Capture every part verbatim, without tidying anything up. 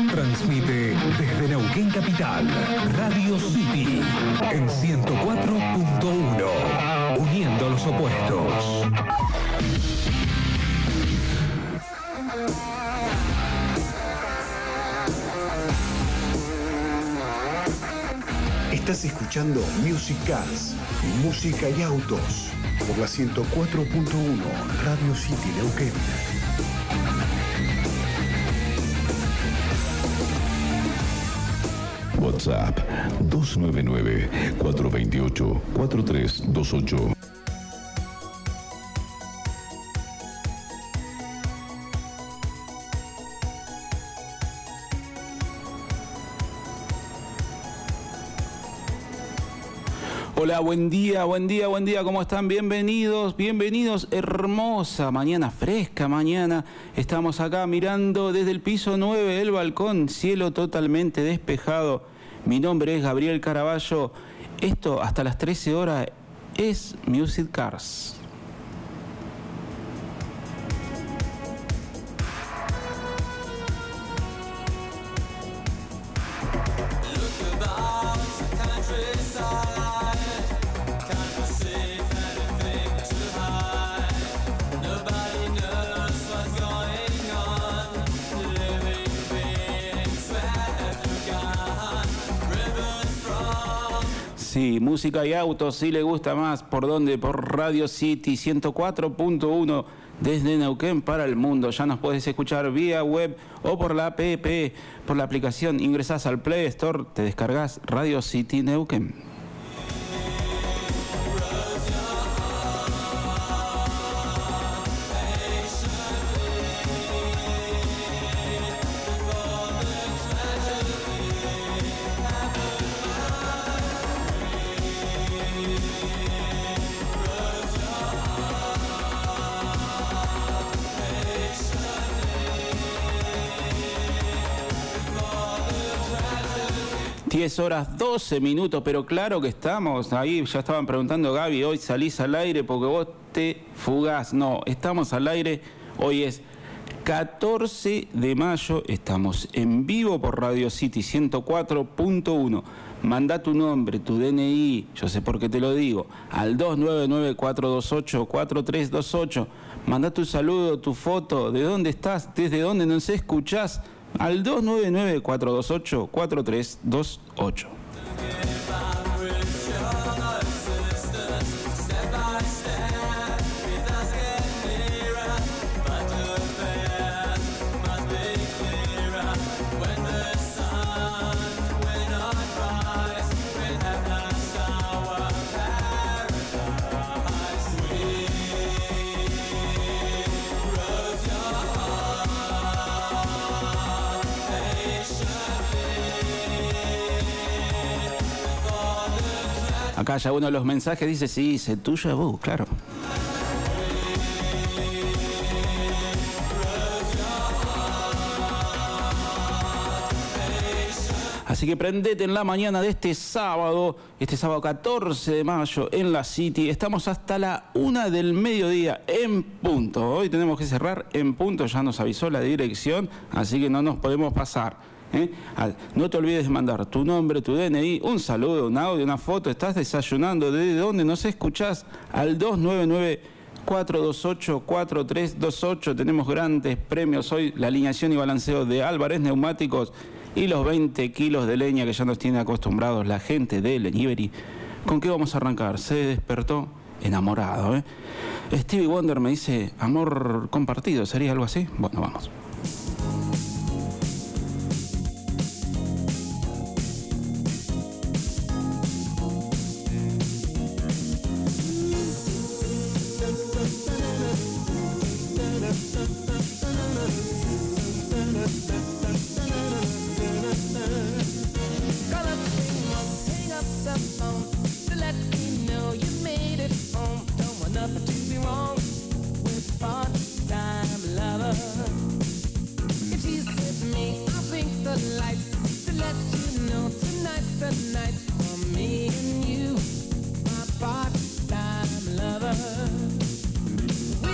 Transmite desde Neuquén Capital, Radio City, en ciento cuatro punto uno, uniendo los opuestos. Estás escuchando Music Cars, música y autos, por la ciento cuatro punto uno, Radio City Neuquén. WhatsApp dos nueve nueve, cuatro dos ocho, cuatro tres dos ocho. Hola, buen día, buen día, buen día, ¿cómo están? Bienvenidos, bienvenidos, hermosa mañana, fresca mañana. Estamos acá mirando desde el piso nueve del balcón, cielo totalmente despejado. Mi nombre es Gabriel Caraballo. Esto hasta las trece horas es Music Cars. Sí, música y autos, si le gusta más. ¿Por dónde? Por Radio City ciento cuatro punto uno desde Neuquén para el mundo. Ya nos puedes escuchar vía web o por la app, por la aplicación. Ingresás al Play Store, te descargas Radio City Neuquén. diez horas doce minutos, pero claro que estamos, ahí ya estaban preguntando, Gaby, hoy salís al aire porque vos te fugás. No, estamos al aire, hoy es catorce de mayo, estamos en vivo por Radio City ciento cuatro punto uno. Manda tu nombre, tu D N I, yo sé por qué te lo digo, al dos nueve nueve, cuatro dos ocho, cuatro tres dos ocho. Manda tu saludo, tu foto, de dónde estás, desde dónde nos escuchás, al dos nueve nueve, cuatro dos ocho, cuatro tres dos ocho. Acá ya uno de los mensajes dice, sí, se tuya vos, claro. Así que prendete en la mañana de este sábado, este sábado catorce de mayo en la City. Estamos hasta la una del mediodía en punto. Hoy tenemos que cerrar en punto, ya nos avisó la dirección, así que no nos podemos pasar. ¿Eh? No te olvides de mandar tu nombre, tu D N I, un saludo, un audio, una foto. Estás desayunando, ¿desde dónde nos escuchás? Al dos nueve nueve, cuatro dos ocho, cuatro tres dos ocho. Tenemos grandes premios hoy, la alineación y balanceo de Álvarez Neumáticos y los veinte kilos de leña que ya nos tiene acostumbrados la gente de Leñiberi. ¿Con qué vamos a arrancar? Se despertó enamorado, ¿eh? Stevie Wonder me dice, amor compartido, ¿sería algo así? Bueno, vamos.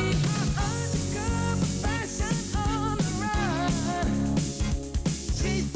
She's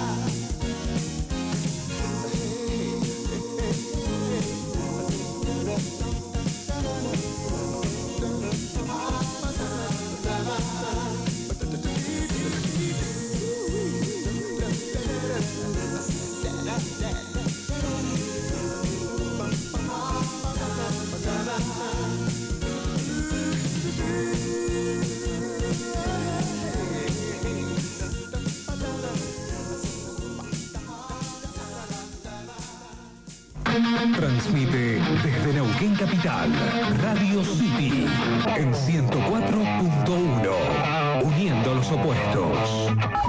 Transmite desde Neuquén Capital, Radio City, en ciento cuatro punto uno, uniendo los opuestos.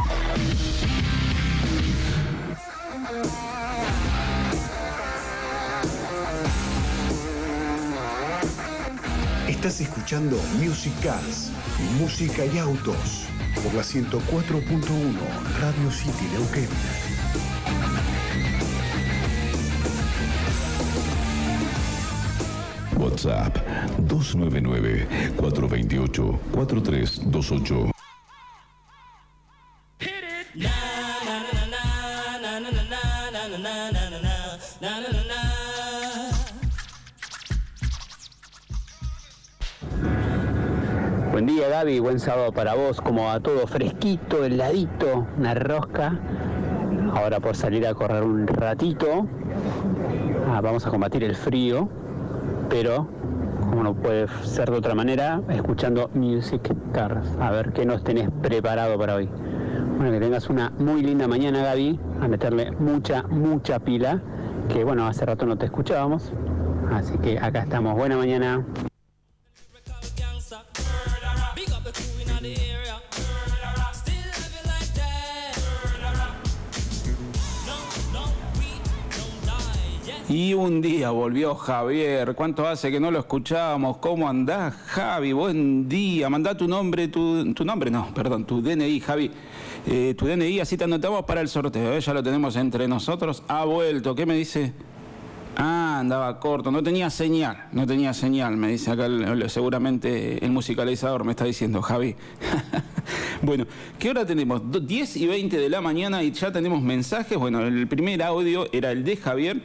Estás escuchando Music Cars, música y autos, por la ciento cuatro punto uno, Radio City Neuquén. WhatsApp dos nueve nueve, cuatro dos ocho, cuatro tres dos ocho. Buen día, Gaby, buen sábado para vos. Como va todo fresquito, heladito, una rosca. Ahora por salir a correr un ratito. Ah, vamos a combatir el frío, pero como no puede ser de otra manera, escuchando Music Cars. A ver qué nos tenés preparado para hoy. Bueno, que tengas una muy linda mañana, Gaby. A meterle mucha, mucha pila. Que bueno, hace rato no te escuchábamos. Así que acá estamos. Buena mañana. Y un día volvió Javier. ¿Cuánto hace que no lo escuchábamos? ¿Cómo andás, Javi? Buen día. Mandá tu nombre, tu, tu nombre, no, perdón, tu D N I, Javi. Eh, tu D N I, así te anotamos para el sorteo. ¿eh? Ya lo tenemos entre nosotros. Ha vuelto. ¿Qué me dice? Ah, andaba corto. No tenía señal. No tenía señal, me dice acá el, el, seguramente el musicalizador me está diciendo, Javi. Bueno, ¿qué hora tenemos? diez y veinte de la mañana y ya tenemos mensajes. Bueno, el primer audio era el de Javier.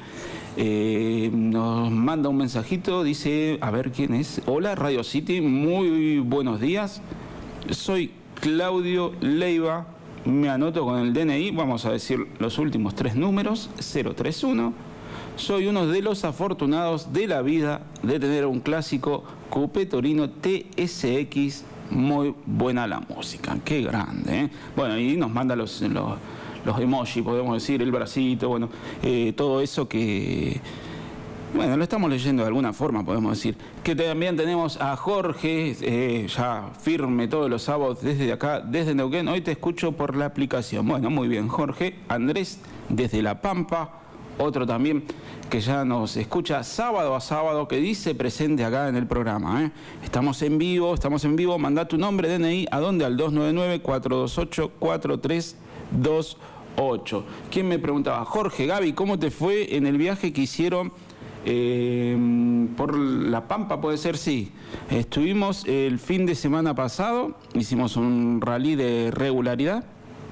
Eh, nos manda un mensajito, dice, a ver quién es. Hola, Radio City, muy buenos días. Soy Claudio Leiva, me anoto con el D N I, vamos a decir los últimos tres números, cero tres uno. Soy uno de los afortunados de la vida de tener un clásico Coupé Torino T S X. Muy buena la música, qué grande, ¿eh? Bueno, y nos manda los... los los emojis, podemos decir, el bracito, bueno, eh, todo eso que, bueno, lo estamos leyendo de alguna forma, podemos decir. Que también tenemos a Jorge, eh, ya firme todos los sábados desde acá, desde Neuquén. Hoy te escucho por la aplicación. Bueno, muy bien, Jorge. Andrés, desde La Pampa, otro también que ya nos escucha sábado a sábado, que dice presente acá en el programa, ¿eh? Estamos en vivo, estamos en vivo. Mandá tu nombre, D N I, ¿a dónde? Al dos nueve nueve, cuatro dos ocho, cuatro tres dos ocho. ¿Quién me preguntaba? Jorge, Gaby, ¿cómo te fue en el viaje que hicieron eh, por La Pampa? Puede ser, sí. Estuvimos el fin de semana pasado, hicimos un rally de regularidad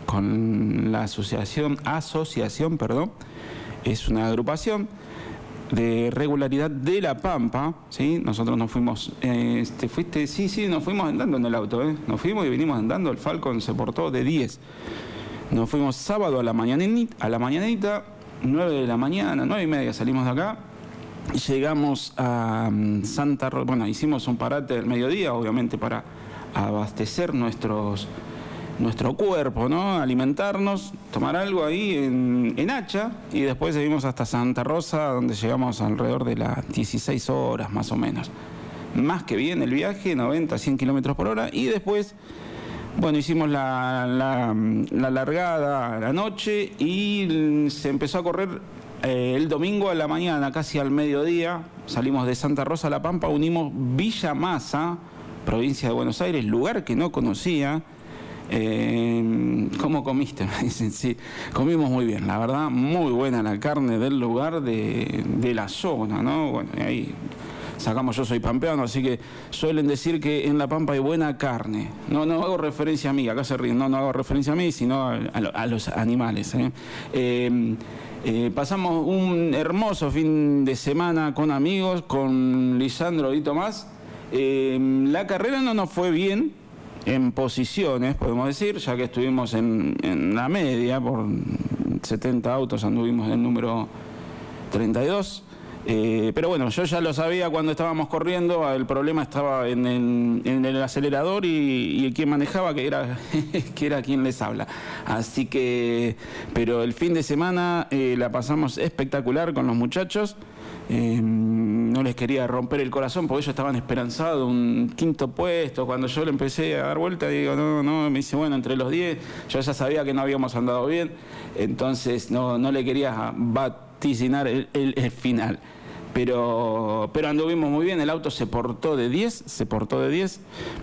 con la asociación, asociación, perdón, es una agrupación de regularidad de La Pampa, ¿sí? Nosotros nos fuimos, eh, ¿te fuiste? Sí, sí, nos fuimos andando en el auto, ¿eh? Nos fuimos y vinimos andando, el Falcon se portó de diez. Nos fuimos sábado a la mañanita, a la mañanita, nueve de la mañana, nueve y media salimos de acá. Llegamos a Santa Rosa, bueno, hicimos un parate del mediodía, obviamente para abastecer nuestros, nuestro cuerpo, ¿no? Alimentarnos, tomar algo ahí en, en Hacha, y después seguimos hasta Santa Rosa, donde llegamos alrededor de las dieciséis horas más o menos. Más que bien el viaje, noventa a cien kilómetros por hora, y después... Bueno, hicimos la, la, la largada a la noche y se empezó a correr eh, el domingo a la mañana, casi al mediodía. Salimos de Santa Rosa a La Pampa, unimos Villa Masa, provincia de Buenos Aires, lugar que no conocía. Eh, ¿Cómo comiste? Me dicen, sí, comimos muy bien, la verdad, muy buena la carne del lugar, de, de la zona, ¿no? Bueno, ahí sacamos Yo Soy Pampeano, así que suelen decir que en La Pampa hay buena carne. No, no hago referencia a mí, acá se ríen, no, no hago referencia a mí, sino a, a, a los animales. ¿eh? Eh, eh, pasamos un hermoso fin de semana con amigos, con Lisandro y Tomás. Eh, la carrera no nos fue bien en posiciones, podemos decir, ya que estuvimos en, en la media, por setenta autos anduvimos en el número treinta y dos. Eh, pero bueno, yo ya lo sabía cuando estábamos corriendo, el problema estaba en el, en el acelerador y, y quien manejaba, que era, que era quien les habla. Así que, pero el fin de semana eh, la pasamos espectacular con los muchachos. Eh, no les quería romper el corazón porque ellos estaban esperanzados, un quinto puesto. Cuando yo le empecé a dar vuelta, digo, no, no, me dice, bueno, entre los diez, yo ya sabía que no habíamos andado bien, entonces no, no le quería vaticinar el, el, el final. Pero, pero anduvimos muy bien, el auto se portó de diez, se portó de diez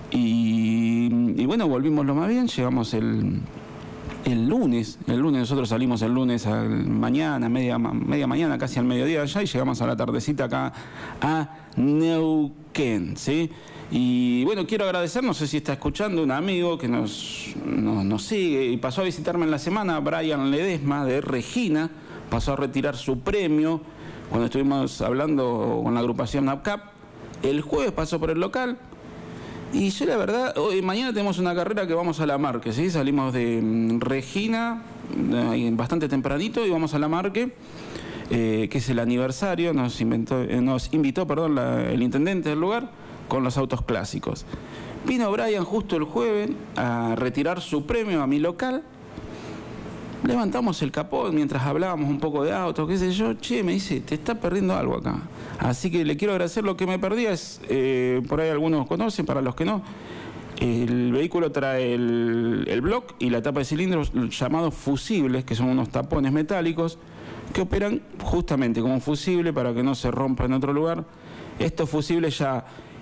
y, y bueno, volvimos lo más bien, llegamos el... El lunes, el lunes nosotros salimos el lunes a mañana, media, media mañana, casi al mediodía allá, y llegamos a la tardecita acá a Neuquén, ¿sí? Y bueno, quiero agradecer, no sé si está escuchando, un amigo que nos, nos, nos sigue y pasó a visitarme en la semana, Brian Ledesma de Regina, pasó a retirar su premio cuando estuvimos hablando con la agrupación NAPCAP. El jueves pasó por el local. Y yo la verdad, hoy, mañana tenemos una carrera que vamos a La Marque, ¿sí? Salimos de um, Regina eh, bastante tempranito y vamos a La Marque, eh, que es el aniversario, nos, inventó, eh, nos invitó perdón, la, el intendente del lugar con los autos clásicos. Vino Brian justo el jueves a retirar su premio a mi local. Levantamos el capó mientras hablábamos un poco de autos, qué sé yo. Che, me dice, te está perdiendo algo acá. Así que le quiero agradecer. Lo que me perdí es, eh, por ahí algunos conocen, para los que no, el vehículo trae el, el block y la tapa de cilindros llamados fusibles, que son unos tapones metálicos que operan justamente como fusible para que no se rompa en otro lugar. Estos fusibles ya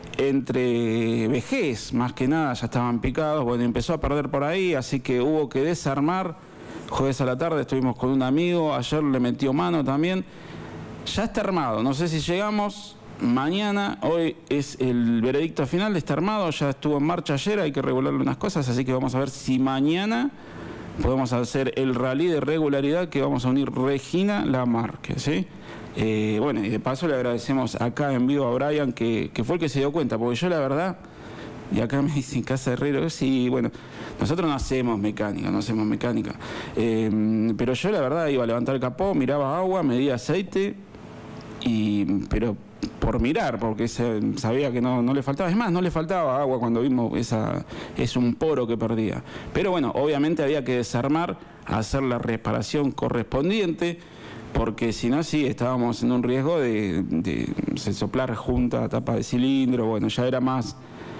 entre vejez, más que nada, ya estaban picados. Bueno, empezó a perder por ahí, así que hubo que desarmar. Jueves a la tarde estuvimos con un amigo, ayer le metió mano también. Ya está armado, no sé si llegamos mañana, hoy es el veredicto final, está armado, ya estuvo en marcha ayer, hay que regularle unas cosas, así que vamos a ver si mañana podemos hacer el rally de regularidad que vamos a unir Regina La Marque, ¿sí? Eh, bueno, y de paso le agradecemos acá en vivo a Brian, que, que fue el que se dio cuenta, porque yo la verdad... Y acá me dicen Casa Herrero, sí, bueno, nosotros no hacemos mecánica, no hacemos mecánica. Eh, pero yo la verdad iba a levantar el capó, miraba agua, medía aceite, y, pero por mirar, porque se, sabía que no, no le faltaba. Es más, no le faltaba agua cuando vimos esa, es un poro que perdía. Pero bueno, obviamente había que desarmar, hacer la reparación correspondiente, porque si no, sí, estábamos en un riesgo de, de, de soplar junta, tapa de cilindro, bueno, ya era más...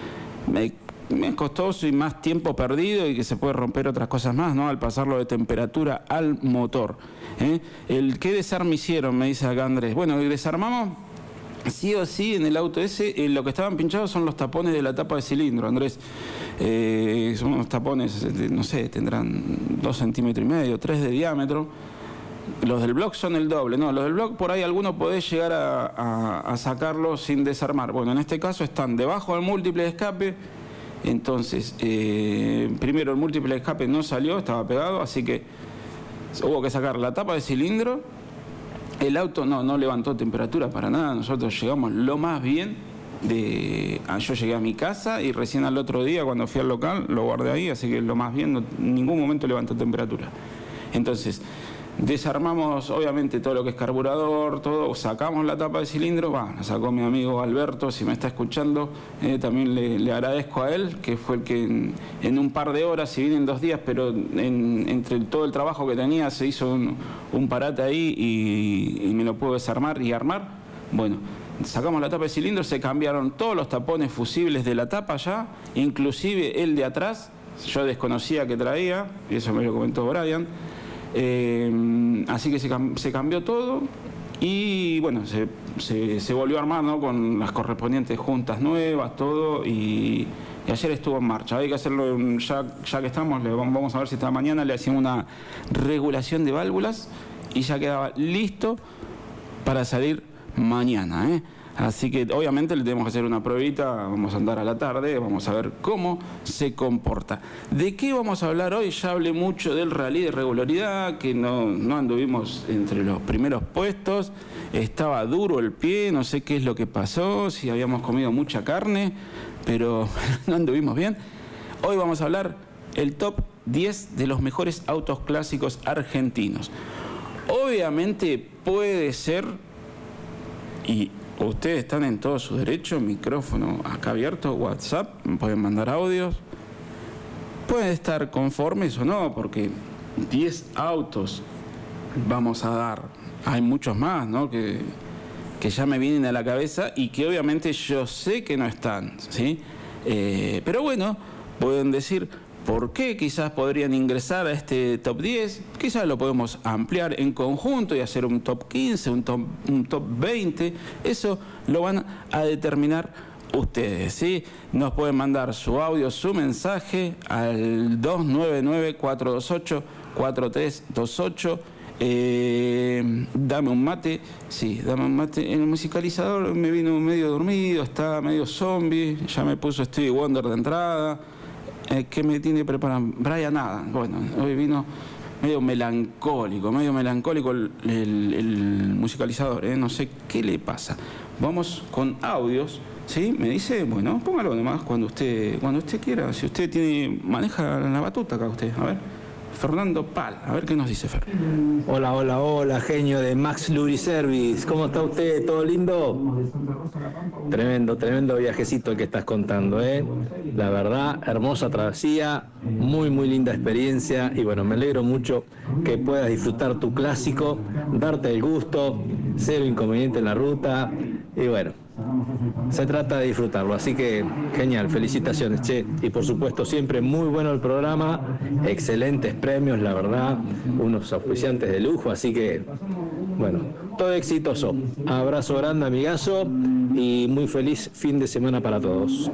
más costoso y más tiempo perdido y que se puede romper otras cosas más, ¿no? Al pasarlo de temperatura al motor. ¿eh? El ¿qué desarme hicieron? Me dice acá Andrés. Bueno, desarmamos sí o sí en el auto ese. Eh, lo que estaban pinchados son los tapones de la tapa de cilindro, Andrés. Eh, son unos tapones, no sé, tendrán dos centímetros y medio, tres de diámetro. Los del block son el doble, no, los del block por ahí alguno podés llegar a, a, a sacarlos sin desarmar. Bueno, en este caso están debajo del múltiple de escape, entonces, eh, primero el múltiple de escape no salió, estaba pegado, así que hubo que sacar la tapa de cilindro. El auto no, no levantó temperatura para nada, nosotros llegamos lo más bien. De, yo llegué a mi casa y recién al otro día cuando fui al local lo guardé ahí, así que lo más bien, no, en ningún momento levantó temperatura. Entonces, desarmamos obviamente todo lo que es carburador, todo, sacamos la tapa de cilindro, va, la sacó mi amigo Alberto, si me está escuchando, eh, también le, le agradezco a él, que fue el que en, en un par de horas, si bien en dos días, pero en, entre todo el trabajo que tenía se hizo un, un parate ahí y, y me lo pudo desarmar y armar. Bueno, sacamos la tapa de cilindro, se cambiaron todos los tapones fusibles de la tapa ya, inclusive el de atrás, yo desconocía que traía, y eso me lo comentó Brian. Eh, así que se, cam se cambió todo y bueno, se, se, se volvió a armar, ¿no? Con las correspondientes juntas nuevas, todo, y, y ayer estuvo en marcha. Hay que hacerlo, ya, ya que estamos, le vamos, vamos a ver si esta mañana le hacemos una regulación de válvulas y ya quedaba listo para salir mañana, ¿eh? Así que obviamente le tenemos que hacer una pruebita, vamos a andar a la tarde, vamos a ver cómo se comporta. ¿De qué vamos a hablar hoy? Ya hablé mucho del rally de regularidad, que no, no anduvimos entre los primeros puestos, estaba duro el pie, no sé qué es lo que pasó, si habíamos comido mucha carne, pero no anduvimos bien. Hoy vamos a hablar el top diez de los mejores autos clásicos argentinos. Obviamente puede ser, y ustedes están en todo su derecho, micrófono acá abierto, WhatsApp, pueden mandar audios, pueden estar conformes o no, porque diez autos vamos a dar, hay muchos más, ¿no?, que, que ya me vienen a la cabeza y que obviamente yo sé que no están, ¿sí? Eh, pero bueno, pueden decir por qué quizás podrían ingresar a este top diez, quizás lo podemos ampliar en conjunto y hacer un top quince, un top, un top veinte, eso lo van a determinar ustedes, ¿sí? Nos pueden mandar su audio, su mensaje al dos nueve nueve, cuatro dos ocho, cuatro tres dos ocho. Eh, dame un mate, sí, dame un mate. En el musicalizador me vino medio dormido, está medio zombie, ya me puso Stevie Wonder de entrada. Eh, ¿Qué me tiene preparado? Brian nada. Bueno, hoy vino medio melancólico, medio melancólico el, el, el musicalizador, ¿eh? No sé qué le pasa. Vamos con audios, ¿sí? Me dice, bueno, póngalo nomás cuando usted, cuando usted quiera. Si usted tiene, maneja la batuta acá usted, a ver. Fernando Pal, a ver qué nos dice Fer. Hola, hola, hola, genio de Max Lubriservice. ¿Cómo está usted? ¿Todo lindo? Tremendo, tremendo viajecito el que estás contando, ¿eh? La verdad, hermosa travesía, muy, muy linda experiencia y bueno, me alegro mucho que puedas disfrutar tu clásico, darte el gusto, cero inconveniente en la ruta y bueno, se trata de disfrutarlo, así que genial, felicitaciones, che, y por supuesto siempre muy bueno el programa, excelentes premios, la verdad, unos auspiciantes de lujo, así que bueno, todo exitoso. Abrazo grande, amigazo, y muy feliz fin de semana para todos.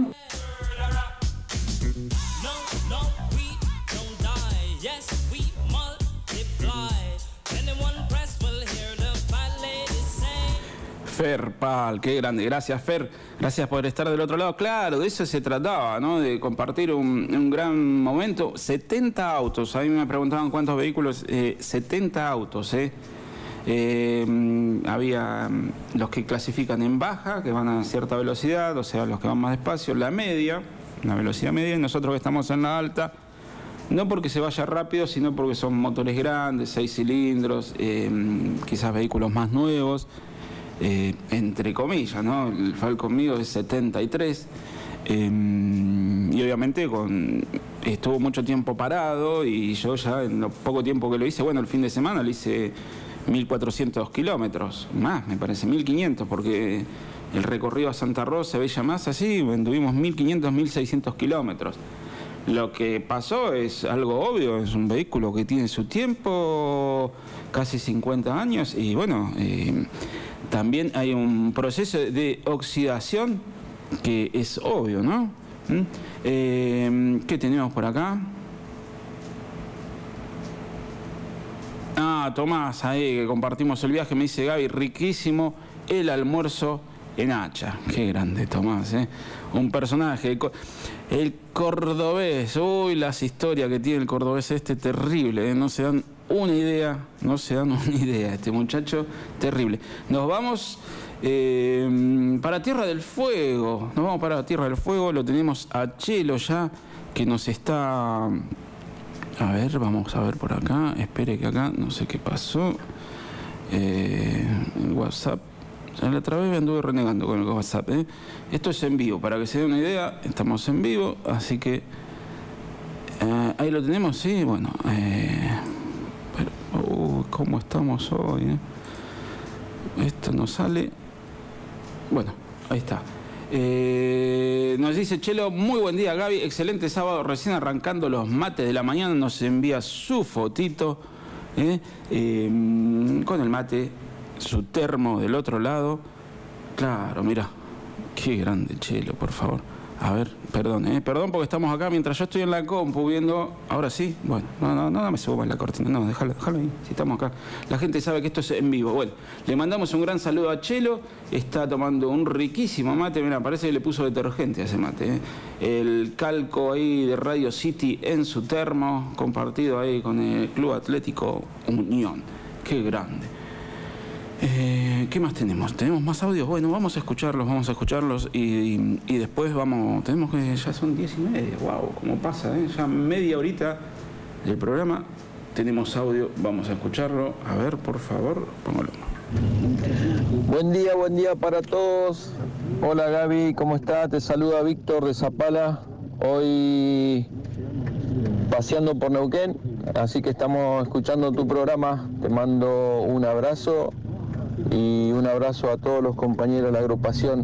Fer Pal, qué grande, gracias Fer, gracias por estar del otro lado. Claro, de eso se trataba, ¿no? De compartir un, un gran momento. setenta autos, a mí me preguntaban cuántos vehículos, eh, setenta autos, ¿eh? Eh, había los que clasifican en baja, que van a cierta velocidad, o sea, los que van más despacio, la media, la velocidad media, y nosotros que estamos en la alta, no porque se vaya rápido, sino porque son motores grandes, seis cilindros, eh, quizás vehículos más nuevos. Eh, entre comillas, ¿no? El Falcon mío es setenta y tres eh, y obviamente con, estuvo mucho tiempo parado y yo ya en lo poco tiempo que lo hice, bueno, el fin de semana lo hice mil cuatrocientos kilómetros, más me parece, mil quinientos, porque el recorrido a Santa Rosa, Bella Masa, así, anduvimos mil quinientos, mil seiscientos kilómetros. Lo que pasó es algo obvio, es un vehículo que tiene su tiempo, casi cincuenta años, y bueno, eh, también hay un proceso de oxidación que es obvio, ¿no? ¿Mm? Eh, ¿Qué tenemos por acá? Ah, Tomás, ahí que compartimos el viaje, me dice Gaby, riquísimo el almuerzo en Hacha. Qué grande Tomás, ¿eh? Un personaje, el cordobés, uy, las historias que tiene el cordobés este, terrible, ¿eh? No se dan una idea, no se dan una idea, este muchacho, terrible. Nos vamos eh, para Tierra del Fuego, nos vamos para Tierra del Fuego, lo tenemos a Chelo ya, que nos está... A ver, vamos a ver por acá, espere que acá, no sé qué pasó, eh, el WhatsApp. La otra vez me anduve renegando con el WhatsApp, ¿eh? Esto es en vivo, para que se den una idea, estamos en vivo, así que eh, ahí lo tenemos, sí, bueno, eh, pero, uh, ¿cómo estamos hoy? Eh? Esto no sale, bueno, ahí está. Eh, nos dice Chelo, muy buen día Gaby, excelente sábado, recién arrancando los mates de la mañana, nos envía su fotito, ¿eh? Eh, con el mate, su termo del otro lado. Claro, mira, qué grande Chelo, por favor. A ver, perdón, ¿eh? Perdón porque estamos acá mientras yo estoy en la compu viendo... Ahora sí, bueno, no, no, no, no me subo más la cortina, no, déjalo, déjalo ahí, si estamos acá. La gente sabe que esto es en vivo. Bueno, le mandamos un gran saludo a Chelo, está tomando un riquísimo mate, mira, parece que le puso detergente a ese mate, ¿eh? El calco ahí de Radio City en su termo, compartido ahí con el Club Atlético Unión. Qué grande. Eh, ¿Qué más tenemos? ¿Tenemos más audios? Bueno, vamos a escucharlos, vamos a escucharlos y, y, y después vamos... Tenemos que... Ya son diez y media, wow, cómo pasa, ¿eh? Ya media horita del programa, tenemos audio, vamos a escucharlo. A ver, por favor, póngalo. Buen día, buen día para todos. Hola Gaby, ¿cómo estás? Te saluda Víctor de Zapala. Hoy paseando por Neuquén, así que estamos escuchando tu programa. Te mando un abrazo y un abrazo a todos los compañeros de la agrupación.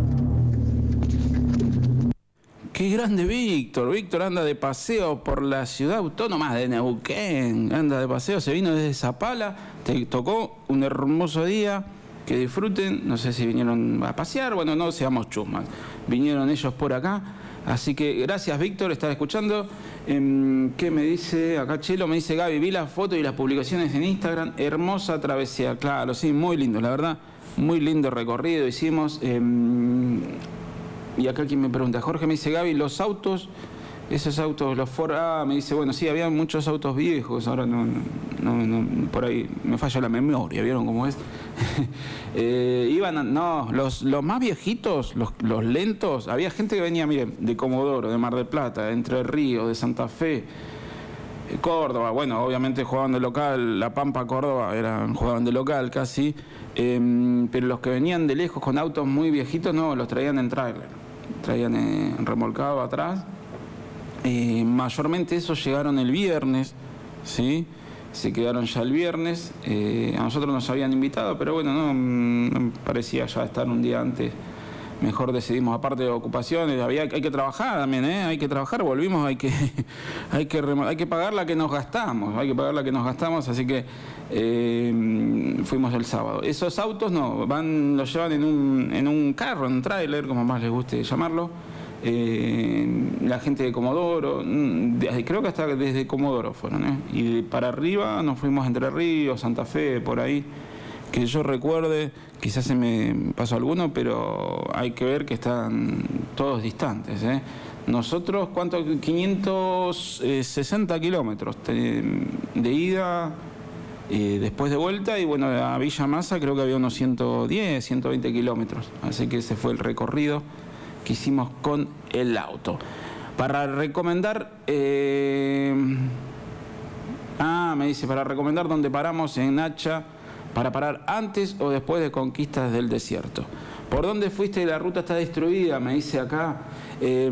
Qué grande Víctor. Víctor anda de paseo por la ciudad autónoma de Neuquén. Anda de paseo, se vino desde Zapala. Te tocó un hermoso día. Que disfruten. No sé si vinieron a pasear. Bueno, no seamos chusmas. Vinieron ellos por acá. Así que gracias Víctor, estás escuchando. Eh, ¿Qué me dice? Acá Chelo me dice, Gaby, vi las fotos y las publicaciones en Instagram. Hermosa travesía. Claro, sí, muy lindo, la verdad. Muy lindo recorrido hicimos. Eh, y acá quien me pregunta, Jorge me dice, Gaby, los autos, esos autos, los Ford, ah, me dice, bueno, sí, había muchos autos viejos, ahora no, no, no por ahí me falla la memoria, ¿vieron cómo es? eh, iban, a, no, los, los más viejitos, los, los lentos, había gente que venía, miren, de Comodoro, de Mar del Plata, de Entre Ríos, de Santa Fe, Córdoba, bueno, obviamente jugaban de local, La Pampa, Córdoba, eran, jugaban de local casi, eh, pero los que venían de lejos con autos muy viejitos, no, los traían en tráiler, traían eh, remolcado atrás, eh, mayormente esos llegaron el viernes, ¿sí? Se quedaron ya el viernes, eh, a nosotros nos habían invitado, pero bueno, no, no parecía ya estar un día antes. Mejor decidimos, aparte de ocupaciones, había, hay que trabajar también, ¿eh? Hay que trabajar, volvimos, hay que, hay que hay que pagar la que nos gastamos, hay que pagar la que nos gastamos, así que eh, fuimos el sábado. Esos autos no, van, los llevan en un, en un carro, en un tráiler, como más les guste llamarlo. Eh, la gente de Comodoro, de, creo que hasta desde Comodoro fueron, ¿eh? Y para arriba nos fuimos a Entre Ríos, Santa Fe, por ahí. Que yo recuerde, quizás se me pasó alguno, pero hay que ver que están todos distantes, ¿eh? Nosotros, ¿cuánto? quinientos sesenta kilómetros de, de ida, eh, después de vuelta, y bueno, a Villa Masa creo que había unos ciento diez, ciento veinte kilómetros. Así que ese fue el recorrido que hicimos con el auto. Para recomendar... Eh... Ah, me dice, para recomendar dónde paramos en Hacha, para parar antes o después de Conquistas del Desierto. ¿Por dónde fuiste? La ruta está destruida, me dice acá. Eh,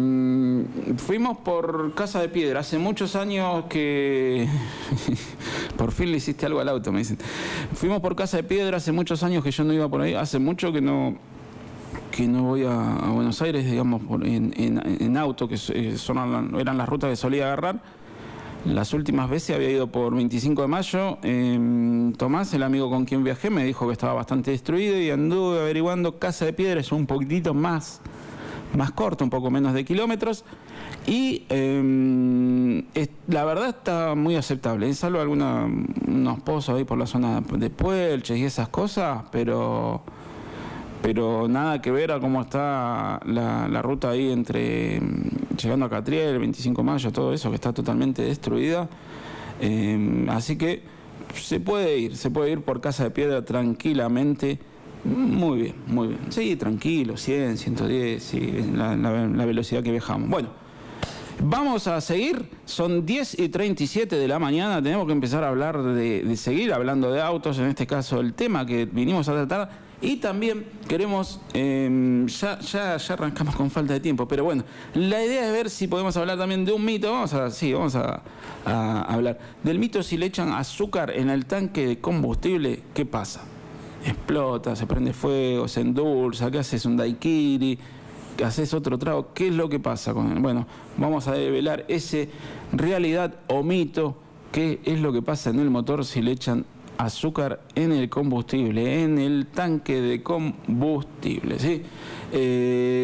fuimos por Casa de Piedra. Hace muchos años que... por fin le hiciste algo al auto, me dicen. Fuimos por Casa de Piedra, hace muchos años que yo no iba por ahí. Hace mucho que no... que no voy a, a Buenos Aires, digamos, por, en, en, en auto, que son, eran las rutas que solía agarrar. Las últimas veces había ido por veinticinco de mayo. Eh, Tomás, el amigo con quien viajé, me dijo que estaba bastante destruido y anduve averiguando. Casa de Piedra es un poquitito más, más corto, un poco menos de kilómetros. Y eh, es, la verdad está muy aceptable. Salvo alguna, unos pozos ahí por la zona de Puelches y esas cosas, pero... pero nada que ver a cómo está la, la ruta ahí entre llegando a Catriel, veinticinco de mayo, todo eso que está totalmente destruida. Eh, así que se puede ir, se puede ir por Casa de Piedra tranquilamente. Muy bien, muy bien. Sí, tranquilo, cien, ciento diez, sí, la, la, la velocidad que viajamos. Bueno, vamos a seguir. Son diez y treinta y siete de la mañana. Tenemos que empezar a hablar de, de seguir hablando de autos, en este caso el tema que vinimos a tratar. Y también queremos, eh, ya, ya, ya arrancamos con falta de tiempo, pero bueno, la idea es ver si podemos hablar también de un mito. Vamos a, sí, vamos a, a hablar del mito. Si le echan azúcar en el tanque de combustible, ¿qué pasa? Explota, se prende fuego, se endulza, ¿qué haces? Un daiquiri, haces otro trago, ¿qué es lo que pasa con él? Bueno, vamos a develar ese realidad o mito, qué es lo que pasa en el motor si le echan azúcar en el combustible, en el tanque de combustible, ¿sí? Eh,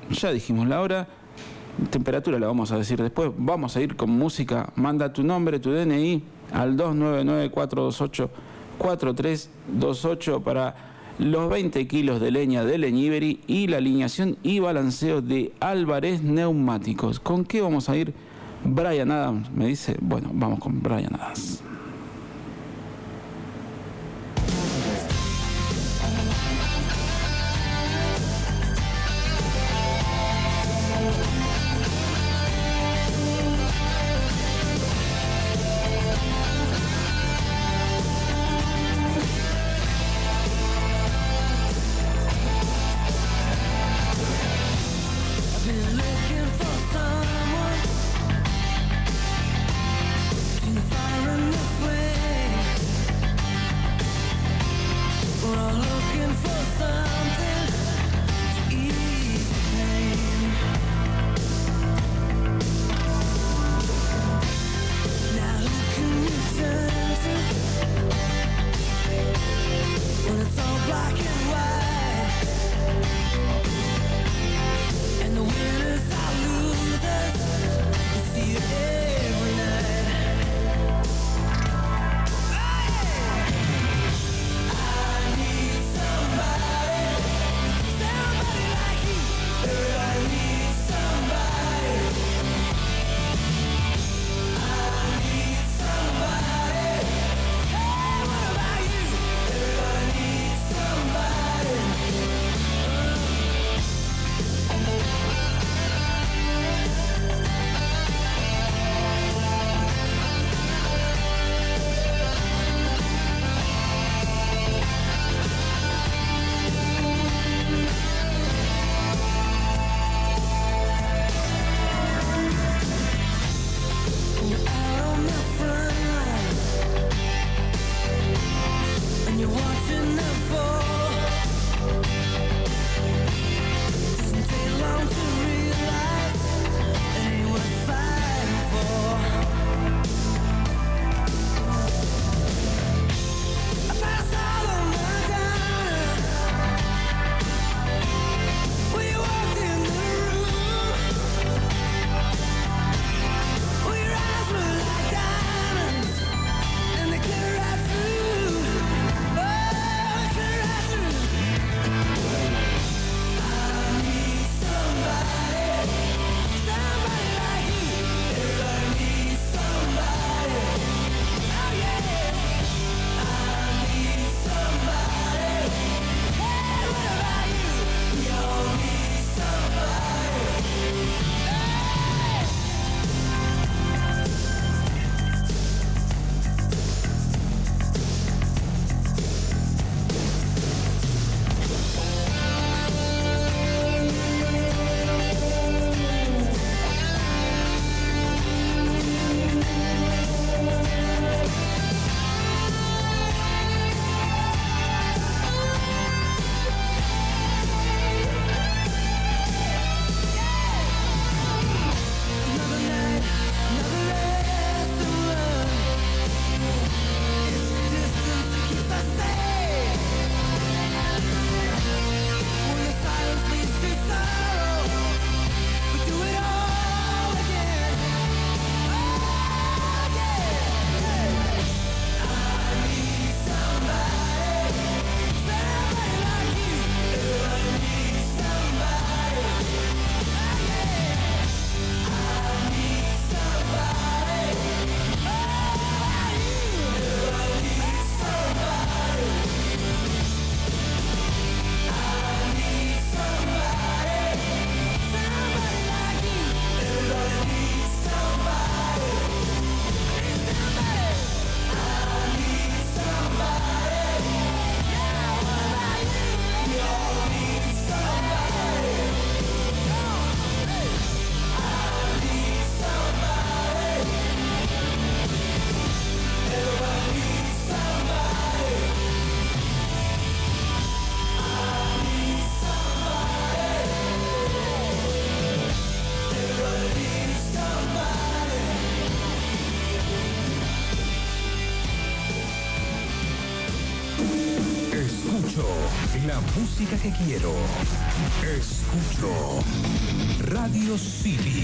ya dijimos la hora. Temperatura la vamos a decir después. Vamos a ir con música. Manda tu nombre, tu D N I al dos nueve nueve, cuatro dos ocho, cuatro tres dos ocho para los veinte kilos de leña de Leñiberi y la alineación y balanceo de Álvarez Neumáticos. ¿Con qué vamos a ir? Bryan Adams me dice. Bueno, vamos con Bryan Adams. Fire in the La música que quiero. Escucho Radio City.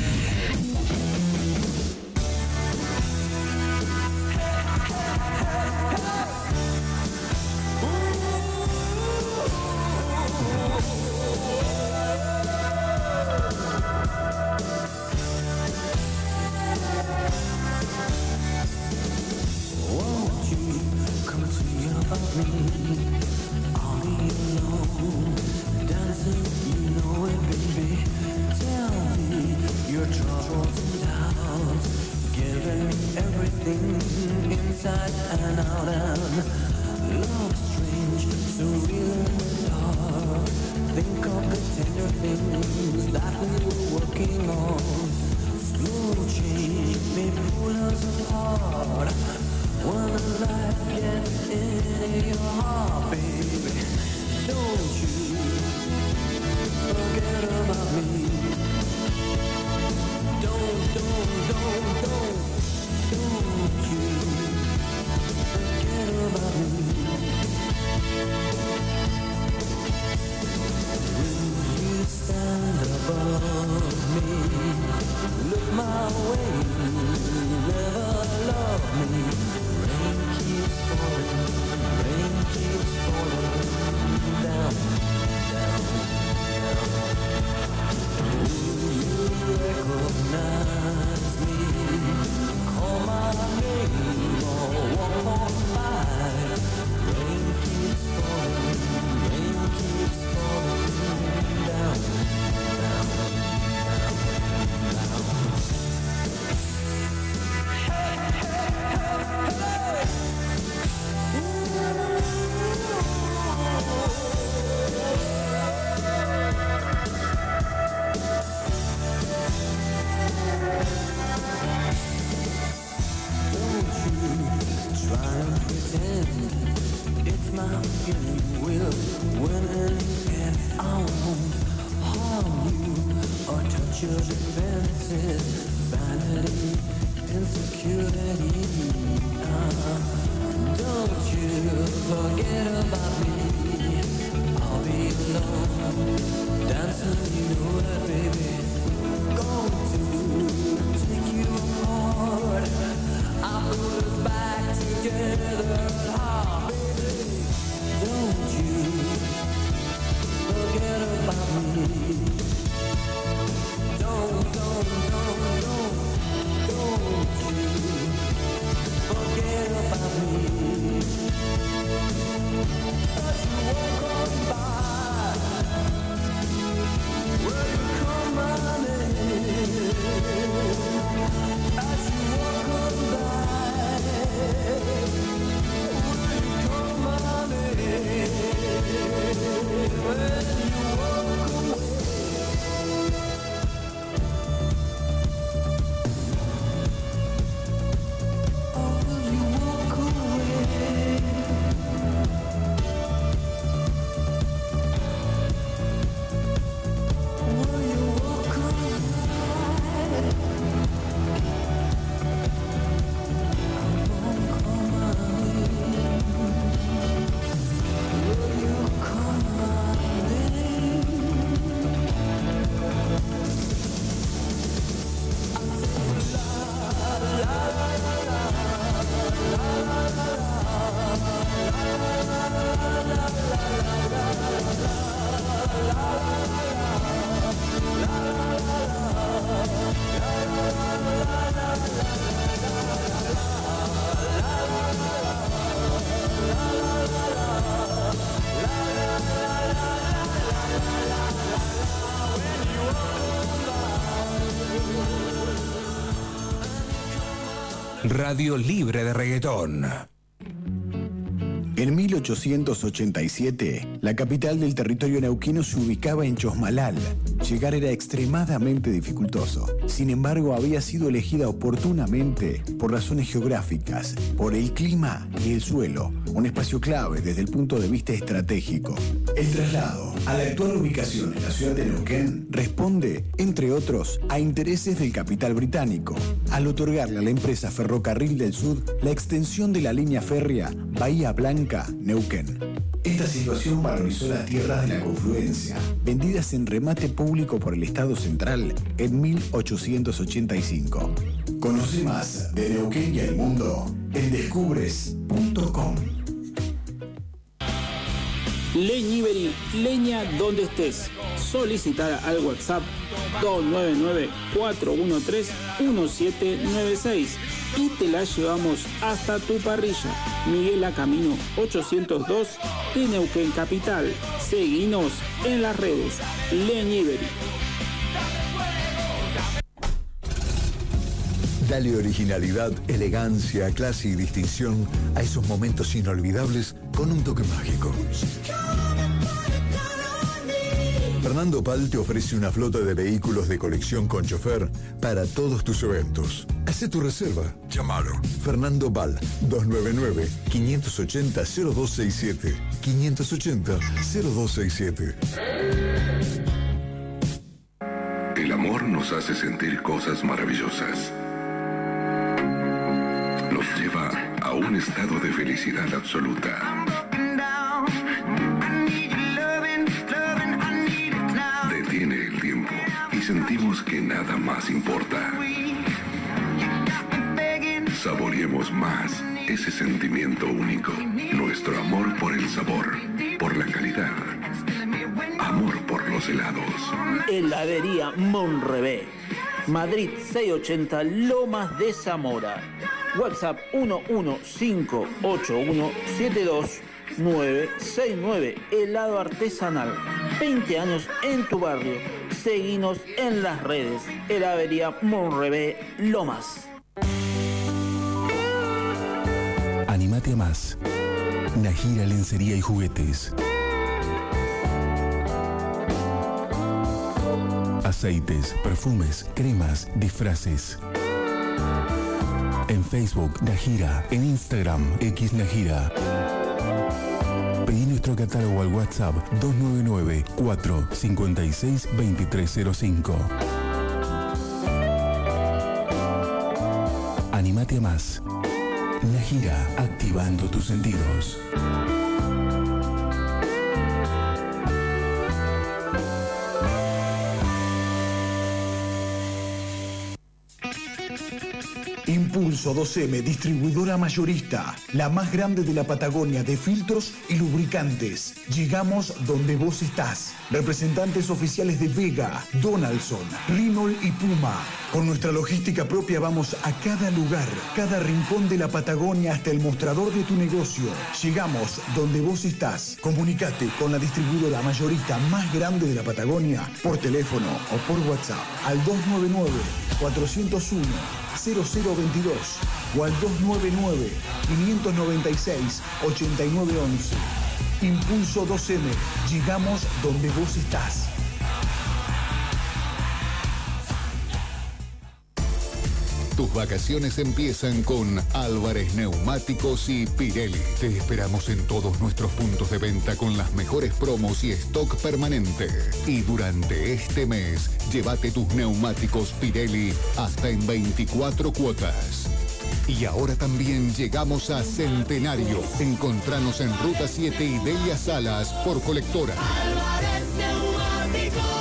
Radio libre de reggaetón. En mil ochocientos ochenta y siete, la capital del territorio neuquino se ubicaba en Chosmalal. Llegar era extremadamente dificultoso. Sin embargo, había sido elegida oportunamente por razones geográficas, por el clima y el suelo, un espacio clave desde el punto de vista estratégico. El traslado a la actual ubicación en la ciudad de Neuquén responde, entre otros, a intereses del capital británico, al otorgarle a la empresa Ferrocarril del Sud la extensión de la línea férrea Bahía Blanca-Neuquén. Esta situación valorizó las tierras de la confluencia, vendidas en remate público por el Estado Central en mil ochocientos ochenta y cinco. Conoce más de Neuquén y el mundo en descubres punto com. Leñiberi, leña donde estés. Solicitar al WhatsApp dos nueve nueve, cuatro uno tres, uno siete nueve seis y te la llevamos hasta tu parrilla. Miguel A. Camino ochocientos dos de Neuquén Capital. Seguinos en las redes. Leñiberi. Dale originalidad, elegancia, clase y distinción a esos momentos inolvidables con un toque mágico. Fernando Pal te ofrece una flota de vehículos de colección con chofer para todos tus eventos. Haz tu reserva. Llámalo. Fernando Pal, dos nueve nueve, cinco ocho cero, cero dos seis siete. cinco ocho cero, cero dos seis siete. El amor nos hace sentir cosas maravillosas. Nos lleva a un estado de felicidad absoluta. Detiene el tiempo y sentimos que nada más importa. Saboreemos más ese sentimiento único. Nuestro amor por el sabor, por la calidad. Amor por los helados. Heladería Monrebé. Madrid seiscientos ochenta, Lomas de Zamora. WhatsApp uno uno cinco ocho uno siete dos nueve seis nueve. Helado artesanal. veinte años en tu barrio. Seguinos en las redes. Heladería Monrebé Lomas. Animate a más. Najira Lencería y Juguetes. Aceites, perfumes, cremas, disfraces. En Facebook, Najira. En Instagram, X Najira. Pedí nuestro catálogo al WhatsApp dos nueve nueve, cuatro cinco seis, dos tres cero cinco. Animate a más. Najira, activando tus sentidos. Impulso dos eme, distribuidora mayorista, la más grande de la Patagonia de filtros y lubricantes. Llegamos donde vos estás. Representantes oficiales de Vega, Donaldson, Renault y Puma. Con nuestra logística propia vamos a cada lugar, cada rincón de la Patagonia hasta el mostrador de tu negocio. Llegamos donde vos estás. Comunicate con la distribuidora mayorista más grande de la Patagonia por teléfono o por WhatsApp al dos nueve nueve, cuatro cero uno, cero cero veintidós o al dos nueve nueve, cinco nueve seis, ocho nueve once. Impulso dos eme. Llegamos donde vos estás. Tus vacaciones empiezan con Álvarez Neumáticos y Pirelli. Te esperamos en todos nuestros puntos de venta con las mejores promos y stock permanente. Y durante este mes, llévate tus neumáticos Pirelli hasta en veinticuatro cuotas. Y ahora también llegamos a Centenario. Encontranos en Ruta siete y Delia Salas por Colectora. Álvarez Neumáticos.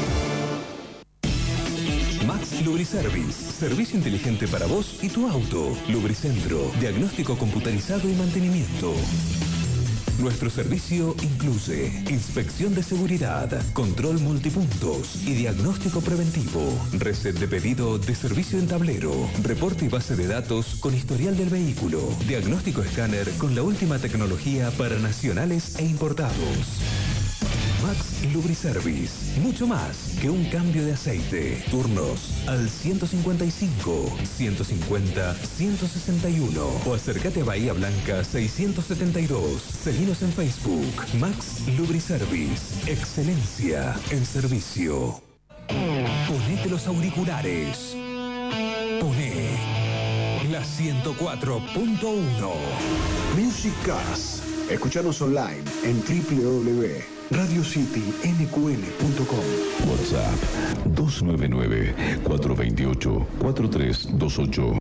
Max Lubriservice. Servicio inteligente para vos y tu auto. Lubricentro. Diagnóstico computarizado y mantenimiento. Nuestro servicio incluye inspección de seguridad, control multipuntos y diagnóstico preventivo, reset de pedido de servicio en tablero, reporte y base de datos con historial del vehículo, diagnóstico escáner con la última tecnología para nacionales e importados. Max Lubriservice, mucho más que un cambio de aceite. Turnos al ciento cincuenta y cinco, ciento cincuenta, ciento sesenta y uno o acércate a Bahía Blanca seiscientos setenta y dos. Seguinos en Facebook. Max Lubriservice, excelencia en servicio. Ponete los auriculares. Poné la ciento cuatro punto uno. Music Cars. Escuchanos online en doble u doble u doble u punto radio city n q l punto com. WhatsApp dos nueve nueve, cuatro dos ocho, cuatro tres dos ocho.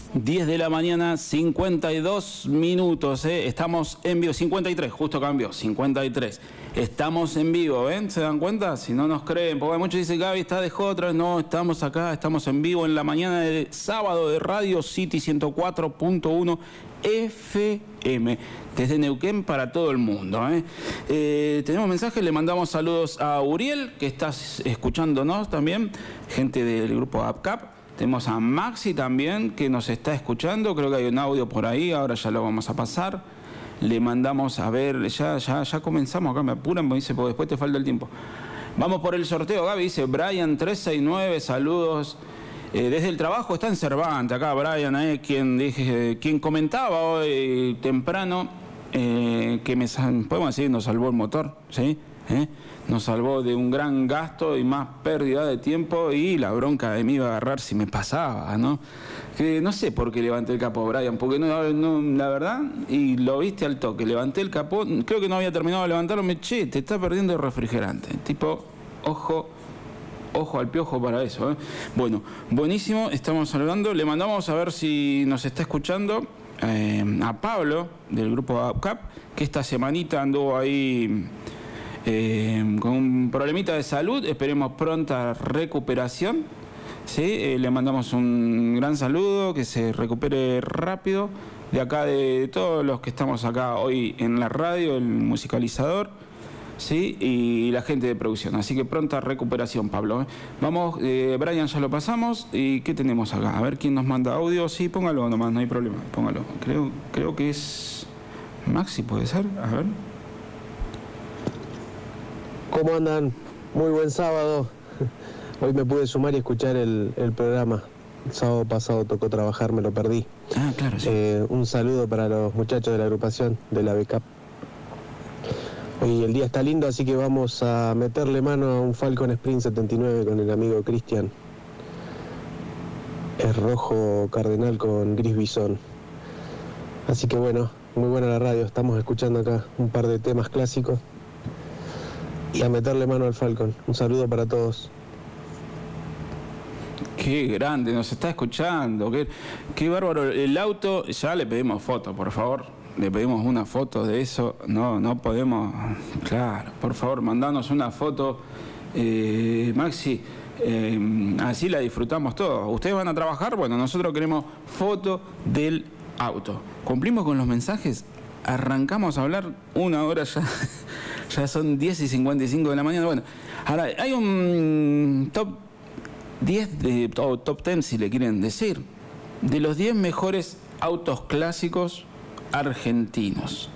diez de la mañana, cincuenta y dos minutos, ¿eh? Estamos en vivo, cincuenta y tres, justo cambió, cincuenta y tres. Estamos en vivo, ¿ven? ¿Se dan cuenta? Si no nos creen, porque muchos dicen, Gaby está de otra. No, estamos acá, estamos en vivo en la mañana de sábado de Radio City ciento cuatro punto uno F M, desde Neuquén para todo el mundo, ¿eh? Eh, tenemos mensajes, le mandamos saludos a Uriel, que está escuchándonos también, gente del grupo APCAP. Tenemos a Maxi también, que nos está escuchando, creo que hay un audio por ahí, ahora ya lo vamos a pasar. Le mandamos a ver, ya, ya, ya comenzamos, acá me apuran, me dice, porque después te falta el tiempo. Vamos por el sorteo, Gaby, dice Brian tres seis nueve, saludos. Eh, desde el trabajo está en Cervantes, acá Brian, eh, quien, dije, quien comentaba hoy temprano, eh, que me, podemos decir, nos salvó el motor, ¿sí? ¿Eh? Nos salvó de un gran gasto y más pérdida de tiempo y la bronca de mí iba a agarrar si me pasaba, ¿no? Que no sé por qué levanté el capó, Brian, porque no, no, la verdad, y lo viste al toque, levanté el capó, creo que no había terminado de levantarlo, me che, te está perdiendo el refrigerante. Tipo, ojo, ojo al piojo para eso, ¿eh? Bueno, buenísimo, estamos hablando, le mandamos a ver si nos está escuchando eh, a Pablo, del grupo APCAP, que esta semanita anduvo ahí Eh, con un problemita de salud, esperemos pronta recuperación, ¿sí? Eh, le mandamos un gran saludo, que se recupere rápido, de acá de todos los que estamos acá hoy en la radio, el musicalizador, ¿sí? Y la gente de producción, así que pronta recuperación, Pablo, ¿eh? Vamos, eh, Brian ya lo pasamos, ¿y qué tenemos acá? A ver quién nos manda audio, sí, póngalo nomás, no hay problema, póngalo, creo, creo que es Maxi, ¿puede ser? A ver. ¿Cómo andan? Muy buen sábado. Hoy me pude sumar y escuchar el, el programa. El sábado pasado tocó trabajar, me lo perdí. Ah, claro, sí. Eh, un saludo para los muchachos de la agrupación de la B C A P. Hoy el día está lindo, así que vamos a meterle mano a un Falcon Sprint setenta y nueve con el amigo Cristian. Es rojo cardenal con gris bisón. Así que bueno, muy buena la radio. Estamos escuchando acá un par de temas clásicos. Y a meterle mano al Falcon. Un saludo para todos. Qué grande, nos está escuchando. Qué, qué bárbaro. El auto, ya le pedimos foto, por favor. Le pedimos una foto de eso. No, no podemos. Claro, por favor, mandanos una foto. Eh, Maxi, eh, así la disfrutamos todos. ¿Ustedes van a trabajar? Bueno, nosotros queremos foto del auto. ¿Cumplimos con los mensajes? Arrancamos a hablar una hora ya. Ya son diez y cincuenta y cinco de la mañana. Bueno, ahora hay un top diez, de, o top diez si le quieren decir, de los diez mejores autos clásicos argentinos.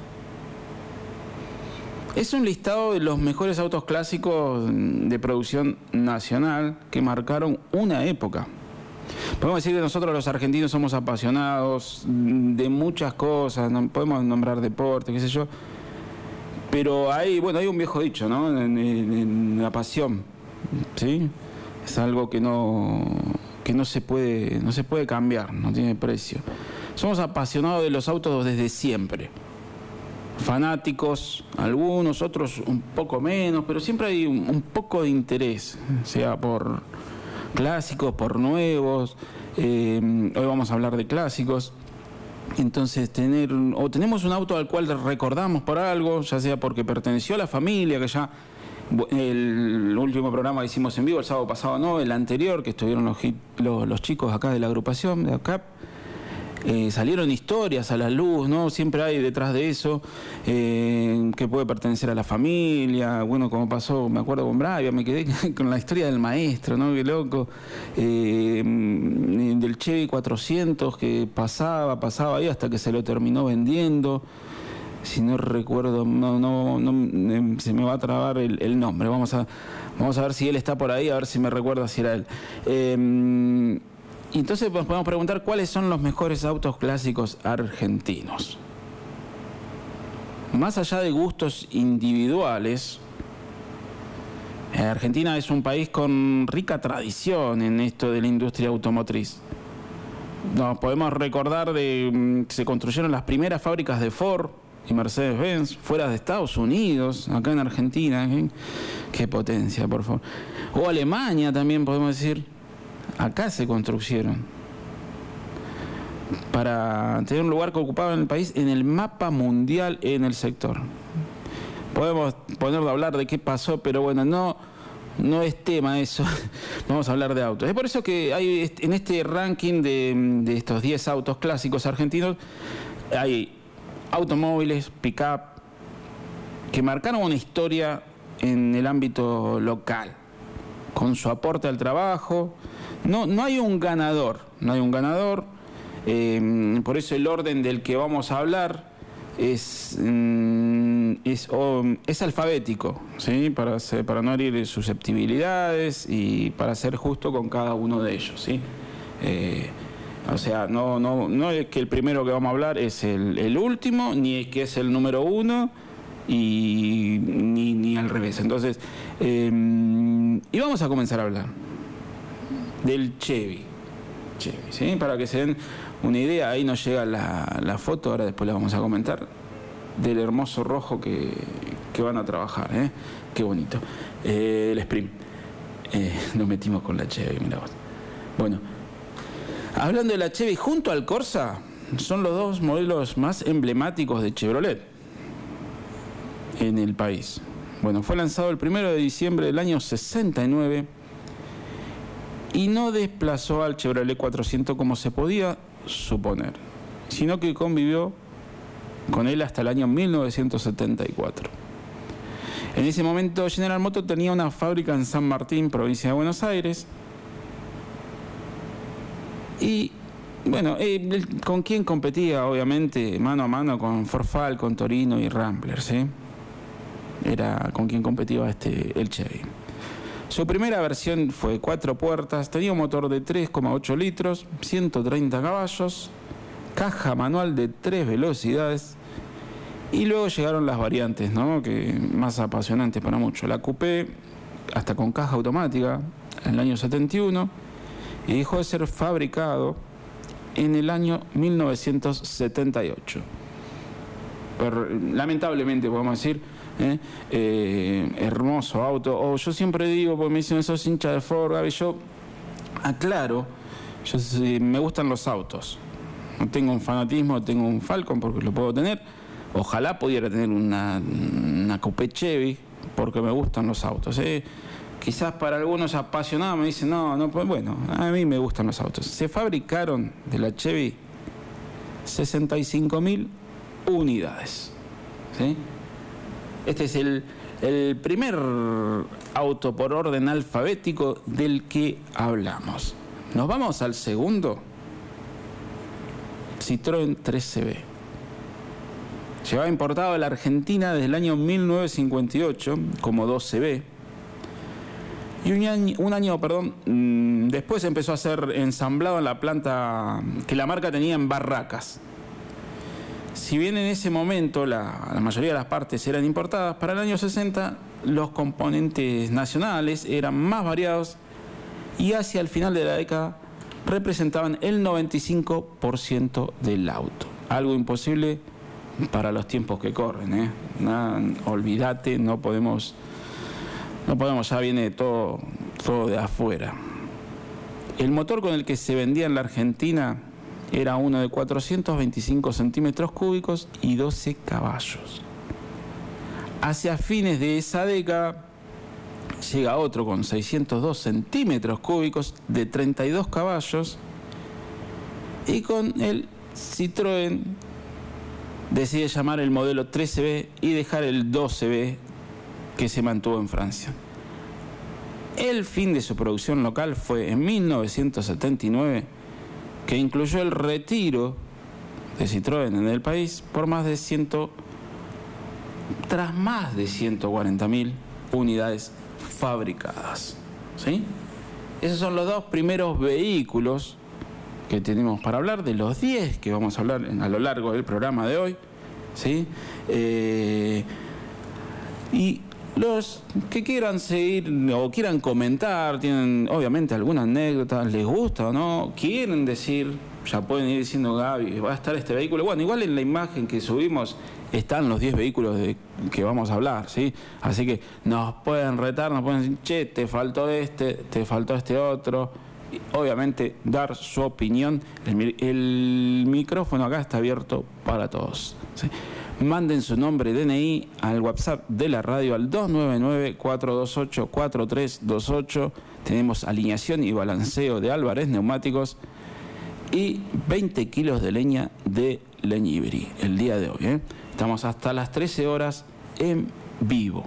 Es un listado de los mejores autos clásicos de producción nacional que marcaron una época. Podemos decir que nosotros los argentinos somos apasionados de muchas cosas, podemos nombrar deporte, qué sé yo. Pero hay, bueno, hay un viejo dicho, ¿no? En, en, en la pasión, ¿sí? Es algo que no, que no se puede, no se puede cambiar, no tiene precio. Somos apasionados de los autos desde siempre. Fanáticos, algunos, otros un poco menos, pero siempre hay un, un poco de interés, sea por clásicos, por nuevos. Eh, hoy vamos a hablar de clásicos. Entonces, tener o tenemos un auto al cual recordamos por algo, ya sea porque perteneció a la familia, que ya el último programa que hicimos en vivo, el sábado pasado no, el anterior, que estuvieron los, los, los chicos acá de la agrupación, de APCAP, eh, salieron historias a la luz, ¿no? Siempre hay detrás de eso, eh, que puede pertenecer a la familia, bueno, como pasó, me acuerdo con Bravia, me quedé con la historia del maestro, ¿no? Qué loco, eh, del Chevy cuatrocientos que pasaba, pasaba ahí hasta que se lo terminó vendiendo. Si no recuerdo, no, no, no, se me va a trabar el, el nombre. Vamos a, vamos a ver si él está por ahí, a ver si me recuerda si era él. Eh, entonces nos podemos preguntar cuáles son los mejores autos clásicos argentinos. Más allá de gustos individuales, Argentina es un país con rica tradición en esto de la industria automotriz. Nos podemos recordar de que se construyeron las primeras fábricas de Ford y Mercedes-Benz fuera de Estados Unidos, acá en Argentina. ¿eh? Qué potencia, por favor. O Alemania también podemos decir. Acá se construyeron. para tener un lugar que ocupaba en el país en el mapa mundial en el sector. Podemos ponerlo a hablar de qué pasó, pero bueno, no, no es tema eso. Vamos a hablar de autos. Es por eso que hay en este ranking de, de estos diez autos clásicos argentinos, hay automóviles, pick-up, que marcaron una historia en el ámbito local, con su aporte al trabajo. No, no hay un ganador, no hay un ganador. Eh, por eso el orden del que vamos a hablar es, mm, es, oh, es alfabético, ¿sí? Para, ser, para no herir susceptibilidades y para ser justo con cada uno de ellos, ¿sí? Eh, o sea, no, no, no es que el primero que vamos a hablar es el, el último, ni es que es el número uno, y ni, ni al revés. Entonces, eh, y vamos a comenzar a hablar del Chevy. Chevy, ¿sí? Para que se den una idea, ahí nos llega la, la foto, ahora después la vamos a comentar, del hermoso rojo que, que van a trabajar, ¿eh? Qué bonito. Eh, el Sprint. Eh, nos metimos con la Chevy, mirá vos. Bueno, hablando de la Chevy, junto al Corsa, son los dos modelos más emblemáticos de Chevrolet en el país. Bueno, fue lanzado el primero de diciembre del año sesenta y nueve y no desplazó al Chevrolet cuatrocientos como se podía suponer, sino que convivió con él hasta el año mil novecientos setenta y cuatro. En ese momento General Motors tenía una fábrica en San Martín, provincia de Buenos Aires, y bueno, eh, ¿con quién competía? Obviamente mano a mano con Ford Falcon, Torino y Rambler, ¿sí? Era con quien competía este, el Chevy. Su primera versión fue cuatro puertas, tenía un motor de tres coma ocho litros, ciento treinta caballos, caja manual de tres velocidades, y luego llegaron las variantes, ¿no? Que más apasionantes para muchos. La Coupé, hasta con caja automática, en el año setenta y uno, y dejó de ser fabricado en el año mil novecientos setenta y ocho. Pero, lamentablemente, podemos decir, ¿Eh? Eh, hermoso auto. O yo siempre digo, porque me dicen esos hinchas de Ford, Gaby, yo aclaro, yo sí, me gustan los autos, no tengo un fanatismo, tengo un Falcon porque lo puedo tener, ojalá pudiera tener una, una Coupé Chevy porque me gustan los autos, ¿eh? Quizás para algunos apasionados me dicen no, no, pues bueno, a mí me gustan los autos. Se fabricaron de la Chevy sesenta y cinco mil unidades, ¿sí? Este es el, el primer auto por orden alfabético del que hablamos. Nos vamos al segundo. Citroën tres C B. Llevaba importado a la Argentina desde el año mil novecientos cincuenta y ocho como dos C B. Y un año, un año perdón, después empezó a ser ensamblado en la planta que la marca tenía en Barracas. Si bien en ese momento la, la mayoría de las partes eran importadas, para el año sesenta los componentes nacionales eran más variados y hacia el final de la década representaban el noventa y cinco por ciento del auto. Algo imposible para los tiempos que corren, ¿eh? Nada, olvídate, no podemos, no podemos, ya viene todo, todo de afuera. El motor con el que se vendía en la Argentina era uno de cuatrocientos veinticinco centímetros cúbicos y doce caballos. Hacia fines de esa década llega otro con seiscientos dos centímetros cúbicos de treinta y dos caballos, y con el Citroën decide llamar el modelo tres C B y dejar el dos C B que se mantuvo en Francia. El fin de su producción local fue en mil novecientos setenta y nueve, que incluyó el retiro de Citroën en el país por más de cien, tras más de ciento cuarenta mil unidades fabricadas, ¿sí? Esos son los dos primeros vehículos que tenemos para hablar, de los diez que vamos a hablar a lo largo del programa de hoy, ¿sí? Eh, y los que quieran seguir o quieran comentar, tienen obviamente alguna anécdota, les gusta o no, quieren decir, ya pueden ir diciendo, Gaby, va a estar este vehículo. Bueno, igual en la imagen que subimos están los diez vehículos de que vamos a hablar, ¿sí? Así que nos pueden retar, nos pueden decir, che, te faltó este, te faltó este otro, obviamente dar su opinión. El, el micrófono acá está abierto para todos, ¿sí? Manden su nombre, D N I al WhatsApp de la radio al dos nueve nueve, cuatro dos ocho, cuatro tres dos ocho. Tenemos alineación y balanceo de Álvarez Neumáticos y veinte kilos de leña de Leñibri el día de hoy, ¿eh? Estamos hasta las trece horas en vivo.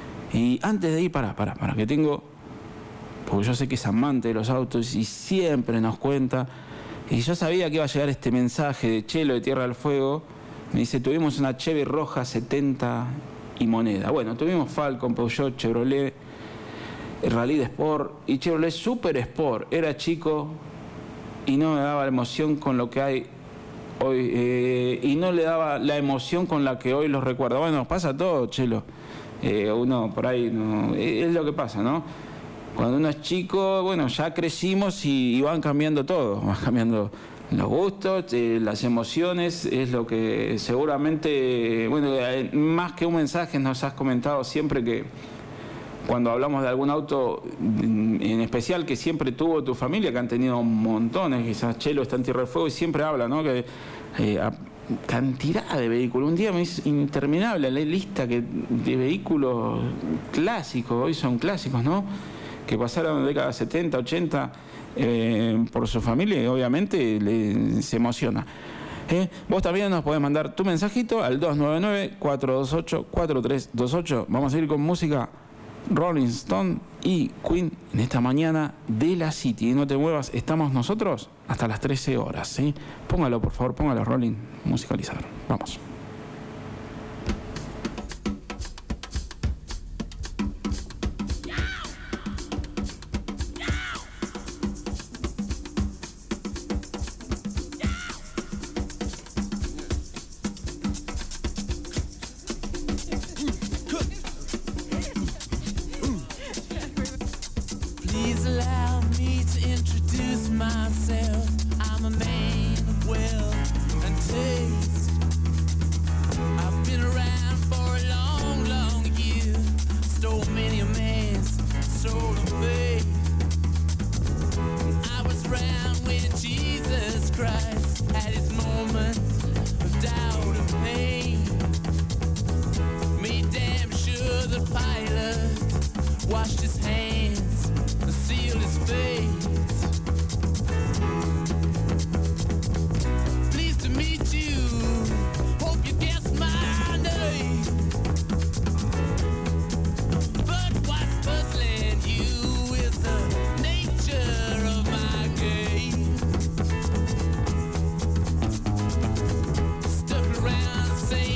Y antes de ir, para, para, para que tengo, porque yo sé que es amante de los autos y siempre nos cuenta, y yo sabía que iba a llegar este mensaje de Chelo de Tierra del Fuego. Me dice, tuvimos una Chevy roja setenta y moneda. Bueno, tuvimos Falcon, Peugeot, Chevrolet, Rally de Sport y Chevrolet Super Sport. Era chico y no me daba la emoción con lo que hay hoy, eh, y no le daba la emoción con la que hoy los recuerdo. Bueno, pasa todo, Chelo. Eh, uno por ahí, no, es lo que pasa, ¿no? Cuando uno es chico, bueno, ya crecimos y, y van cambiando todo, van cambiando los gustos, eh, las emociones, es lo que seguramente, bueno, eh, más que un mensaje nos has comentado siempre que cuando hablamos de algún auto en especial que siempre tuvo tu familia, que han tenido montones, quizás Chelo está en Tierra del Fuego y siempre habla, ¿no? Que eh, a, cantidad de vehículos, un día me es interminable la lista que, de vehículos clásicos, hoy son clásicos, ¿no? Que pasaron de la década setenta, ochenta, Eh, por su familia y obviamente le, se emociona. ¿Eh? Vos también nos podés mandar tu mensajito al dos nueve nueve, cuatro dos ocho, cuatro tres dos ocho. Vamos a ir con música Rolling Stone y Queen en esta mañana de la City. No te muevas, estamos nosotros hasta las trece horas, ¿sí? Póngalo, por favor, póngalo Rolling, musicalizador. Vamos.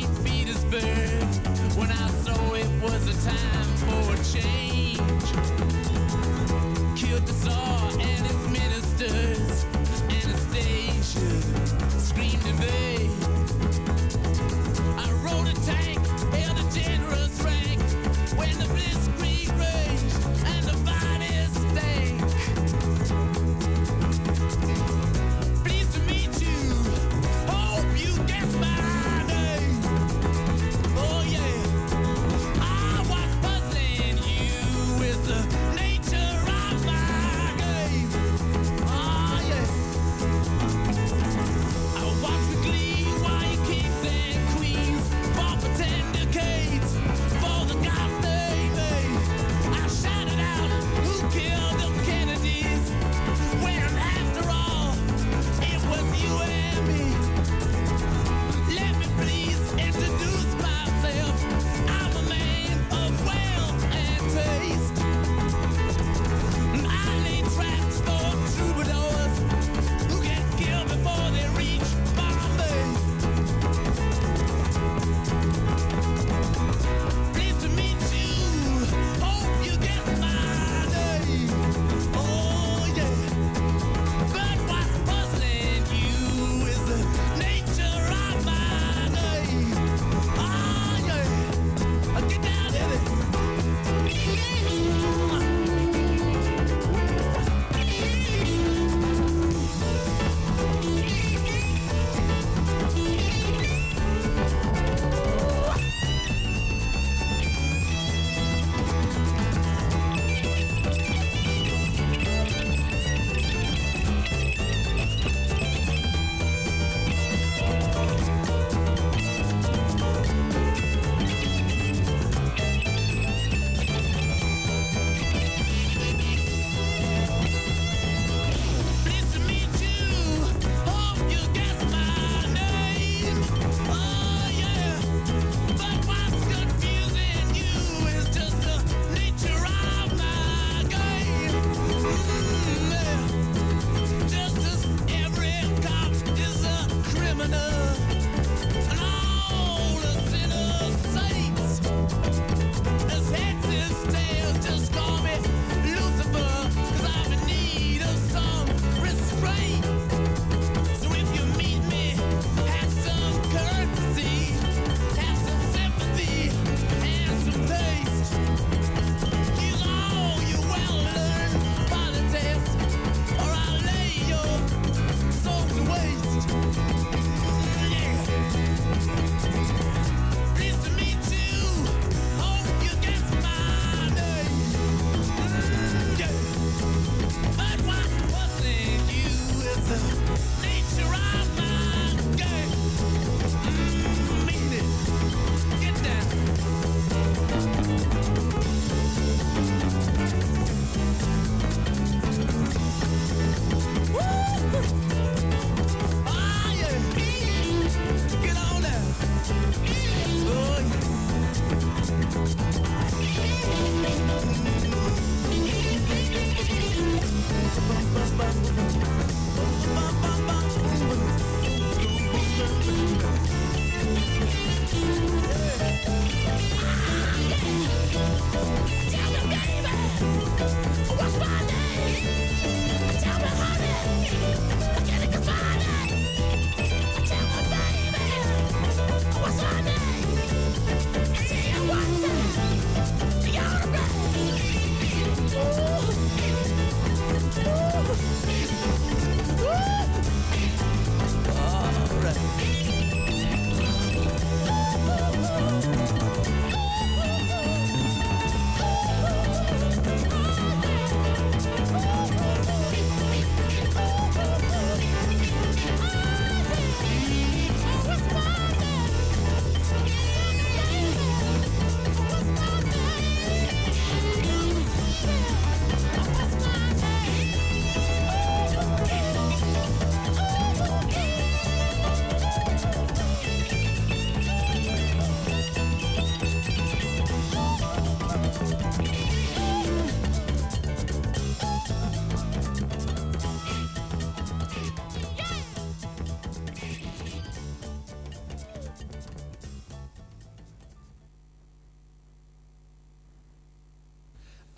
When I saw it was a time for a change.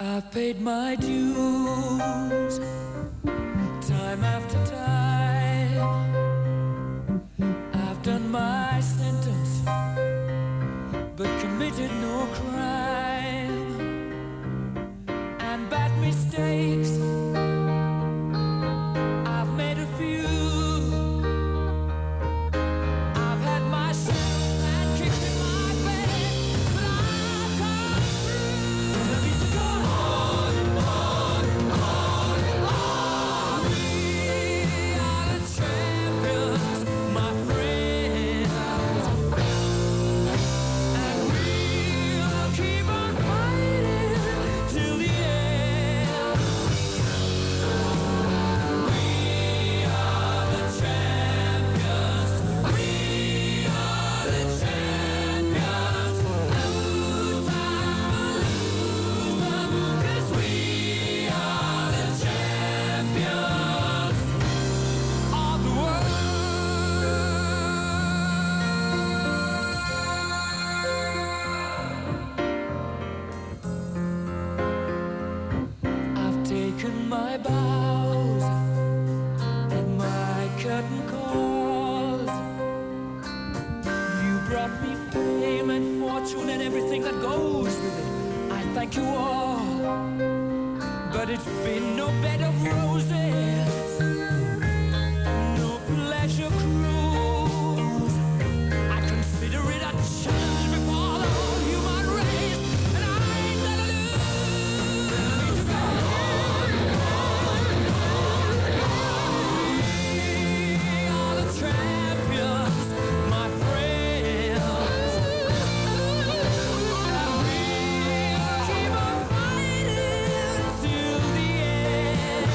I've paid my dues, time after time. I've done my sentence, but committed no crime. And bad mistakes, I've made a few. I've had my shadows and kicks in my face, but I've come through. I need to go on, on, on, on. We are the champions, my friends, and we'll keep on fighting till the end. We are the champions, we are the champions. No time for losers, 'cause we are the champions of the world. I've taken my bows and my curtain calls. You brought me fame and fortune and everything that goes with it. I thank you all, but it's been no bed of roses, no pleasure cruise. I consider it a challenge before the whole human race, and I ain't gonna lose. I need to go on, on, on. We are the champions, my friends, and we'll keep on fighting till the end.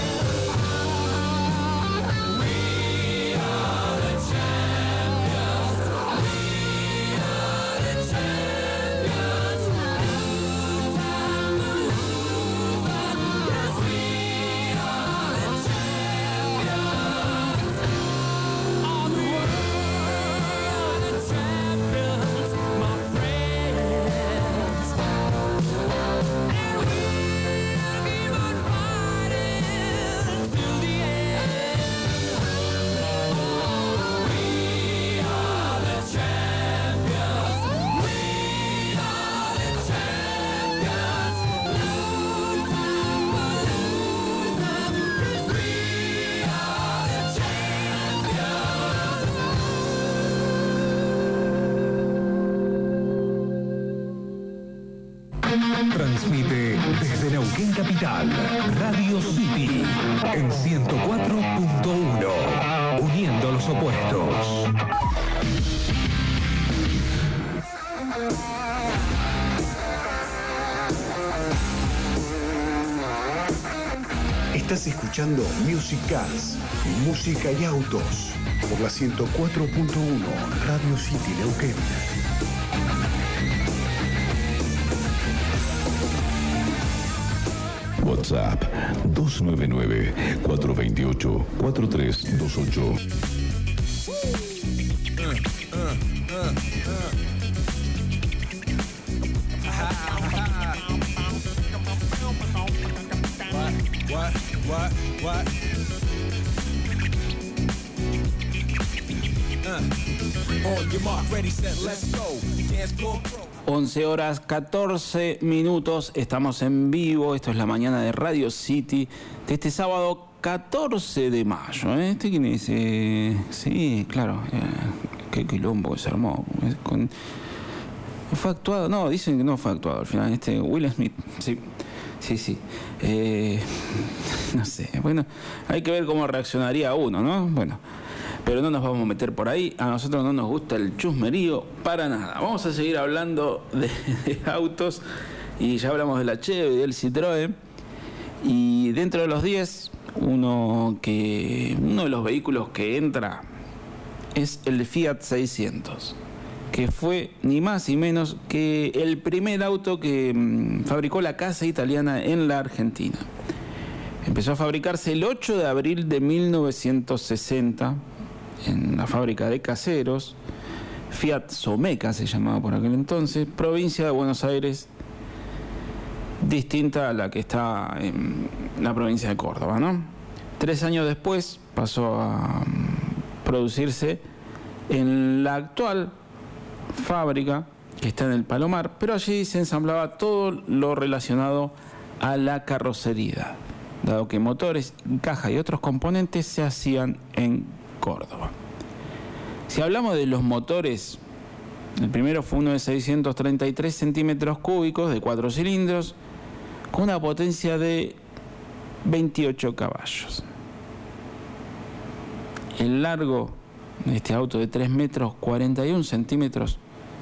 We are the champions, we are the champions. No time for losers, 'cause we are the champions of the world, the champions, my friends, and we'll keep on fighting till the end. We are the champions, we are the champions. No time for losers, 'cause we are the champions. Transmite desde Neuquén Capital, Radio City, en ciento cuatro punto uno, uniendo los opuestos. Estás escuchando Music Cars, música y autos, por la ciento cuatro punto uno, Radio City Neuquén. WhatsApp dos nueve nueve, cuatro dos ocho, cuatro tres dos ocho. What, what, what? Uh, on your mark, ready, set, let's go. Dance floor pro. once horas catorce minutos, estamos en vivo, esto es la mañana de Radio City de este sábado catorce de mayo. ¿eh? ¿Este quién es? Eh, sí, claro, eh, qué quilombo se armó. Eh, con, ¿Fue actuado? No, dicen que no fue actuado al final, este Will Smith, sí, sí, sí. Eh, no sé, bueno, hay que ver cómo reaccionaría uno, ¿no? Bueno. Pero no nos vamos a meter por ahí, a nosotros no nos gusta el chusmerío para nada. Vamos a seguir hablando de, de autos y ya hablamos de la Chevy y del Citroën. Y dentro de los diez, uno, que, uno de los vehículos que entra es el Fiat seiscientos, que fue ni más ni menos que el primer auto que mmm, fabricó la casa italiana en la Argentina. Empezó a fabricarse el ocho de abril de mil novecientos sesenta en la fábrica de Caseros, Fiat Someca se llamaba por aquel entonces, provincia de Buenos Aires, distinta a la que está en la provincia de Córdoba, ¿no? Tres años después pasó a producirse en la actual fábrica que está en el Palomar, pero allí se ensamblaba todo lo relacionado a la carrocería, dado que motores, caja y otros componentes se hacían en Córdoba. Si hablamos de los motores, el primero fue uno de seiscientos treinta y tres centímetros cúbicos de cuatro cilindros con una potencia de veintiocho caballos. El largo de este auto de tres metros cuarenta y uno centímetros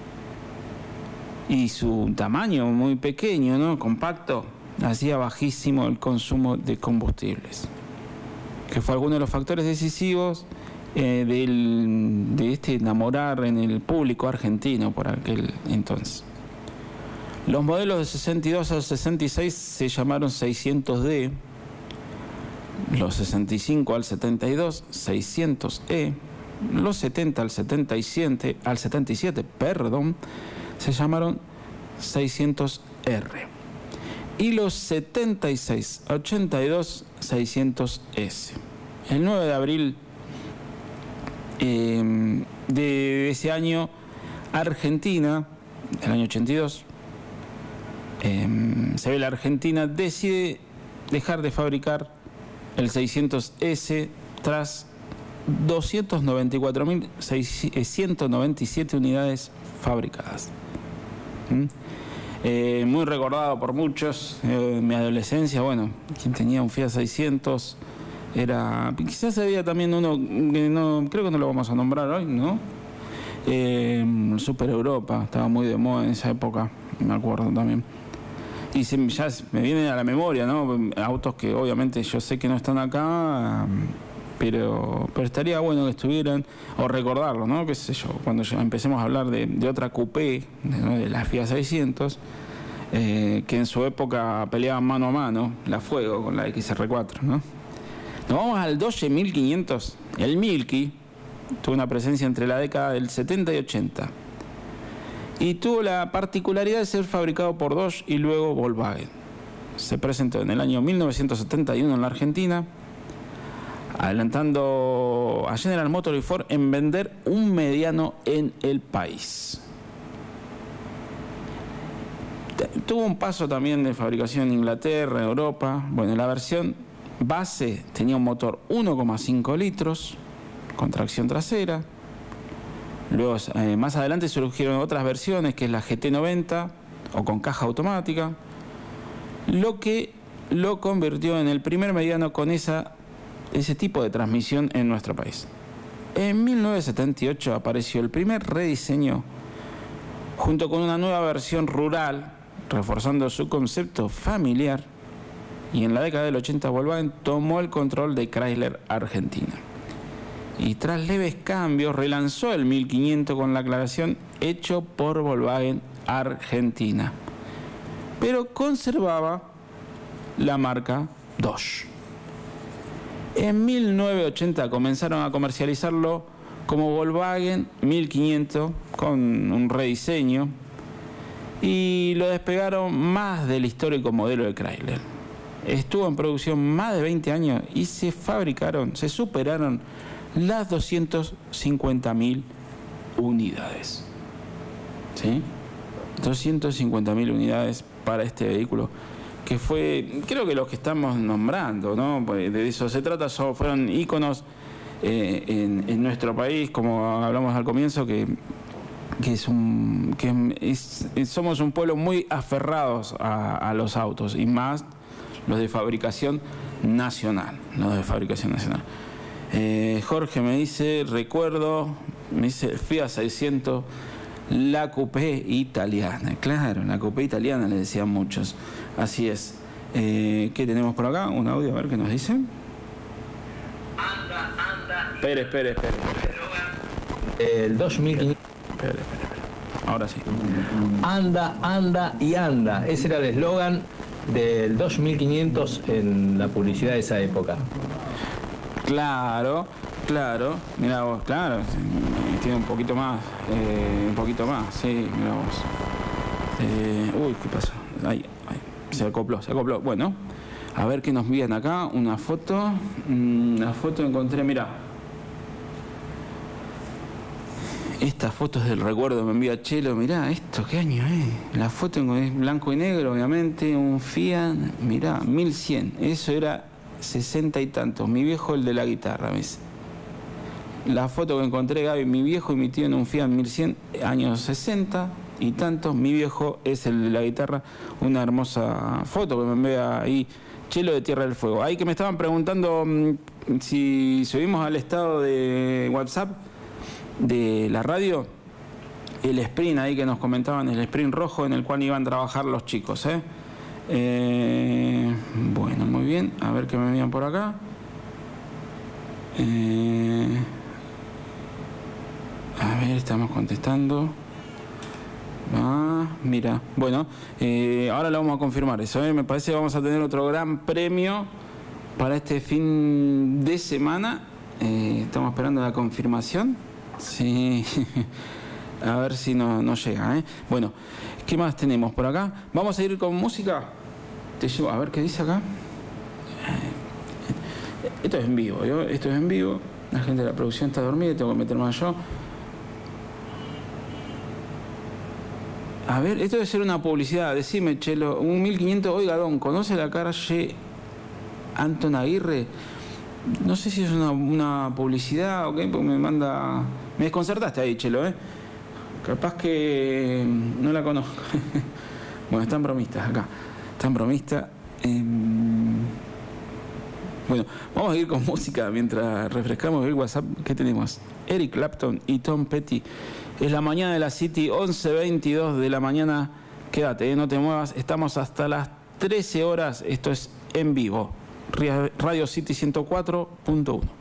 y su tamaño muy pequeño, ¿no? Compacto, hacía bajísimo el consumo de combustibles, que fue alguno de los factores decisivos eh, del, de este enamorar en el público argentino por aquel entonces. Los modelos de sesenta y dos al sesenta y seis se llamaron seiscientos D, los sesenta y cinco al setenta y dos, seiscientos E, los setenta al setenta y siete, al setenta y siete, perdón, se llamaron seiscientos R. Y los setenta y seis a ochenta y dos, seiscientos S. El nueve de abril eh, de ese año, Argentina, del año ochenta y dos, eh, se ve la Argentina decide dejar de fabricar el seiscientos S tras doscientas noventa y cuatro mil seiscientas noventa y siete unidades fabricadas. ¿Mm? Eh, muy recordado por muchos, eh, en mi adolescencia, bueno, quien tenía un Fiat seiscientos era, quizás había también uno, que no, creo que no lo vamos a nombrar hoy, ¿no? Eh, Super Europa, estaba muy de moda en esa época, me acuerdo también. Y se, ya me vienen a la memoria, ¿no? Autos que obviamente yo sé que no están acá, pero, pero estaría bueno que estuvieran, o recordarlo, ¿no? Qué sé yo, cuando ya empecemos a hablar de, de otra coupé, ¿no? De la Fiat seiscientos, eh, que en su época peleaban mano a mano, la Fuego con la X R cuatro, ¿no? Nos vamos al Dodge mil quinientos, el Milky, tuvo una presencia entre la década del setenta y ochenta. Y tuvo la particularidad de ser fabricado por Dodge y luego Volkswagen. Se presentó en el año mil novecientos setenta y uno en la Argentina, adelantando a General Motors y Ford en vender un mediano en el país. Tuvo un paso también de fabricación en Inglaterra, en Europa. Bueno, la versión base tenía un motor uno coma cinco litros con tracción trasera. Luego, eh, más adelante surgieron otras versiones, que es la G T noventa o con caja automática, lo que lo convirtió en el primer mediano con esa, ese tipo de transmisión en nuestro país. En mil novecientos setenta y ocho apareció el primer rediseño junto con una nueva versión rural, reforzando su concepto familiar, y en la década del ochenta Volkswagen tomó el control de Chrysler Argentina. Y tras leves cambios relanzó el mil quinientos con la aclaración hecho por Volkswagen Argentina, pero conservaba la marca Dodge. En mil novecientos ochenta comenzaron a comercializarlo como Volkswagen mil quinientos con un rediseño y lo despegaron más del histórico modelo de Chrysler. Estuvo en producción más de veinte años y se fabricaron, se superaron las doscientas cincuenta mil unidades. ¿Sí? doscientas cincuenta mil unidades para este vehículo, que fue, creo que los que estamos nombrando, ¿no? Pues de eso se trata, son, fueron íconos eh, en, en nuestro país, como hablamos al comienzo, que, que, es un, que es, somos un pueblo muy aferrados a, a los autos, y más los de fabricación nacional, los de fabricación nacional. Eh, Jorge me dice, recuerdo, me dice Fiat seiscientos, la coupé italiana. Claro, la coupé italiana le decían muchos. Así es. Eh, ¿Qué tenemos por acá? Un audio, a ver qué nos dice. Anda, anda. Espere, espere, espere. El dos mil quinientos. Espere, espere, espere. Ahora sí. Anda, anda y anda. Ese era el eslogan del dos mil quinientos en la publicidad de esa época. Claro, claro, mira vos, claro, tiene un poquito más, eh, un poquito más, sí, mira vos. Eh, uy, ¿qué pasó? Ahí, ahí. se acopló, se acopló. Bueno, a ver qué nos envían acá. Una foto. Una foto encontré, mira. Esta foto es del recuerdo, me envía Chelo. Mirá, esto, ¿qué año es? La foto en blanco y negro, obviamente. Un Fiat, mirá, mil cien. Eso era sesenta y tantos. Mi viejo, el de la guitarra, ¿ves? La foto que encontré, Gaby, mi viejo y mi tío en un Fiat mil cien, años sesenta y tantos. Mi viejo es el de la guitarra. Una hermosa foto que me envía ahí Chelo de Tierra del Fuego. Ahí que me estaban preguntando mmm, si subimos al estado de WhatsApp de la radio el sprint ahí que nos comentaban, el sprint rojo en el cual iban a trabajar los chicos, ¿eh? Eh, bueno, muy bien. A ver qué me envían por acá. Eh, a ver, estamos contestando. Ah, mira, bueno, eh, ahora lo vamos a confirmar eso, ¿eh? Me parece que vamos a tener otro gran premio para este fin de semana. Eh, estamos esperando la confirmación. Sí, a ver si nos no llega, ¿eh? Bueno, ¿qué más tenemos por acá? Vamos a ir con música. Te llevo, a ver qué dice acá. Esto es en vivo, ¿yo? Esto es en vivo. La gente de la producción está dormida, tengo que meter más yo. A ver, esto debe ser una publicidad. Decime, Chelo, un mil quinientos, oiga, don, ¿conoce la calle Anton Aguirre? No sé si es una, una publicidad o qué, porque me manda... Me desconcertaste ahí, Chelo, ¿eh? Capaz que no la conozco. Bueno, están bromistas acá. Están bromistas. Eh... Bueno, vamos a ir con música mientras refrescamos el WhatsApp. ¿Qué tenemos? Eric Clapton y Tom Petty. Es la mañana de la City, once veintidós de la mañana. Quédate, ¿eh? No te muevas. Estamos hasta las trece horas. Esto es en vivo. Radio City ciento cuatro punto uno.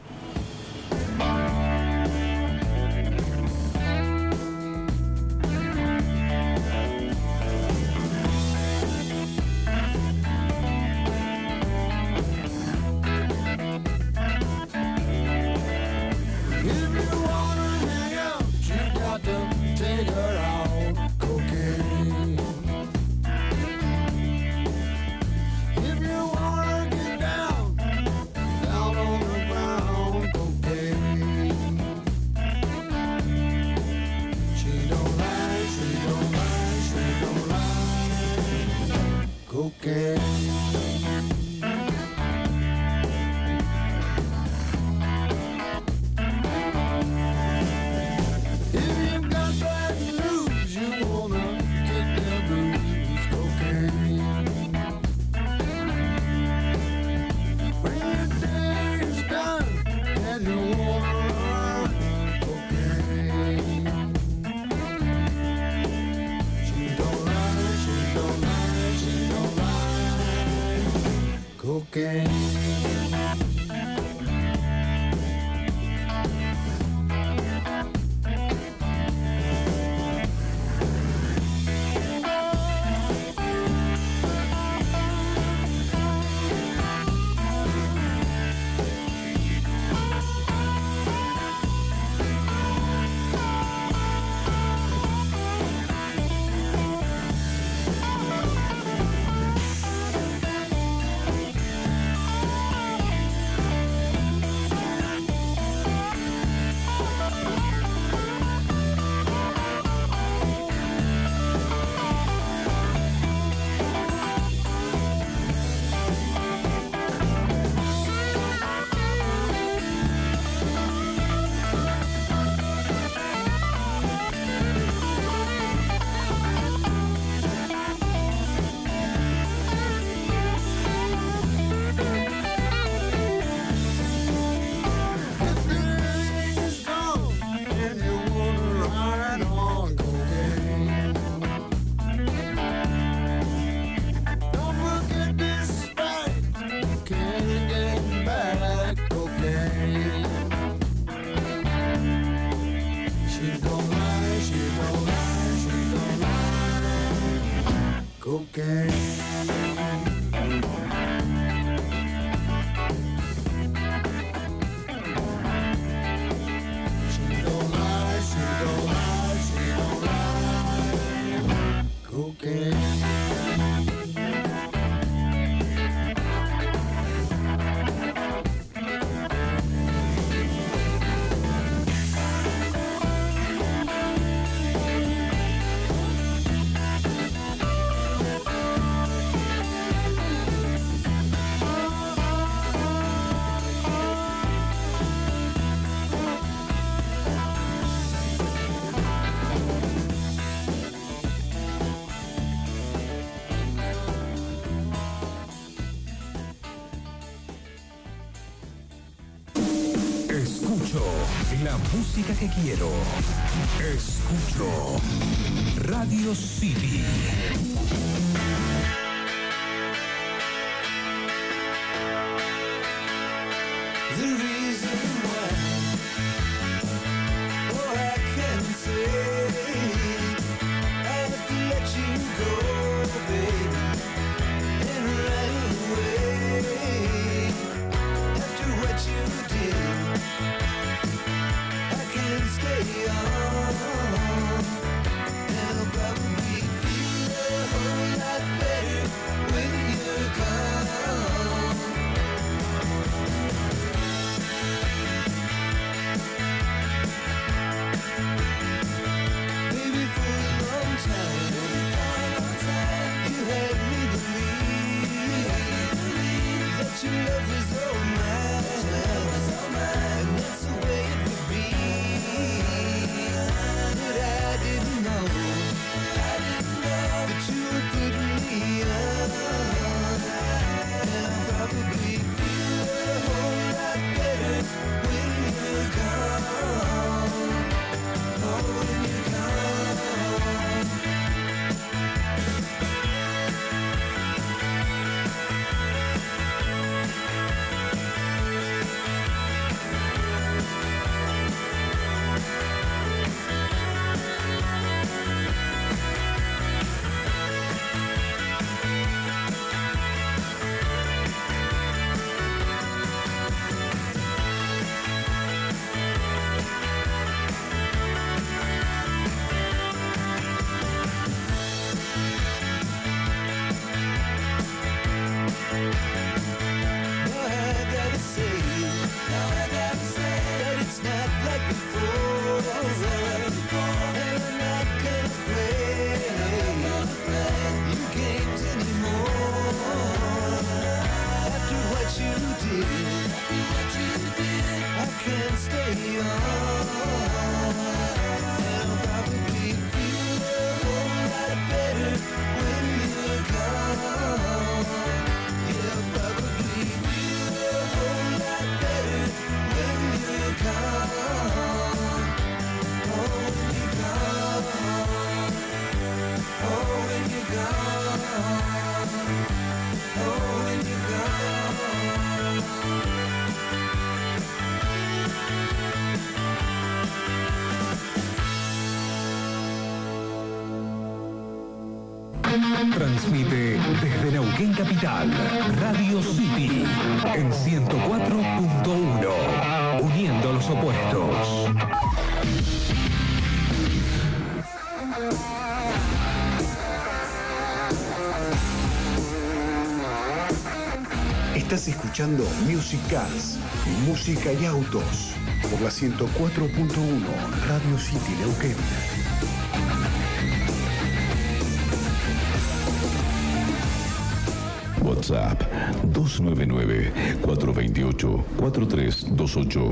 La música que quiero. Escucho Radio City. The reason why, oh, I can say I have to let you go, baby, and right away. After what you did, I can't stay on, and I'll probably feel a whole lot better when you're gone. Baby, for a long time, you had me believe that your love was all mine, and that's the way it would be. But I didn't know that you were putting me on, and I'll probably feel a whole lot better when you're gone. Oh, when you're gone. Now I gotta say, now I gotta say that it's not like before, and I'm not gonna play you games anymore. After what you did, I can't stay on, and I'll probably feel a whole lot better when you're gone. Yeah, probably feel a whole lot better when you're gone. Oh, when you're gone. Oh, when you're gone. Oh, when you're gone. Transmite desde Neuquén Capital, Radio City, en ciento cuatro punto uno, uniendo los opuestos. Estás escuchando Music Cars, música y autos, por la ciento cuatro punto uno, Radio City Neuquén. WhatsApp dos nueve nueve, cuatro dos ocho, cuatro tres dos ocho.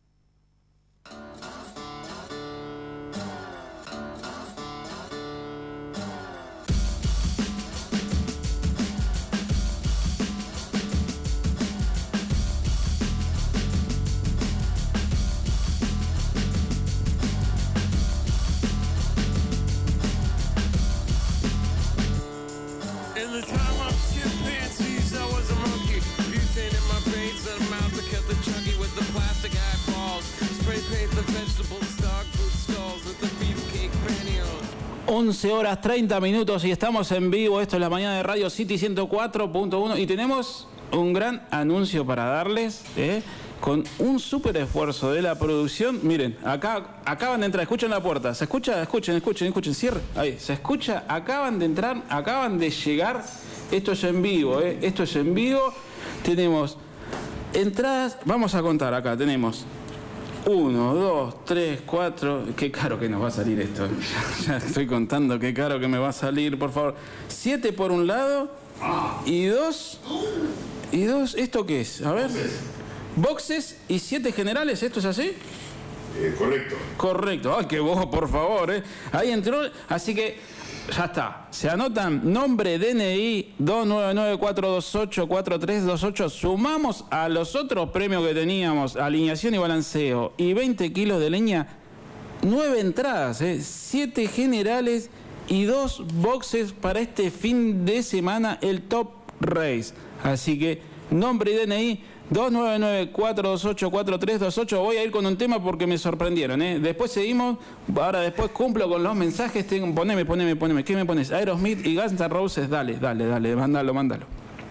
In the time of chimpanzees, I was a monkey. Butane in my veins, and a mouth that kept the chunky with the plastic eyeballs. Spray paint the vegetables, dog food stalls with the beefcake pantyhose. once horas treinta minutos y estamos en vivo. Esto es la mañana de Radio City ciento cuatro punto uno y tenemos un gran anuncio para darles, ¿eh? Con un súper esfuerzo de la producción. Miren, acá acaban de entrar, escuchen la puerta. ¿Se escucha? Escuchen, escuchen, escuchen, cierre. Ahí, se escucha, acaban de entrar, acaban de llegar. Esto es en vivo, ¿eh? Esto es en vivo. Tenemos entradas, vamos a contar acá, tenemos uno, dos, tres, cuatro. Qué caro que nos va a salir esto. Ya estoy contando qué caro que me va a salir, por favor. Siete por un lado y dos. Y dos, ¿esto qué es? A ver. Boxes y siete generales, ¿esto es así? Eh, correcto. Correcto. Ay, qué vos, por favor, ¿eh? Ahí entró, así que Ya está. Se anotan nombre, D N I dos nueve nueve cuatro dos ocho cuatro tres dos ocho. Sumamos a los otros premios que teníamos, alineación y balanceo, y veinte kilos de leña, nueve entradas, ¿eh? siete generales y dos boxes para este fin de semana, el Top Race. Así que nombre y D N I dos nueve nueve cuatro dos ocho cuatro tres dos ocho. Voy a ir con un tema porque me sorprendieron, ¿eh? Después seguimos. Ahora después cumplo con los mensajes. Tengo, poneme, poneme, poneme. ¿Qué me pones? Aerosmith y Guns N' Roses. Dale, dale, dale. Mándalo, mándalo.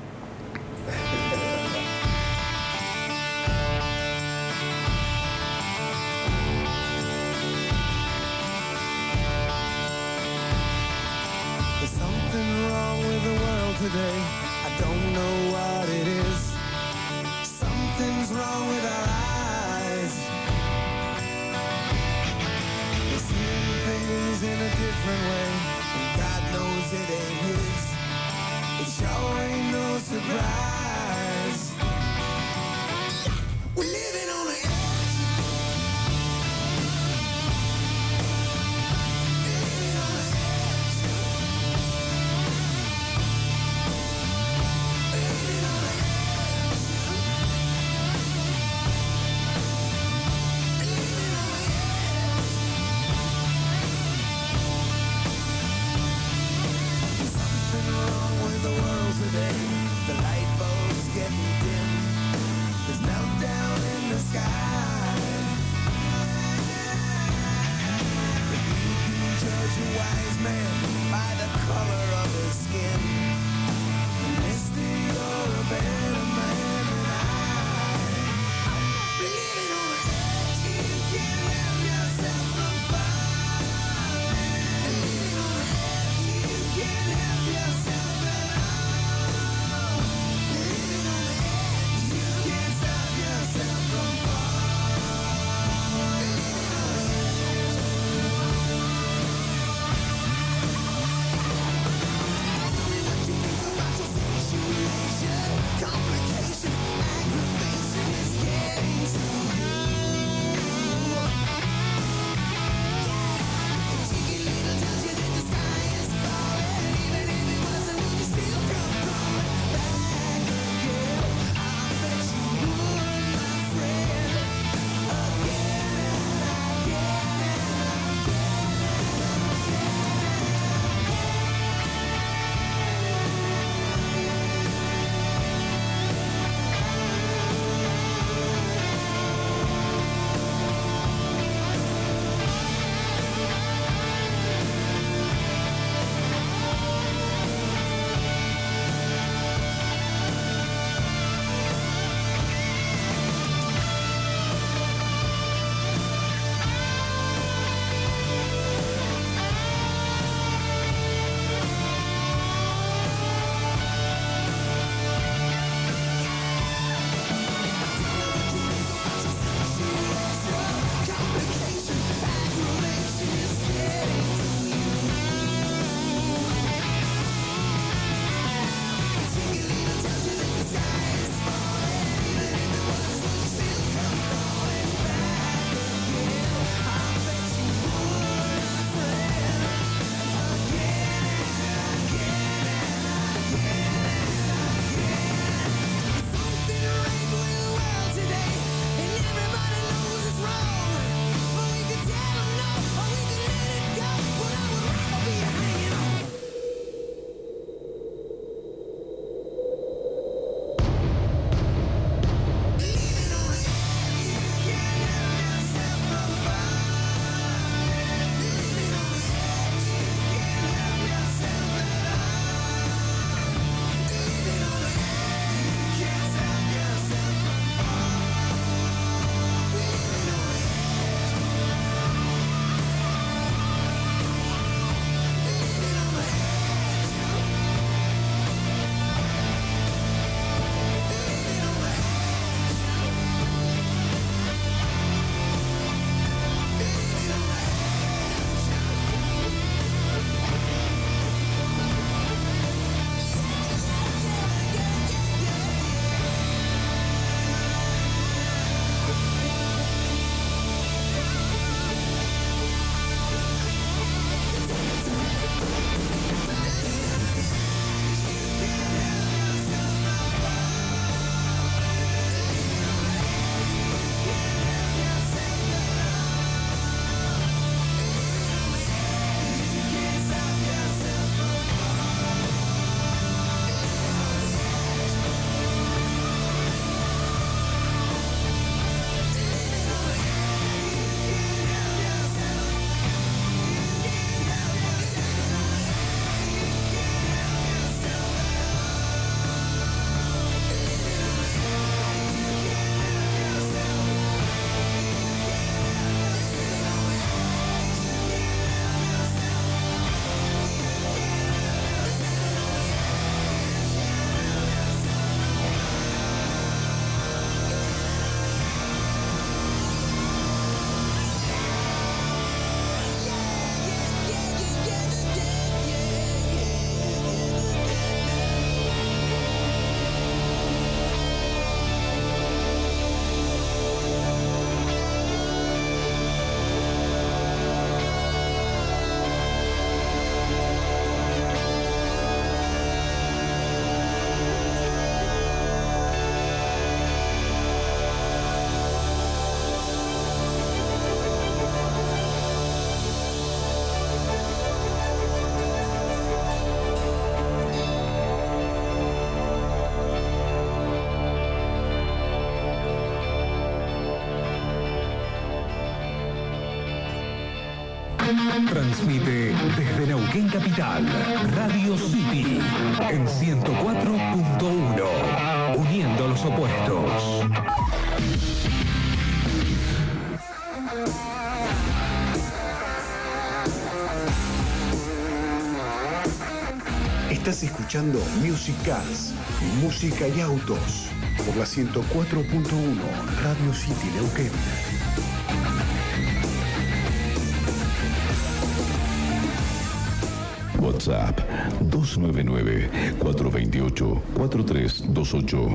There's something wrong with the world today. I don't know what it is. Something's wrong with our eyes. We're seeing things in a different way, and God knows it ain't his. It sure ain't Transmite desde Neuquén Capital, Radio City, en ciento cuatro punto uno, uniendo los opuestos. Estás escuchando Music Cars, música y autos, por la ciento cuatro punto uno, Radio City Neuquén. WhatsApp dos nueve nueve, cuatro dos ocho, cuatro tres dos ocho.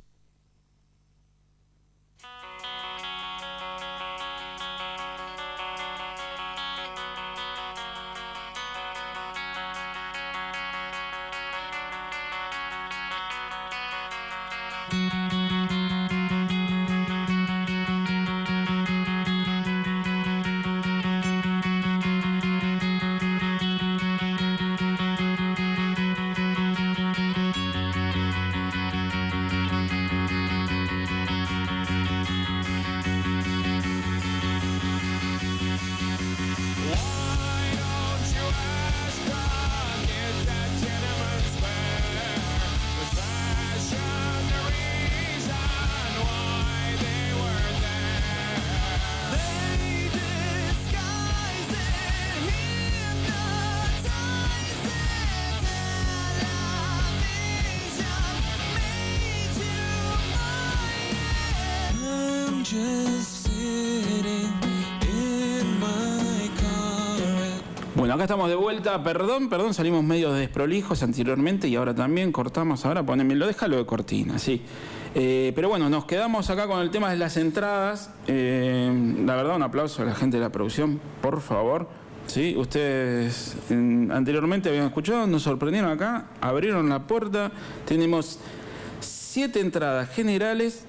Bueno, acá estamos de vuelta. Perdón, perdón, salimos medio desprolijos anteriormente y ahora también cortamos. Ahora ponémelo, déjalo de cortina, sí. Eh, pero bueno, nos quedamos acá con el tema de las entradas. Eh, la verdad, un aplauso a la gente de la producción, por favor. Sí, ustedes en, anteriormente habían escuchado, nos sorprendieron acá, abrieron la puerta. Tenemos siete entradas generales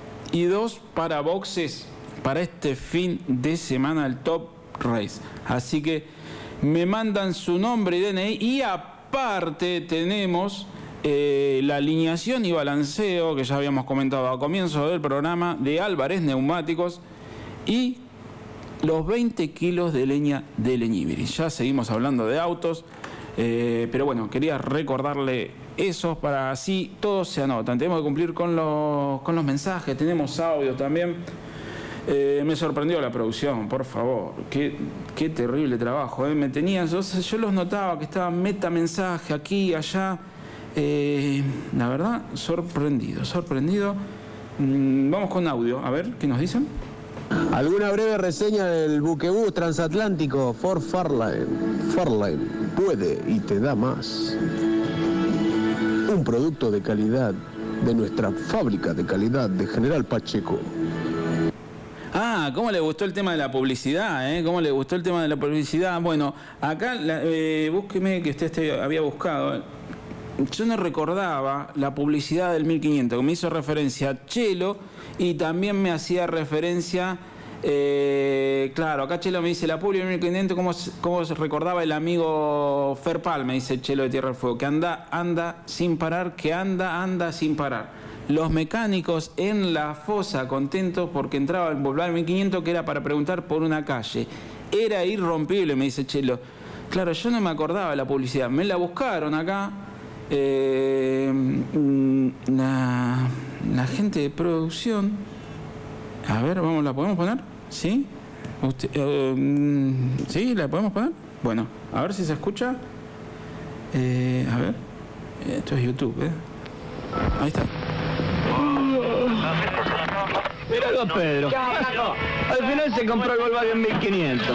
y dos para boxes para este fin de semana, el Top Race. Así que me mandan su nombre y D N I y aparte tenemos eh, la alineación y balanceo que ya habíamos comentado a comienzo del programa de Álvarez Neumáticos y los veinte kilos de leña de Leñibiri. Ya seguimos hablando de autos, eh, pero bueno, quería recordarle eso para así todos se anotan. Tenemos que cumplir con los, con los mensajes, tenemos audio también. Eh, me sorprendió la producción, por favor. Qué, qué terrible trabajo. ¿eh? Me tenían, yo, yo los notaba que estaban metamensaje aquí, allá. Eh, la verdad, sorprendido, sorprendido. Mm, vamos con audio, a ver, ¿qué nos dicen? ¿Alguna breve reseña del buquebús transatlántico Ford Fairlane? Fairlane puede y te da más. Un producto de calidad de nuestra fábrica de calidad de General Pacheco. Ah, ¿cómo le gustó el tema de la publicidad? Eh? ¿Cómo le gustó el tema de la publicidad? Bueno, acá, la, eh, búsqueme que usted este, había buscado. Eh. Yo no recordaba la publicidad del mil quinientos, que me hizo referencia a Chelo y también me hacía referencia, eh, claro, acá Chelo me dice la publicidad del mil quinientos, ¿cómo, cómo se recordaba el amigo Ferpal? Me dice Chelo de Tierra del Fuego, que anda, anda sin parar, que anda, anda sin parar. Los mecánicos en la fosa contentos porque entraba el Volkswagen mil quinientos que era para preguntar por una calle. Era irrompible, me dice Chelo. Claro, yo no me acordaba de la publicidad. Me la buscaron acá. Eh, la, la gente de producción. A ver, vamos, ¿la podemos poner? ¿Sí? Usted, eh, ¿Sí? ¿La podemos poner? Bueno, a ver si se escucha. Eh, a ver. Esto es YouTube, ¿eh? Ahí está. Míralo a Pedro. Al final se compró el Volkswagen mil quinientos.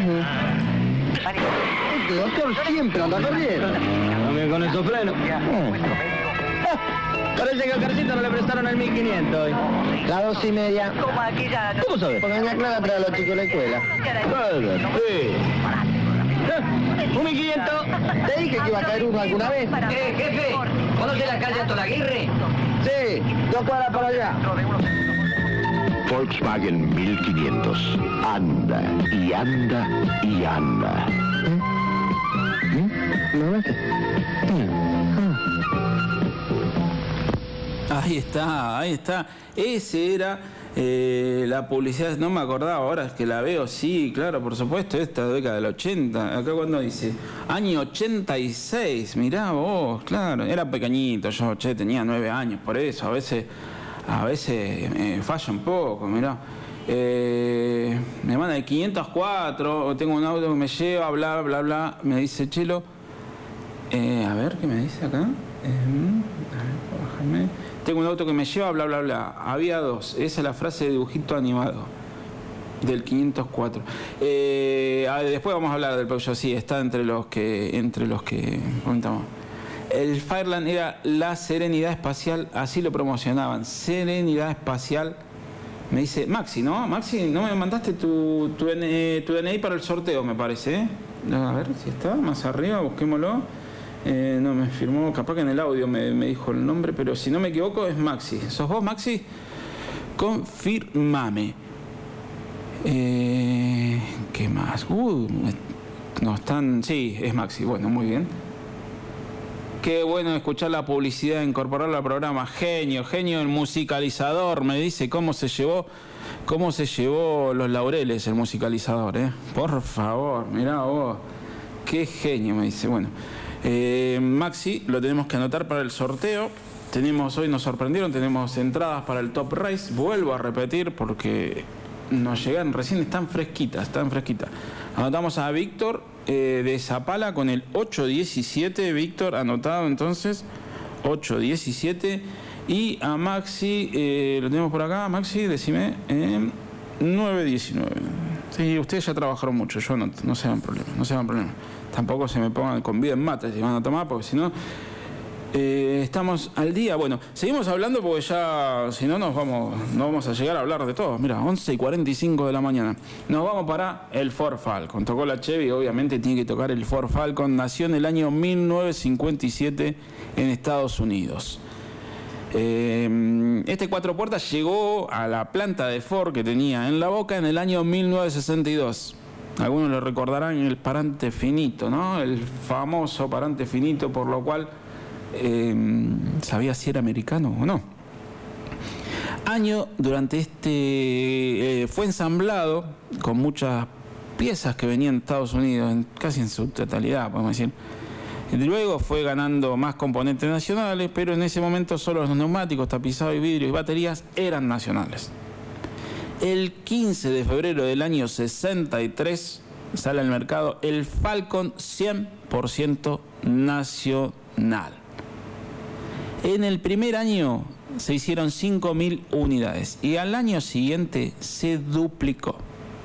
Este doctor siempre anda corriendo. También con esos frenos. Parece que al Carcito no le prestaron el mil quinientos hoy. Las dos y media. ¿Cómo sabes? Porque me aclara para los chicos de la escuela. Sí. ¿Un mil quinientos? Te dije que iba a caer uno alguna vez. Eh, jefe, ¿conoce la calle Antolaguirre? Sí, dos cuadras para allá. Volkswagen mil quinientos. Anda y anda y anda. ¿Eh? ¿No ves? Ahí está, ahí está. Ese era Eh, la publicidad, no me acordaba, ahora es que la veo, sí, claro, por supuesto, esta década del ochenta, acá cuando dice, año ochenta y seis, mirá vos, claro, era pequeñito yo, che, tenía nueve años, por eso, a veces, a veces me falla un poco, mirá. Eh, me manda el quinientos cuatro, tengo un auto que me lleva, bla, bla, bla, me dice Chelo, eh, a ver, ¿qué me dice acá? Eh, a ver, bájame. Tengo un auto que me lleva, bla, bla, bla. Había dos. Esa es la frase de dibujito animado del quinientos cuatro. Eh, después vamos a hablar del Peugeot. Sí, está entre los que entre los que comentamos. El Fireland era la serenidad espacial, así lo promocionaban. Serenidad espacial. Me dice Maxi, ¿no? Maxi, ¿no me mandaste tu, tu, tu D N I para el sorteo, me parece? ¿eh? A ver si está más arriba, busquémoslo. Eh, no me firmó, capaz que en el audio me, me dijo el nombre, pero si no me equivoco es Maxi. ¿Sos vos, Maxi? Confirmame. Eh, ¿Qué más? Uh, no están... Sí, es Maxi. Bueno, muy bien. Qué bueno escuchar la publicidad, incorporarla al programa. Genio, genio el musicalizador. Me dice cómo se llevó, cómo se llevó los laureles el musicalizador, ¿eh? Por favor, mirá vos. Qué genio, me dice. Bueno. Eh, Maxi, lo tenemos que anotar para el sorteo. Tenemos, hoy nos sorprendieron, tenemos entradas para el Top Race. Vuelvo a repetir porque nos llegan, recién están fresquitas, están fresquitas. Anotamos a Víctor eh, de Zapala con el ocho diecisiete. Víctor, anotado entonces, ocho diecisiete. Y a Maxi, eh, lo tenemos por acá, Maxi, decime, eh, nueve diecinueve. Sí, ustedes ya trabajaron mucho, yo no, no se hagan problema, no se hagan problema. Tampoco se me pongan con vida en mate si van a tomar, porque si no, eh, estamos al día. Bueno, seguimos hablando porque ya, si no, nos vamos, no vamos a llegar a hablar de todo. Mira, once y cuarenta y cinco de la mañana. Nos vamos para el Ford Falcon. Tocó la Chevy, obviamente tiene que tocar el Ford Falcon. Nació en el año mil novecientos cincuenta y siete en Estados Unidos. Eh, este cuatro puertas llegó a la planta de Ford que tenía en La Boca en el año mil novecientos sesenta y dos. Algunos lo recordarán el parante finito, ¿no? El famoso parante finito, por lo cual eh, sabía si era americano o no. Año durante este eh, fue ensamblado con muchas piezas que venían de Estados Unidos, en, casi en su totalidad, podemos decir. Y luego fue ganando más componentes nacionales, pero en ese momento solo los neumáticos, tapizados y vidrios y baterías eran nacionales. El quince de febrero del año sesenta y tres sale al mercado el Falcon cien por ciento nacional. En el primer año se hicieron cinco mil unidades y al año siguiente se duplicó.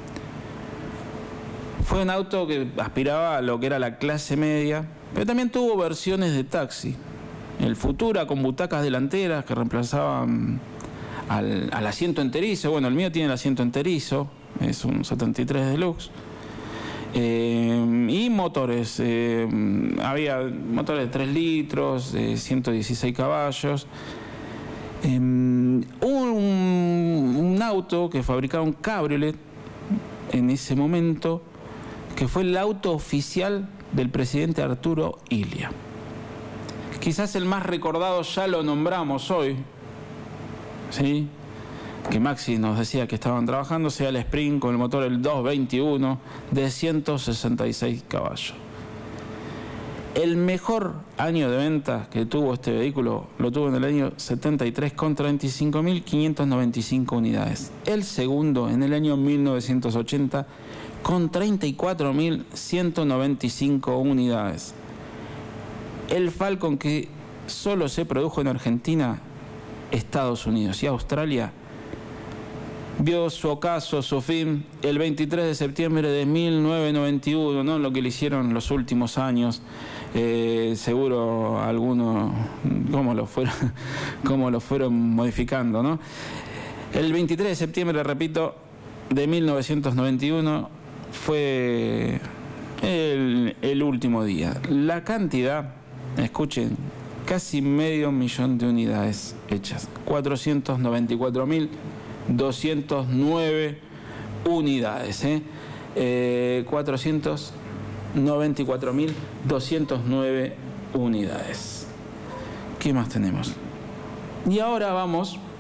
Fue un auto que aspiraba a lo que era la clase media, pero también tuvo versiones de taxi. El Futura con butacas delanteras que reemplazaban Al, al asiento enterizo. Bueno, el mío tiene el asiento enterizo, es un setenta y tres Deluxe. Eh, y motores, eh, había motores de tres litros, de ciento dieciséis caballos. Eh, un, un auto que fabricaba un cabriolet en ese momento, que fue el auto oficial del presidente Arturo Illia. Quizás el más recordado, ya lo nombramos hoy, ¿sí? Que Maxi nos decía que estaban trabajando, sea el Sprint con el motor el doscientos veintiuno de ciento sesenta y seis caballos. El mejor año de ventas que tuvo este vehículo lo tuvo en el año setenta y tres con treinta y cinco mil quinientas noventa y cinco unidades. El segundo en el año mil novecientos ochenta con treinta y cuatro mil ciento noventa y cinco unidades. El Falcon, que solo se produjo en Argentina, Estados Unidos y Australia, vio su ocaso, su fin, el veintitrés de septiembre de mil novecientos noventa y uno, ¿no? Lo que le hicieron los últimos años. Eh, seguro algunos, cómo lo fueron, cómo lo fueron modificando, ¿no? El veintitrés de septiembre, repito, de mil novecientos noventa y uno fue el, el último día. La cantidad, escuchen, casi medio millón de unidades hechas, cuatrocientos noventa y cuatro mil doscientos nueve unidades, ¿eh? Eh, cuatrocientos noventa y cuatro mil doscientos nueve unidades. ¿Qué más tenemos? Y ahora vamos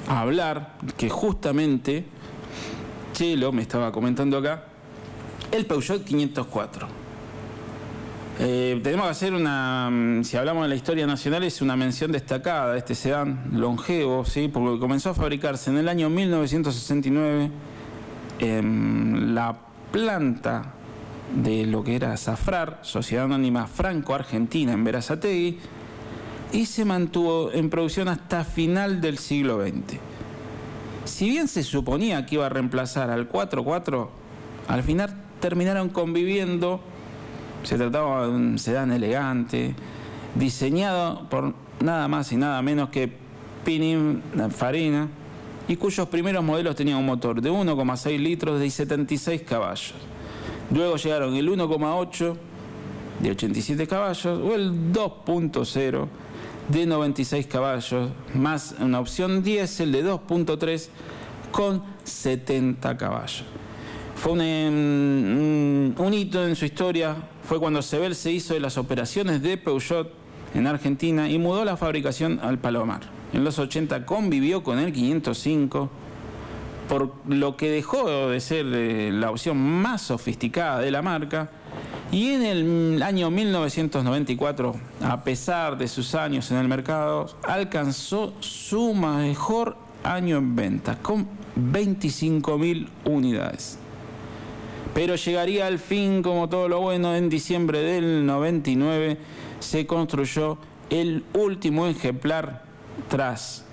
hablar que justamente Chelo me estaba comentando acá el Peugeot quinientos cuatro. Eh, tenemos que hacer una, si hablamos de la historia nacional, es una mención destacada de este sedán longevo, ¿sí? Porque comenzó a fabricarse en el año mil novecientos sesenta y nueve en la planta de lo que era Safrar, Sociedad Anónima Franco-Argentina, en Berazategui, y se mantuvo en producción hasta final del siglo veinte. Si bien se suponía que iba a reemplazar al cuatro cuatro, al final terminaron conviviendo. Se trataba de un sedán elegante, diseñado por nada más y nada menos que Pininfarina, y cuyos primeros modelos tenían un motor de uno coma seis litros de setenta y seis caballos. Luego llegaron el uno coma ocho de ochenta y siete caballos o el dos punto cero de noventa y seis caballos, más una opción diésel de dos punto tres con setenta caballos. Fue un, un, un hito en su historia. Fue cuando Sebel se hizo de las operaciones de Peugeot en Argentina y mudó la fabricación al Palomar. En los ochenta convivió con el quinientos cinco, por lo que dejó de ser eh, la opción más sofisticada de la marca. Y en el año mil novecientos noventa y cuatro, a pesar de sus años en el mercado, alcanzó su mejor año en ventas, con veinticinco mil unidades. Pero llegaría al fin, como todo lo bueno, en diciembre del noventa y nueve se construyó el último ejemplar tras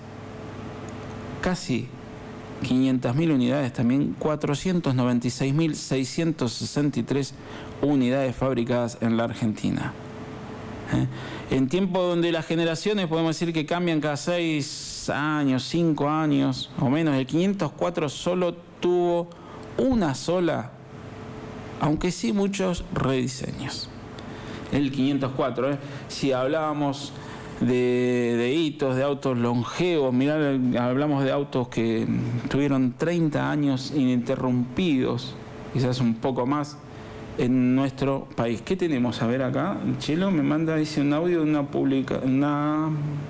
casi quinientas mil unidades, también cuatrocientas noventa y seis mil seiscientas sesenta y tres unidades fabricadas en la Argentina. ¿Eh? En tiempos donde las generaciones podemos decir que cambian cada seis años, cinco años o menos, el quinientos cuatro solo tuvo una sola, aunque sí muchos rediseños. El quinientos cuatro, ¿eh? Si hablábamos de, de hitos, de autos longevos, mirá, hablamos de autos que tuvieron treinta años ininterrumpidos, quizás un poco más, en nuestro país. ¿Qué tenemos? A ver acá, Chelo me manda, dice, un audio de una publica, una...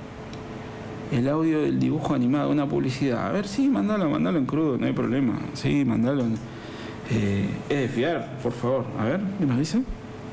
el audio del dibujo animado, una publicidad. A ver, sí, mandalo, mandalo en crudo, no hay problema. Sí, mandalo en... Eh, es de fiar, por favor. A ver, ¿qué nos dice?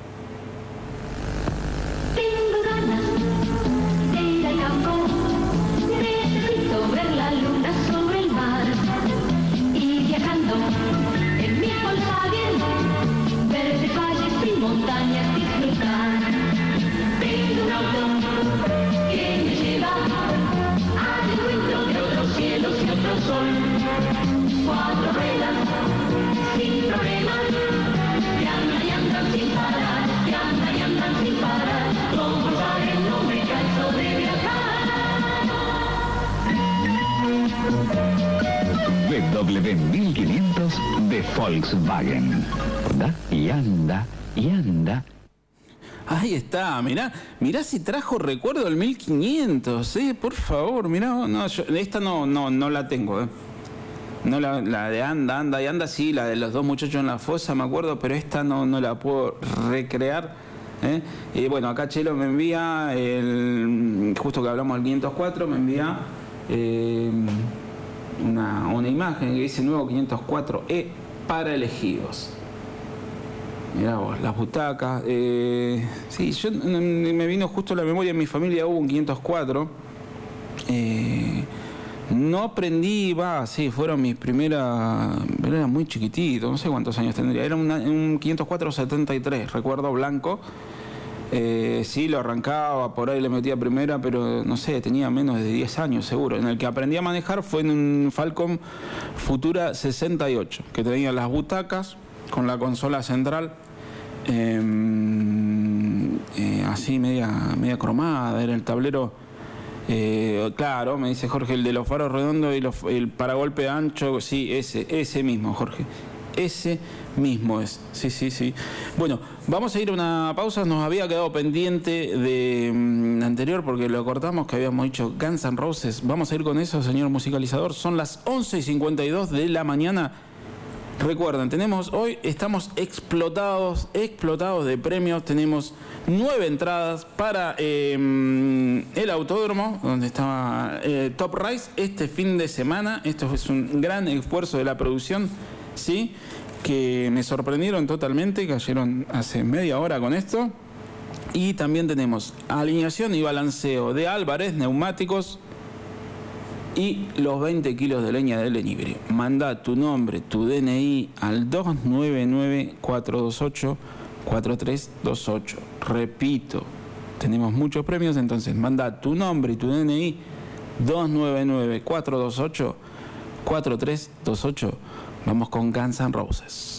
Tengo ganas de ir al campo, necesito ver la luna sobre el mar, y viajando en mi Volkswagen, ver de valles y montañas disfrutar. Tengo un auto que me lleva al encuentro de otros cielos y otro sol. Cuatro ruedas sin problemas, que andan y andan sin parar, que andan y andan sin parar. Con Volkswagen no me canso de viajar. B W mil quinientos de Volkswagen. Da y anda y anda. Ahí está, mirá, mirá si trajo recuerdo el mil quinientos, ¿eh? Por favor, mirá, no, yo, esta no, no, no la tengo, ¿eh? No la, la de anda, anda y anda, sí, la de los dos muchachos en la fosa, me acuerdo, pero esta no, no la puedo recrear. ¿eh? Y bueno, acá Chelo me envía, el, justo que hablamos del quinientos cuatro, me envía eh, una, una imagen que dice nuevo quinientos cuatro E para elegidos. Mirá vos, las butacas. Eh, sí, yo me vino justo a la memoria, en mi familia hubo un quinientos cuatro. Eh, No aprendí, va, sí, fueron mis primeras, era muy chiquitito, no sé cuántos años tendría, era una, un quinientos cuatro setenta y tres, recuerdo, blanco, eh, sí, lo arrancaba, por ahí le metía primera, pero no sé, tenía menos de diez años seguro. En el que aprendí a manejar fue en un Falcon Futura sesenta y ocho, que tenía las butacas con la consola central, eh, eh, así media, media cromada, era el tablero. Eh, claro, me dice Jorge, el de los faros redondos y los, el paragolpe ancho, sí, ese, ese mismo, Jorge, ese mismo es, sí, sí, sí. Bueno, vamos a ir a una pausa, nos había quedado pendiente de um, anterior porque lo cortamos, que habíamos dicho Guns N' Roses. Vamos a ir con eso, señor musicalizador, son las once y cincuenta y dos de la mañana Recuerden, tenemos hoy, estamos explotados, explotados de premios. Tenemos nueve entradas para eh, el autódromo, donde estaba eh, Top Race, este fin de semana. Esto es un gran esfuerzo de la producción, ¿sí? Que me sorprendieron totalmente, cayeron hace media hora con esto. Y también tenemos alineación y balanceo de Álvarez Neumáticos y los veinte kilos de leña del Enibrio. Manda tu nombre, tu D N I al dos nueve nueve, cuatro dos ocho, cuatro tres dos ocho. Repito, tenemos muchos premios, entonces manda tu nombre y tu D N I dos nueve nueve, cuatro dos ocho, cuatro tres dos ocho. Vamos con Guns N' Roses.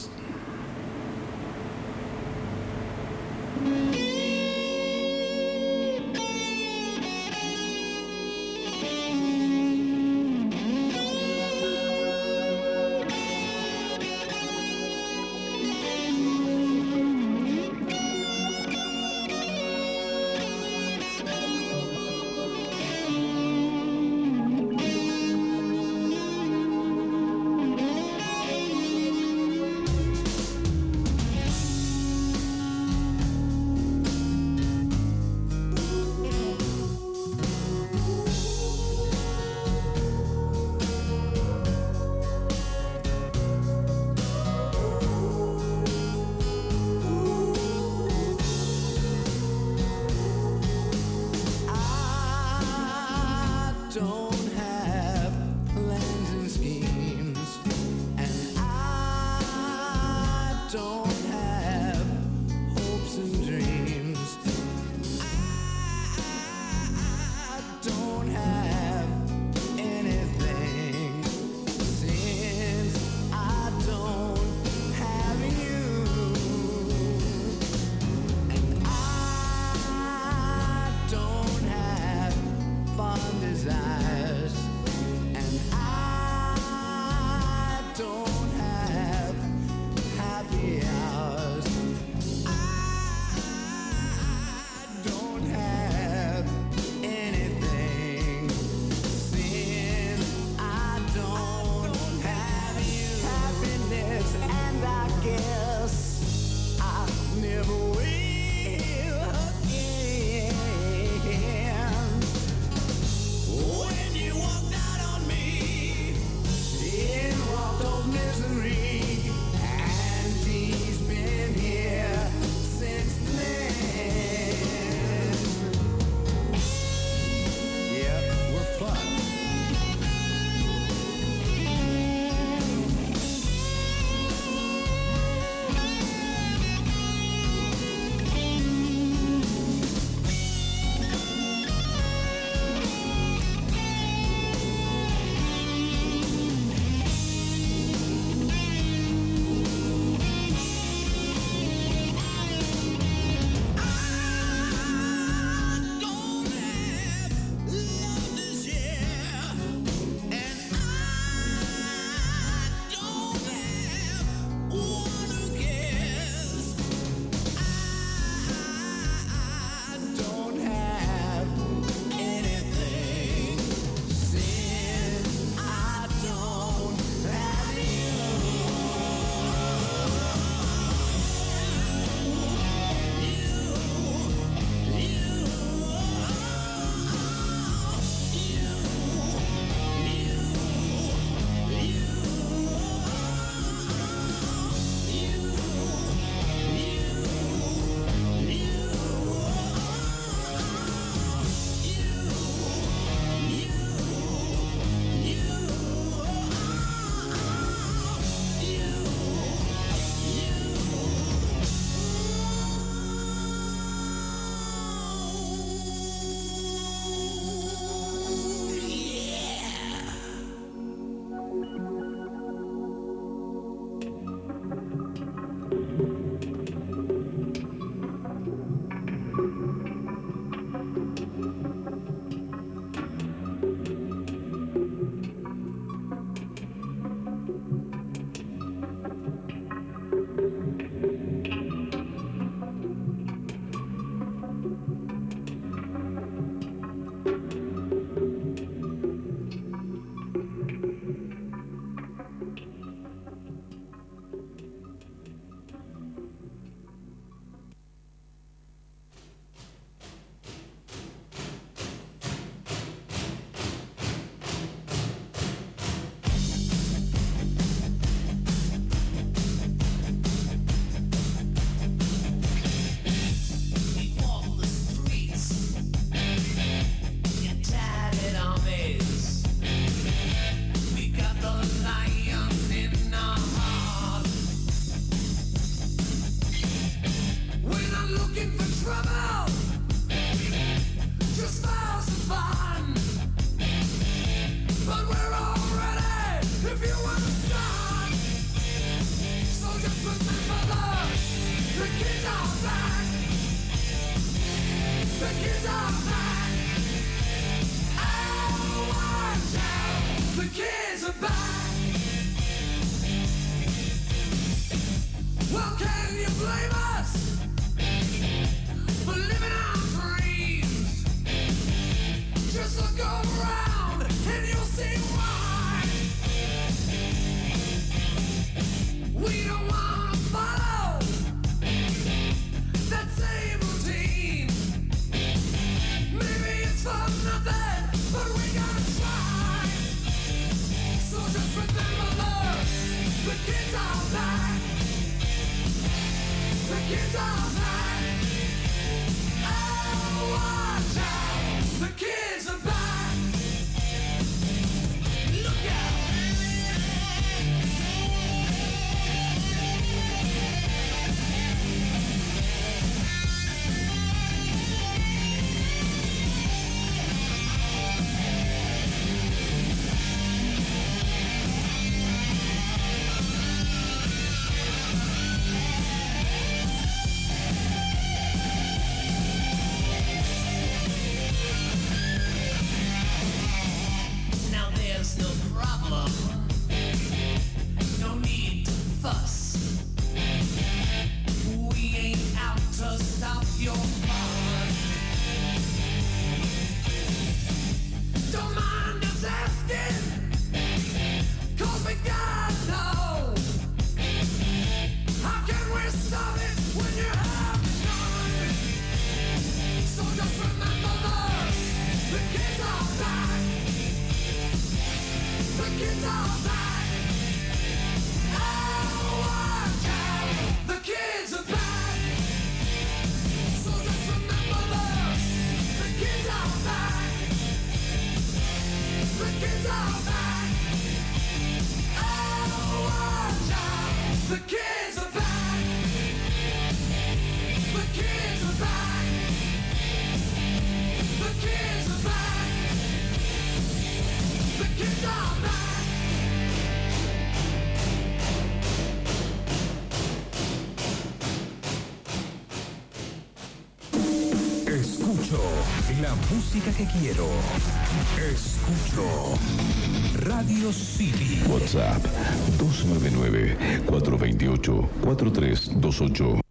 trouble, just for some fun. But we're all ready if you want to start. So just remember the, the kids are back. The kids are back. Oh, watch out. The kids are back. Well, can you blame us for living our dreams? Just look around and you'll see why. We don't want to follow that same routine. Maybe it's for nothing, but we gotta try. So just remember the, the kids are back. The kids are back. Oh, watch out. The kids are back. Look out. Now there's no problem. No need to fuss. We ain't out to stop your fun. Don't mind us asking, 'cause we gotta know. How can we stop it when you have the gun? So just remember the, the kids are back. The kids are back. Oh, watch out. The kids are back. So just remember the, the kids are back. The kids are back. Oh, watch out. The kids are back. The kids are back. The kids are back. The kids are back. Escucho la música que quiero. Escucho Radio City. WhatsApp dos nueve nueve, cuatro dos ocho, cuatro tres dos ocho.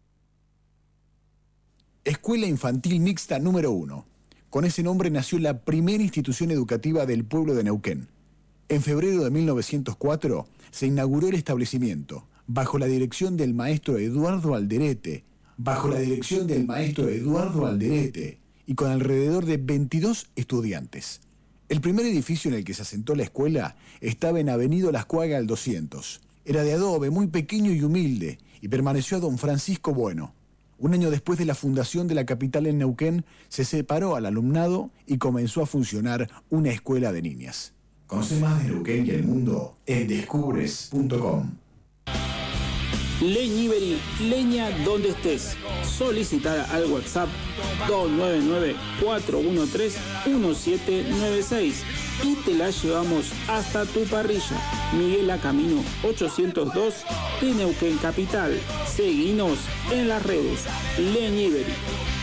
Escuela Infantil Mixta número uno. Con ese nombre nació la primera institución educativa del pueblo de Neuquén. En febrero de mil novecientos cuatro se inauguró el establecimiento, bajo la dirección del maestro Eduardo Alderete, bajo la dirección del maestro Eduardo Alderete, y con alrededor de veintidós estudiantes. El primer edificio en el que se asentó la escuela estaba en Avenida Las Cuagas al doscientos. Era de adobe, muy pequeño y humilde, y permaneció a don Francisco Bueno. Un año después de la fundación de la capital en Neuquén, se separó al alumnado y comenzó a funcionar una escuela de niñas. Conoce más de Neuquén y el mundo en descubres punto com. Leñiberi, leña donde estés. Solicitar al WhatsApp dos nueve nueve, cuatro uno tres, uno siete nueve seis y te la llevamos hasta tu parrilla. Miguel Camino ochocientos dos de Neuquén Capital. Seguinos en las redes. Leñiberi.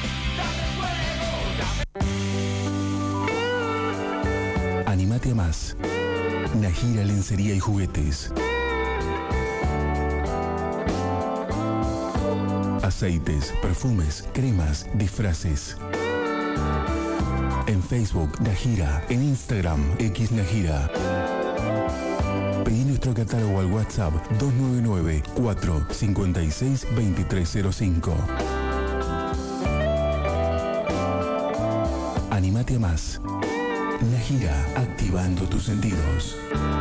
Animate a más. Najira Lencería y Juguetes. Aceites, perfumes, cremas, disfraces. En Facebook, Najira. En Instagram, X Najira. Pedí nuestro catálogo al WhatsApp dos nueve nueve, cuatro cinco seis, dos tres cero cinco. Animate a más. Najira, activando tus sentidos.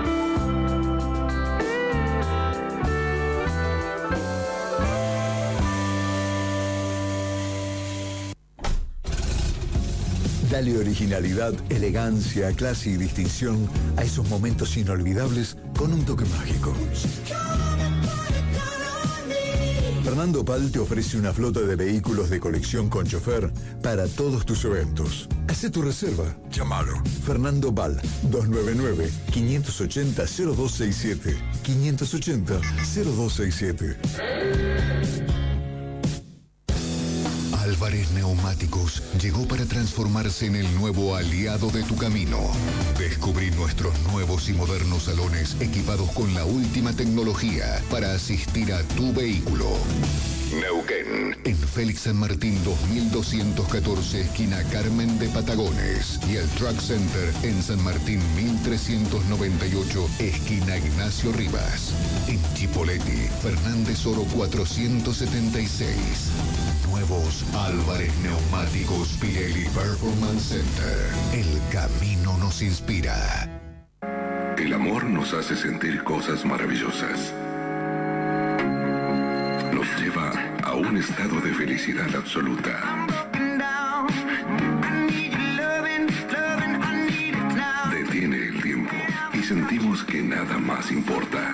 Dale originalidad, elegancia, clase y distinción a esos momentos inolvidables con un toque mágico. Fernando Pal te ofrece una flota de vehículos de colección con chofer para todos tus eventos. Hacé tu reserva. Llámalo. Fernando Pal, dos nueve nueve, cinco ocho cero, cero dos seis siete. cinco ocho cero, cero dos seis siete. Álvarez Neumáticos llegó para transformarse en el nuevo aliado de tu camino. Descubrí nuestros nuevos y modernos salones equipados con la última tecnología para asistir a tu vehículo. Neuquén, en Félix San Martín dos mil doscientos catorce, esquina Carmen de Patagones, y el Truck Center en San Martín mil trescientos noventa y ocho, esquina Ignacio Rivas. En Chipoleti, Fernández Oro cuatrocientos setenta y seis. Nuevos Álvarez Neumáticos Pirelli Performance Center. El camino nos inspira. El amor nos hace sentir cosas maravillosas. Nos lleva a un estado de felicidad absoluta. Detiene el tiempo y sentimos que nada más importa.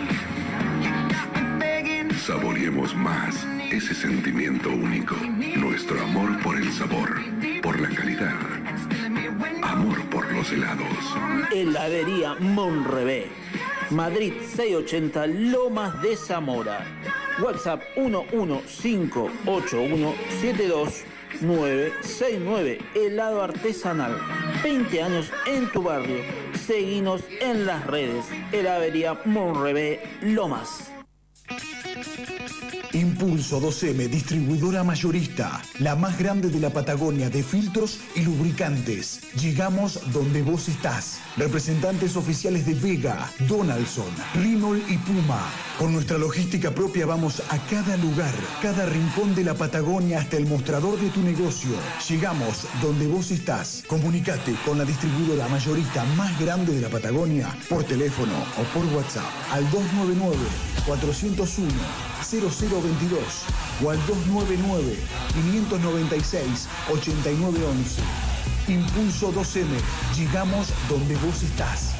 Saboreemos más ese sentimiento único. Nuestro amor por el sabor, por la calidad. Amor por los helados. Heladería Monrebé. Madrid seiscientos ochenta Lomas de Zamora. WhatsApp uno uno cinco ocho uno siete dos nueve seis nueve. Helado artesanal. veinte años en tu barrio. Seguinos en las redes. Heladería Monrebé Lomas. Impulso dos eme, distribuidora mayorista, la más grande de la Patagonia de filtros y lubricantes. Llegamos donde vos estás. Representantes oficiales de Vega, Donaldson, Renault y Puma. Con nuestra logística propia vamos a cada lugar, cada rincón de la Patagonia hasta el mostrador de tu negocio. Llegamos donde vos estás. Comunicate con la distribuidora mayorista más grande de la Patagonia por teléfono o por WhatsApp al dos nueve nueve, cuatro cero uno, cero cero veintidós o al dos nueve nueve, cinco nueve seis, ocho nueve once. Impulso dos eme. Llegamos donde vos estás.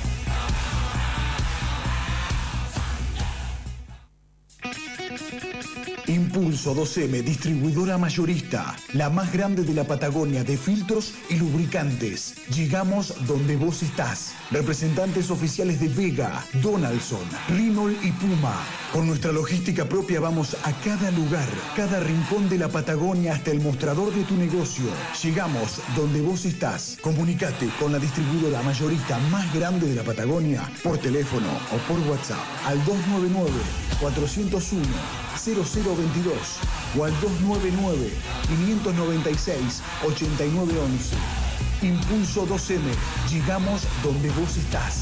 Impulso dos eme, distribuidora mayorista, la más grande de la Patagonia de filtros y lubricantes. Llegamos donde vos estás. Representantes oficiales de Vega, Donaldson, Renault y Puma. Con nuestra logística propia vamos a cada lugar, cada rincón de la Patagonia hasta el mostrador de tu negocio. Llegamos donde vos estás. Comunicate con la distribuidora mayorista más grande de la Patagonia por teléfono o por WhatsApp al dos nueve nueve, cuatro cero uno, cero cero veintidós o al dos nueve nueve, cinco nueve seis, ocho nueve once. Impulso dos eme. Llegamos donde vos estás.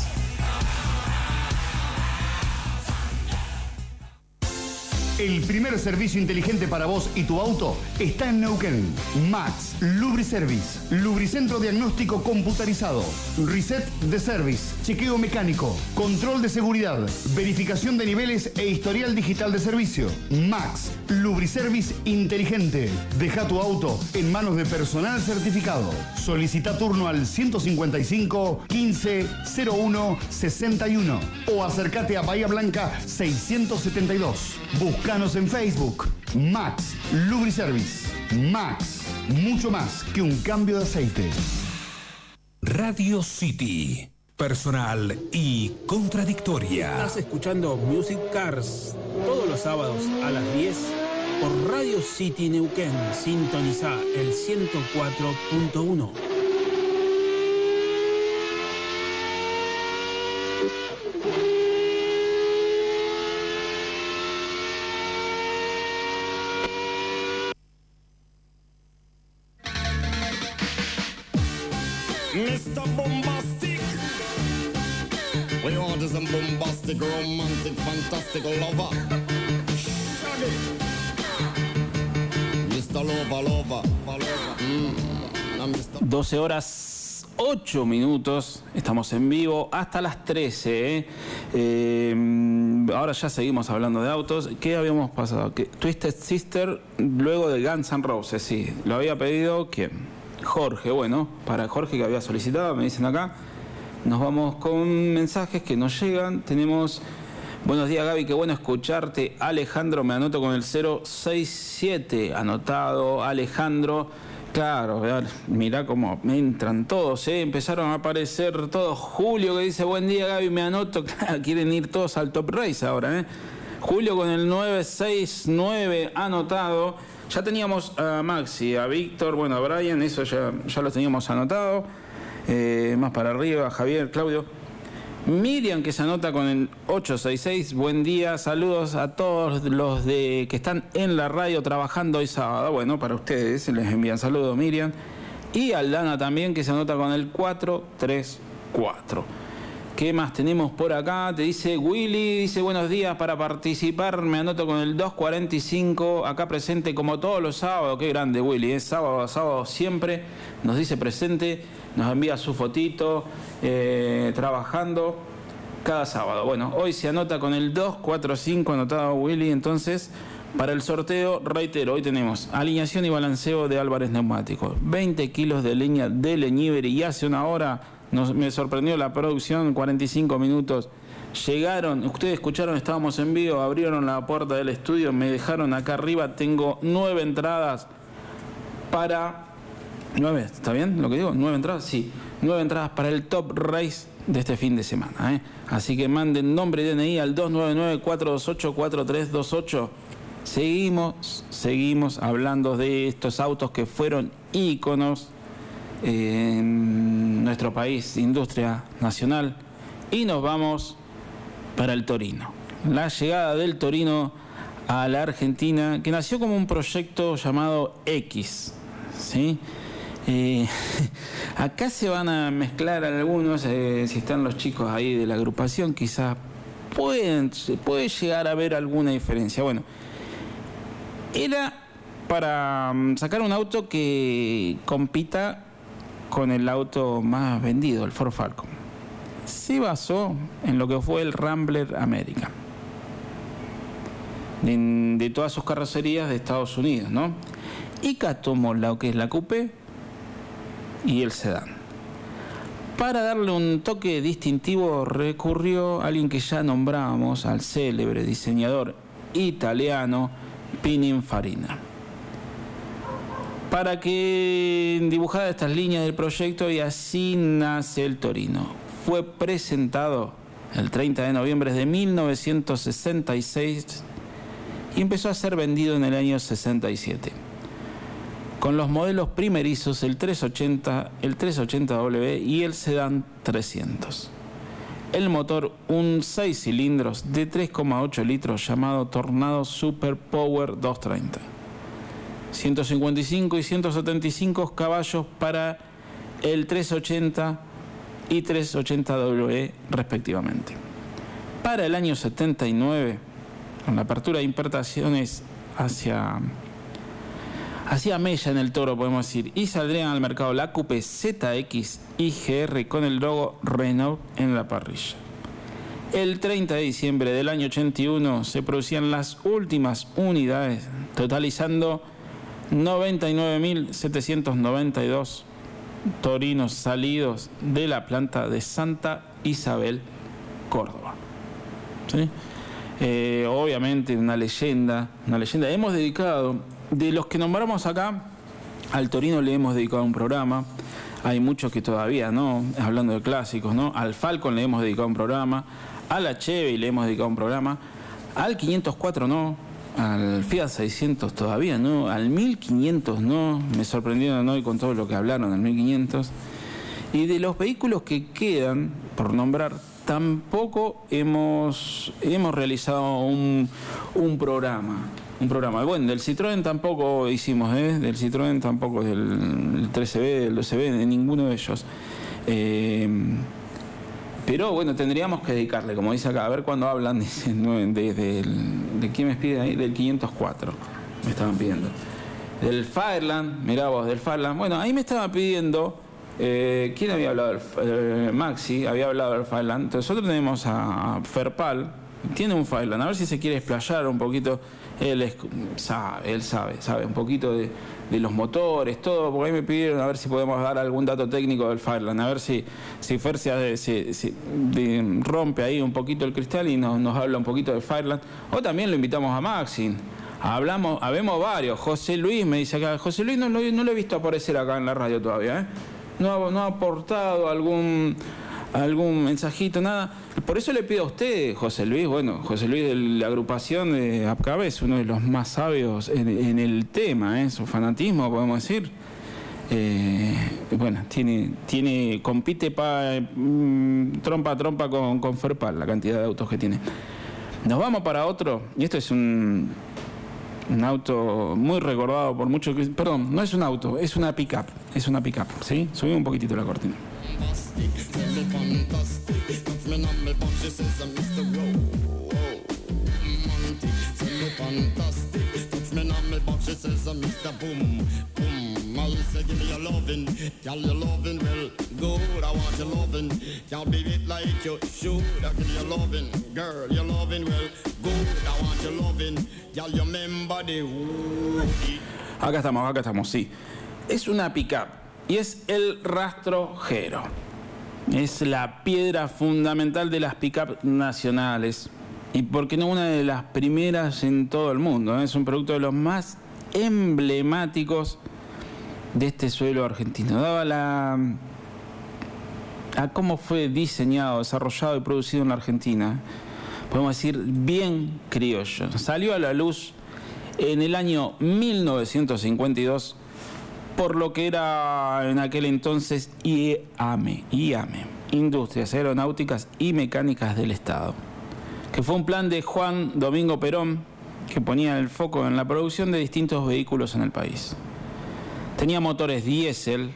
El primer servicio inteligente para vos y tu auto está en Neuquén. Max Lubriservice. Lubricentro diagnóstico computarizado. Reset de service. Chequeo mecánico. Control de seguridad. Verificación de niveles e historial digital de servicio. Max Lubriservice inteligente. Deja tu auto en manos de personal certificado. Solicita turno al ciento cincuenta y cinco, quince, cero uno, sesenta y uno o acércate a Bahía Blanca seiscientos setenta y dos. Búscanos en Facebook. Max Lubriservice. Max, mucho más que un cambio de aceite. Radio City, personal y contradictoria. Estás escuchando Music Cars todos los sábados a las diez por Radio City Neuquén. Sintoniza el ciento cuatro punto uno. mister Bombastic. We want is a bombastic, romantic, fantastic lover. Shaggy. mister Lover, Lover, Lover. Mm. mister doce horas ocho minutos, estamos en vivo hasta las trece. ¿eh? Eh, ahora ya seguimos hablando de autos. ¿Qué habíamos pasado? Que Twisted Sister, luego de Guns N' Roses, sí. Lo había pedido, ¿quién? Jorge. Bueno, para Jorge que había solicitado, me dicen acá. Nos vamos con mensajes que nos llegan. Tenemos Buenos días, Gaby, qué bueno escucharte. Alejandro, me anoto con el cero seis siete. Anotado, Alejandro. Claro, mirá cómo me entran todos, ¿eh? Empezaron a aparecer todos. Julio que dice, buen día, Gaby, me anoto. Claro, quieren ir todos al Top Race ahora, ¿eh? Julio con el nueve seis nueve anotado. Ya teníamos a Maxi, a Víctor, bueno, a Brian, eso ya, ya los teníamos anotado. Eh, más para arriba, Javier, Claudio. Miriam que se anota con el ocho seis seis, buen día, saludos a todos los de que están en la radio trabajando hoy sábado. Bueno, para ustedes les envían saludos, Miriam. Y Aldana también que se anota con el cuatro tres cuatro. ¿Qué más tenemos por acá? Te dice Willy, dice buenos días, para participar me anoto con el dos cuarenta y cinco, acá presente como todos los sábados. Qué grande Willy, es sábado a sábado siempre, nos dice presente, nos envía su fotito, eh, trabajando cada sábado. Bueno, hoy se anota con el dos cuarenta y cinco anotado Willy, entonces para el sorteo, reitero, hoy tenemos alineación y balanceo de Álvarez Neumáticos, veinte kilos de leña de Leñíberi y hace una hora... Nos, me sorprendió la producción, cuarenta y cinco minutos. Llegaron, ustedes escucharon, estábamos en vivo, abrieron la puerta del estudio, me dejaron acá arriba, tengo nueve entradas para... ¿Nueve? ¿Está bien lo que digo? ¿Nueve entradas? Sí, nueve entradas para el Top Race de este fin de semana, ¿eh? Así que manden nombre y D N I al dos nueve nueve, cuatro dos ocho, cuatro tres dos ocho. Seguimos, seguimos hablando de estos autos que fueron íconos en nuestro país, industria nacional, y nos vamos para el Torino. La llegada del Torino a la Argentina, que nació como un proyecto llamado X, ¿sí? Eh, acá se van a mezclar algunos, eh, si están los chicos ahí de la agrupación, quizás pueden, se puede llegar a ver alguna diferencia. Bueno, era para sacar un auto que compita con el auto más vendido, el Ford Falcon. Se basó en lo que fue el Rambler American, de, de todas sus carrocerías de Estados Unidos, ¿no? Y acá tomó lo que es la coupé y el sedán. Para darle un toque distintivo recurrió a alguien que ya nombrábamos, al célebre diseñador italiano Pininfarina, para que dibujara estas líneas del proyecto, y así nace el Torino. Fue presentado el treinta de noviembre de mil novecientos sesenta y seis y empezó a ser vendido en el año sesenta y siete. Con los modelos primerizos, el trescientos ochenta, el trescientos ochenta W y el sedán trescientos. El motor, un seis cilindros de tres coma ocho litros llamado Tornado Super Power doscientos treinta. ciento cincuenta y cinco y ciento setenta y cinco caballos para el trescientos ochenta y trescientos ochenta W respectivamente. Para el año setenta y nueve, con la apertura de importaciones hacia, hacia Mella en el Toro, podemos decir, y saldrían al mercado la Coupé Z X y G R con el logo Renault en la parrilla. El treinta de diciembre del año ochenta y uno se producían las últimas unidades, totalizando noventa y nueve mil setecientos noventa y dos torinos salidos de la planta de Santa Isabel, Córdoba. ¿Sí? Eh, obviamente una leyenda, una leyenda. Hemos dedicado, de los que nombramos acá, al Torino le hemos dedicado un programa. Hay muchos que todavía no, hablando de clásicos, ¿no? Al Falcon le hemos dedicado un programa, a la Chevy le hemos dedicado un programa, al quinientos cuatro no, al Fiat seiscientos todavía no, al mil quinientos no, me sorprendieron hoy con todo lo que hablaron del mil quinientos. Y de los vehículos que quedan, por nombrar, tampoco hemos, hemos realizado un, un programa. Un programa. Bueno, del Citroën tampoco hicimos, ¿eh? Del Citroën tampoco, del trece B, del doce B, de ninguno de ellos. Eh, Pero bueno, tendríamos que dedicarle, como dice acá, a ver cuándo hablan, dicen, de, de, de, de quién me pide ahí, del quinientos cuatro, me estaban pidiendo. Del Fireland, mirá vos, del Fireland. Bueno, ahí me estaban pidiendo, eh, ¿quién había hablado? Del, eh, Maxi había hablado del Fireland. Entonces nosotros tenemos a, a Ferpal, tiene un Fireland, a ver si se quiere explayar un poquito Él es, sabe, él sabe, sabe un poquito de, de los motores, todo, porque ahí me pidieron a ver si podemos dar algún dato técnico del Fireland, a ver si, si Fer se, se, se de, rompe ahí un poquito el cristal y nos, nos habla un poquito del Fireland. O también lo invitamos a Maxim. Hablamos, habemos varios. José Luis me dice acá, José Luis no, no, no lo he visto aparecer acá en la radio todavía, ¿eh? No ha, no ha aportado algún... algún mensajito, nada. Por eso le pido a usted, José Luis, bueno, José Luis de la agrupación de APCABE es uno de los más sabios en, en el tema, ¿eh? Su fanatismo, podemos decir. Eh, bueno, tiene, tiene, compite pa, mm, trompa a trompa con, con Ferpal, la cantidad de autos que tiene. Nos vamos para otro, y esto es un, un auto muy recordado por muchos, perdón, no es un auto, es una pick-up, es una pick-up, ¿sí? Subí un poquitito la cortina. Acá estamos, acá estamos, sí. Es una pick-up y es el rastrojero. Es la piedra fundamental de las pick-up nacionales. Y por qué no una de las primeras en todo el mundo, ¿eh? Es un producto de los más emblemáticos de este suelo argentino. Daba la... a cómo fue diseñado, desarrollado y producido en la Argentina. Podemos decir bien criollo. Salió a la luz en el año mil novecientos cincuenta y dos por lo que era en aquel entonces IAME, IAME, Industrias Aeronáuticas y Mecánicas del Estado, que fue un plan de Juan Domingo Perón que ponía el foco en la producción de distintos vehículos en el país. Tenía motores diésel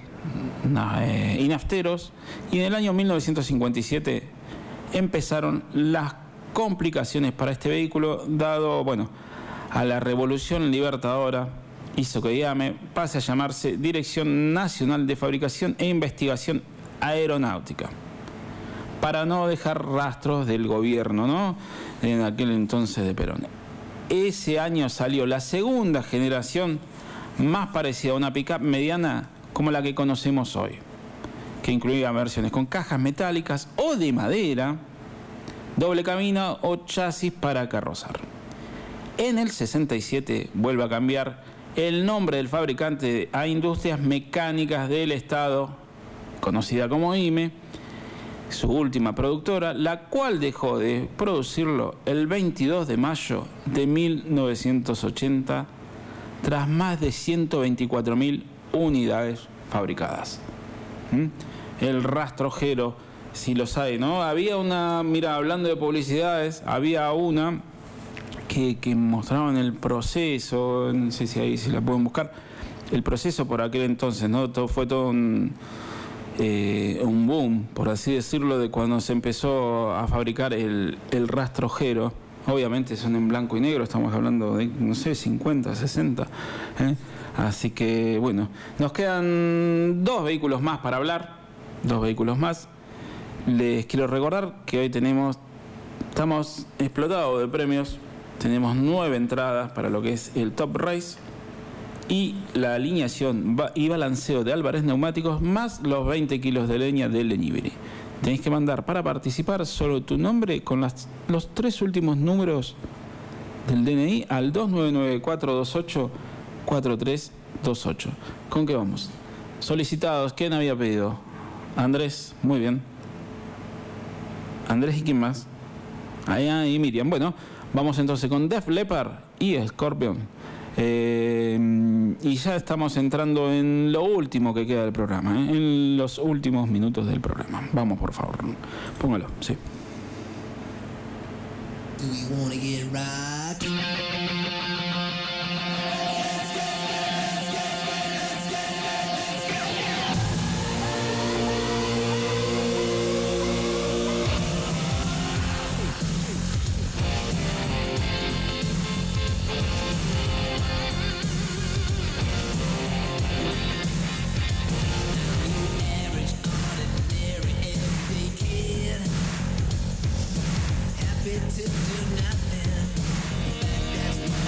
eh, y nafteros, y en el año mil novecientos cincuenta y siete empezaron las complicaciones para este vehículo, dado, bueno, a la Revolución Libertadora hizo que IAME pase a llamarse Dirección Nacional de Fabricación e Investigación Aeronáutica, para no dejar rastros del gobierno, ¿no?, en aquel entonces de Perón. Ese año salió la segunda generación más parecida a una pick-up mediana como la que conocemos hoy, que incluía versiones con cajas metálicas o de madera, doble cabina o chasis para carrozar. En el sesenta y siete vuelve a cambiar el nombre del fabricante a Industrias Mecánicas del Estado, conocida como IME, su última productora, la cual dejó de producirlo el veintidós de mayo de mil novecientos ochenta, tras más de ciento veinticuatro mil unidades fabricadas. ¿Mm? El rastrojero, si lo sabe, ¿no? Había una, mira, hablando de publicidades, había una que, que mostraban el proceso, no sé si ahí si la pueden buscar, el proceso por aquel entonces, ¿no? Todo, fue todo un, eh, un boom, por así decirlo, de cuando se empezó a fabricar el, el rastrojero. Obviamente son en blanco y negro, estamos hablando de, no sé, cincuenta, sesenta. ¿eh? Así que, bueno, nos quedan dos vehículos más para hablar, dos vehículos más. Les quiero recordar que hoy tenemos, estamos explotados de premios. Tenemos nueve entradas para lo que es el Top Race y la alineación y balanceo de Álvarez Neumáticos, más los veinte kilos de leña de Leñiberi. Tenéis que mandar para participar solo tu nombre con las, los tres últimos números del D N I al dos nueve nueve, cuatro dos ocho, cuatro tres dos ocho. ¿Con qué vamos? Solicitados, ¿quién había pedido? Andrés, muy bien. Andrés, ¿y quién más? Allá y Miriam. Bueno, vamos entonces con Def Leppard y Scorpion. Eh, y ya estamos entrando en lo último que queda del programa, ¿eh? En los últimos minutos del programa. Vamos, por favor, póngalo, sí. Do we wanna get right? To do nothing. That's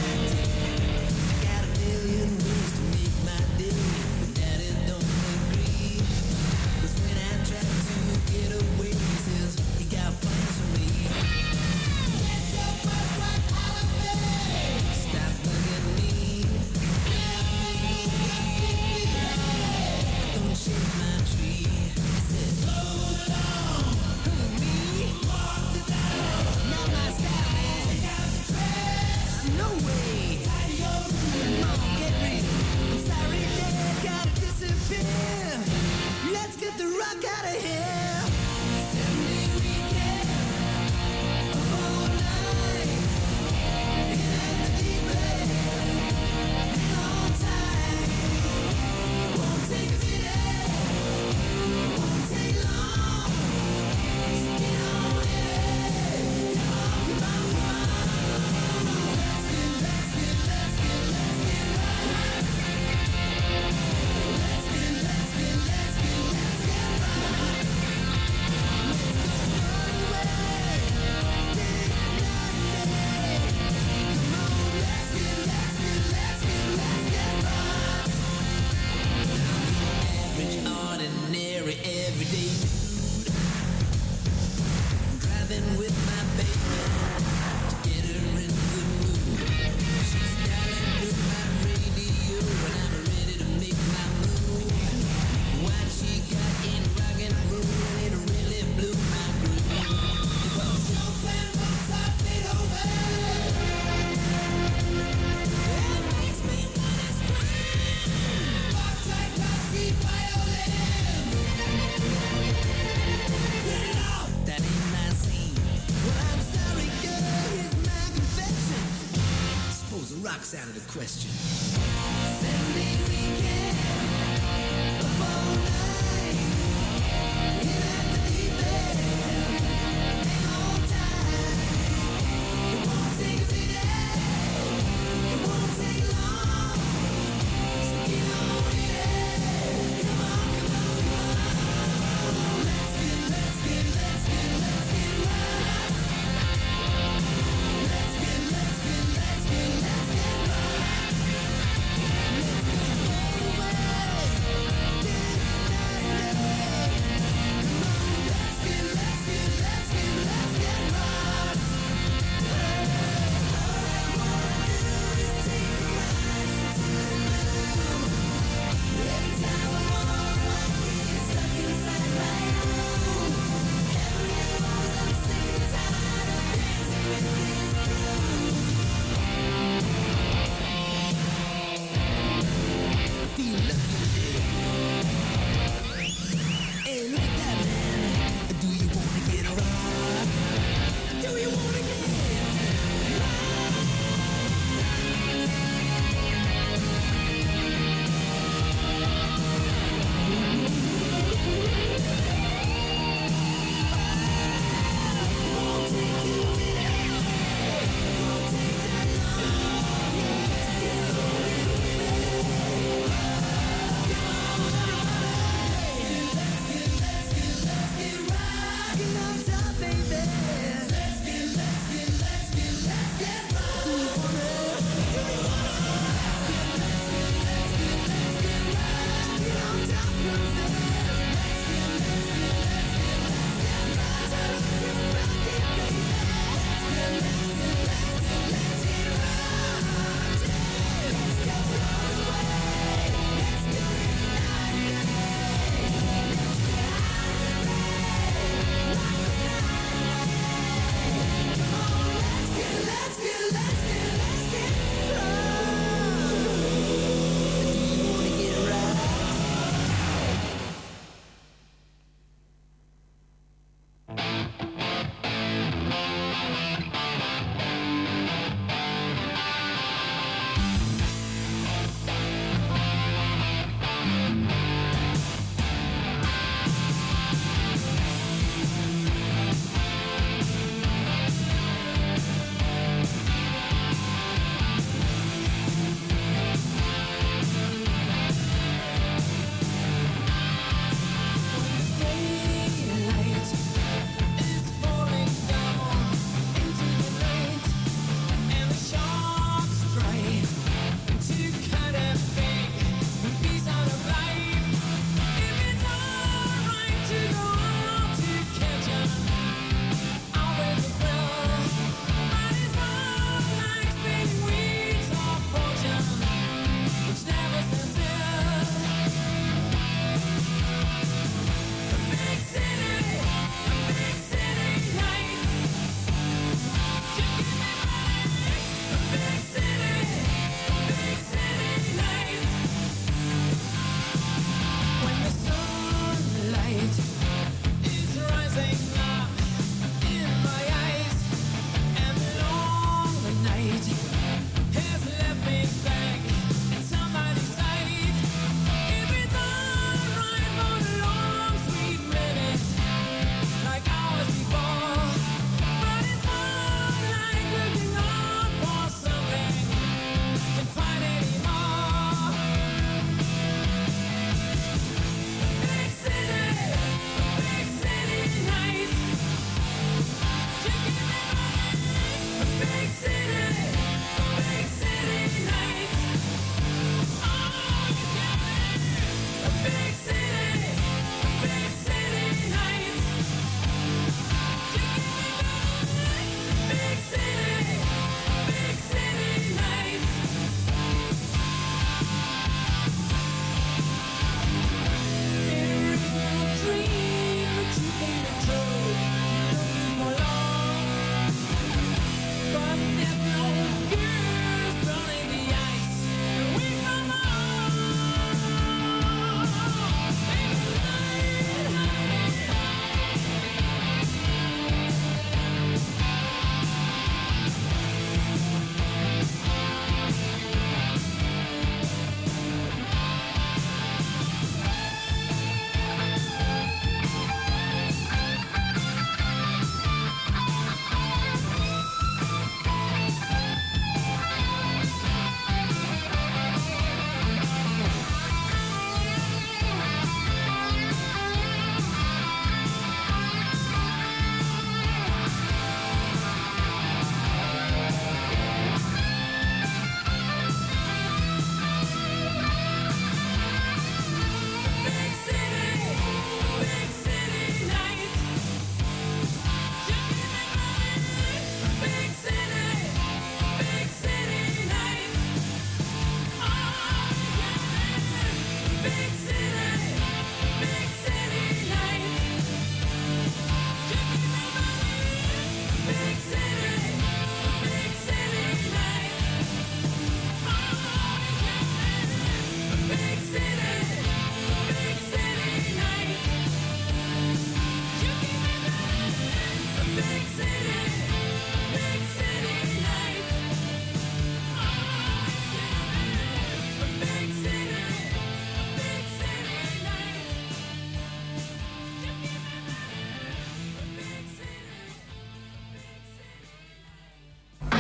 question. Saturday weekend, up all night, in at the deep end, hang on tight. It won't take a minute, it won't take long. So get on in, come on, come on, come on. Let's get, let's get, let's get, let's get right. Let's get, let's get, let's get, let's get right.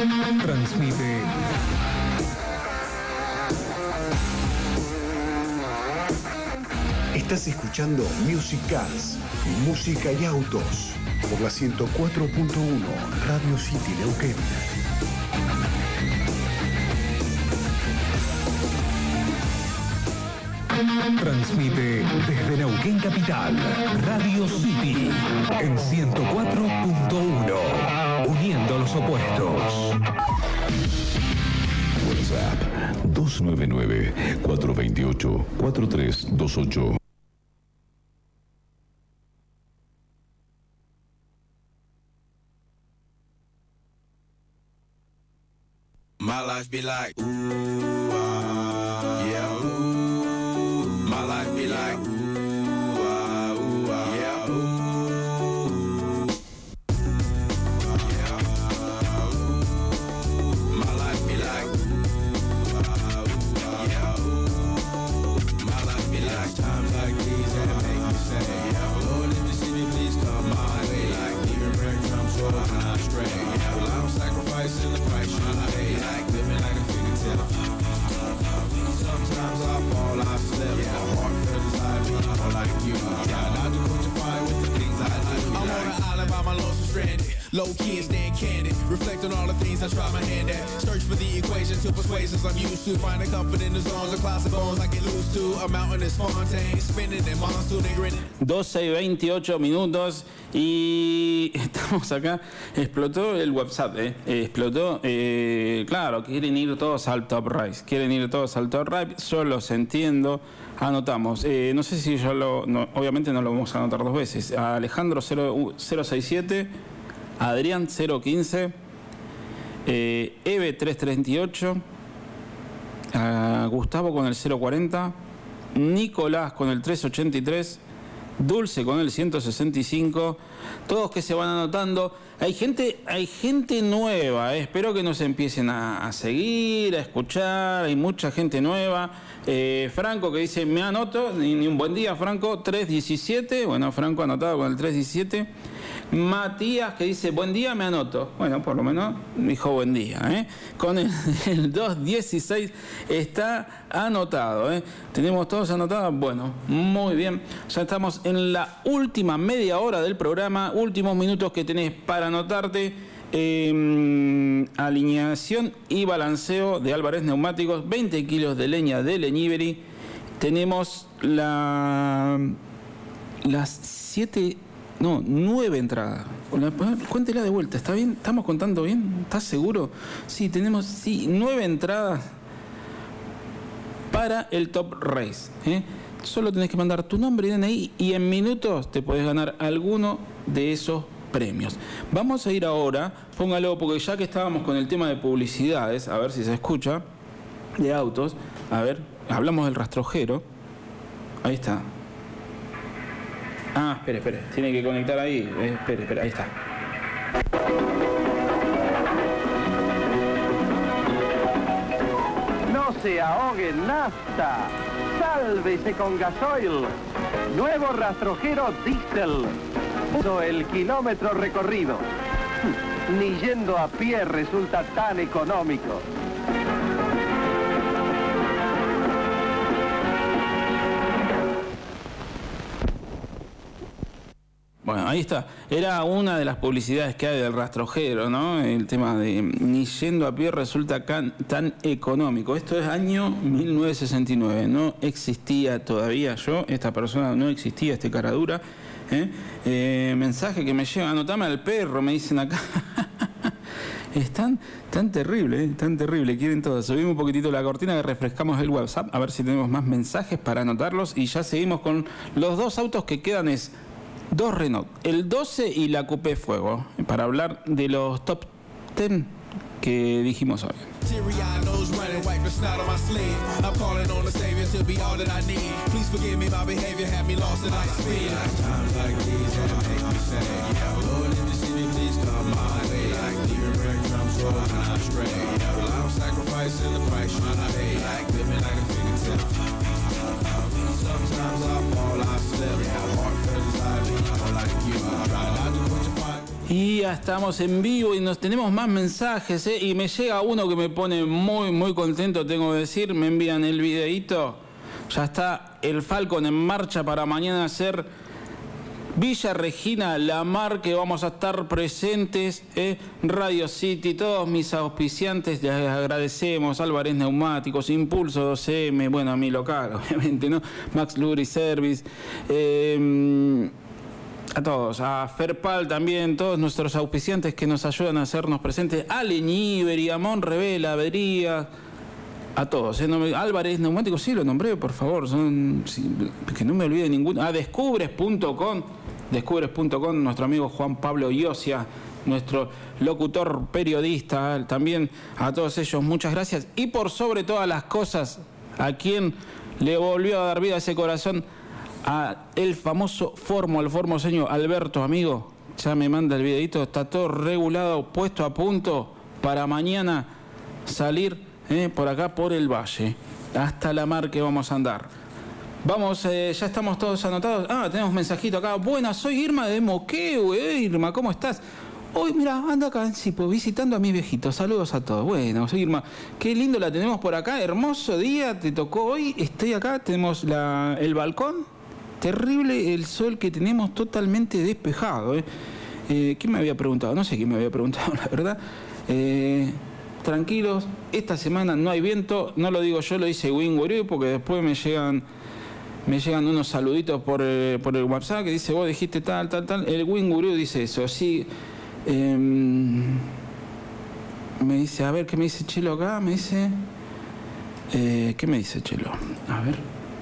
Transmite Estás escuchando Music Cars, música y autos, por la ciento cuatro punto uno Radio City Neuquén. Transmite desde Neuquén Capital, Radio City, en ciento cuatro punto uno, uniendo los opuestos. WhatsApp dos nueve nueve, cuatro dos ocho, cuatro tres dos ocho. My life be like, ooh, ah, yeah, ooh. My life be like, ooh, ah, ooh, ah, yeah, ooh. Yeah, ooh. My life be like, ooh, ah, ooh, ah, yeah, ooh. My life be like times like these that make me say, yeah, Lord, if you see me, please come my way. Like even breadcrumbs so when I stray. Yeah, well, I'm sacrificing the price you pay. Like living like a fairy tale. Sometimes I fall, I slip. Yeah, heart feels like me, more like you. Try not to put your fire with the things I do. I'm on an island by my lonesome stranded. Low key and staying candid. Reflect on all the things I try my hand at. Search for the equation to persuasions I'm used to. Finding comfort in the zones of clouds of bones I get loose to. A mountain is Fontaine. Spinning in monsoon and grinning. doce y veintiocho minutos y estamos acá. Explotó el WhatsApp, ¿eh? Explotó. Eh, claro, quieren ir todos al Top Race. Quieren ir todos al Top Race. Yo los entiendo. Anotamos. Eh, no sé si yo lo... No, obviamente no lo vamos a anotar dos veces. A Alejandro cero sesenta y siete. Adrián cero quince. Eh, Eve trescientos treinta y ocho. A Gustavo con el cero cuarenta. Nicolás con el trescientos ochenta y tres. Dulce con el ciento sesenta y cinco. Todos que se van anotando. Hay gente, hay gente nueva, eh. Espero que nos empiecen a, a seguir, a escuchar. Hay mucha gente nueva. Eh, Franco que dice, me anoto, ni, ni un buen día, Franco, trescientos diecisiete. Bueno, Franco anotado con el trescientos diecisiete. Matías que dice, buen día, me anoto. Bueno, por lo menos dijo buen día, ¿eh? Con el, el doscientos dieciséis está anotado, ¿eh? Tenemos todos anotados. Bueno, muy bien. Ya estamos en la última media hora del programa, últimos minutos que tenés para anotarte. Eh, alineación y balanceo de Álvarez Neumáticos, veinte kilos de leña de Leñiberi. Tenemos la las siete... No, nueve entradas. Cuéntela de vuelta, ¿está bien? ¿Estamos contando bien? ¿Estás seguro? Sí, tenemos sí, nueve entradas para el Top Race. ¿eh? Solo tenés que mandar tu nombre y D N I y en minutos te podés ganar alguno de esos premios. Vamos a ir ahora, póngalo, porque ya que estábamos con el tema de publicidades, a ver si se escucha, de autos, a ver, hablamos del rastrojero. Ahí está. Ah, espere, espere, tiene que conectar ahí. Eh, espere, espere, ahí está. No se ahogue en nafta. Sálvese con gasoil. Nuevo rastrojero diésel. Todo el kilómetro recorrido. Ni yendo a pie resulta tan económico. Bueno, ahí está. Era una de las publicidades que hay del rastrojero, ¿no? El tema de ni yendo a pie resulta tan, tan económico. Esto es año mil novecientos sesenta y nueve. No existía todavía yo, esta persona no existía, este caradura. ¿eh? Eh, mensaje que me llega, anotame al perro, me dicen acá. Es tan, tan terrible, ¿eh? tan terrible. Quieren todo. Subimos un poquitito la cortina que refrescamos el WhatsApp, a ver si tenemos más mensajes para anotarlos. Y ya seguimos con los dos autos que quedan es... Dos Renault, el doce y la Coupé Fuego, para hablar de los top diez que dijimos hoy. Y ya estamos en vivo y nos tenemos más mensajes, ¿eh? Y me llega uno que me pone muy, muy contento, tengo que decir. Me envían el videíto. Ya está el Falcon en marcha para mañana hacer Villa Regina, La Mar, que vamos a estar presentes, ¿eh? Radio City, todos mis auspiciantes, les agradecemos. Álvarez Neumáticos, Impulso dos eme, bueno, a mi local, obviamente, ¿no? Max Lubri Service, eh, a todos, a Ferpal también, todos nuestros auspiciantes que nos ayudan a hacernos presentes, a Leñiberi, a Monrevela, Avería, a todos. ¿eh? No me, Álvarez Neumáticos, sí lo nombré, por favor, son, sí, que no me olvide ninguno. A Descubres punto com, Descubres punto com, nuestro amigo Juan Pablo Iosia, nuestro locutor periodista, también a todos ellos, muchas gracias. Y por sobre todas las cosas, a quien le volvió a dar vida a ese corazón, a el famoso Formo, el formoseño Alberto, amigo, ya me manda el videito, está todo regulado, puesto a punto para mañana salir eh, por acá por el valle, hasta La Mar que vamos a andar. Vamos, eh, ya estamos todos anotados. Ah, tenemos mensajito acá. Buenas, soy Irma de Moqueo, eh, Irma, ¿cómo estás? Hoy, mira, anda acá en Cipo, visitando a mis viejitos. Saludos a todos. Bueno, soy Irma. Qué lindo la tenemos por acá. Hermoso día, te tocó hoy. Estoy acá, tenemos la, el balcón. Terrible el sol que tenemos, totalmente despejado. ¿eh? Eh, ¿Quién me había preguntado? No sé quién me había preguntado, la verdad. Eh, tranquilos, esta semana no hay viento. No lo digo yo, lo dice Winguru, porque después me llegan me llegan unos saluditos por, eh, por el WhatsApp que dice, vos dijiste tal, tal, tal. El Winguru dice eso, sí. Eh, me dice, a ver, ¿qué me dice Chelo acá? Me dice... Eh, ¿Qué me dice Chelo? A ver...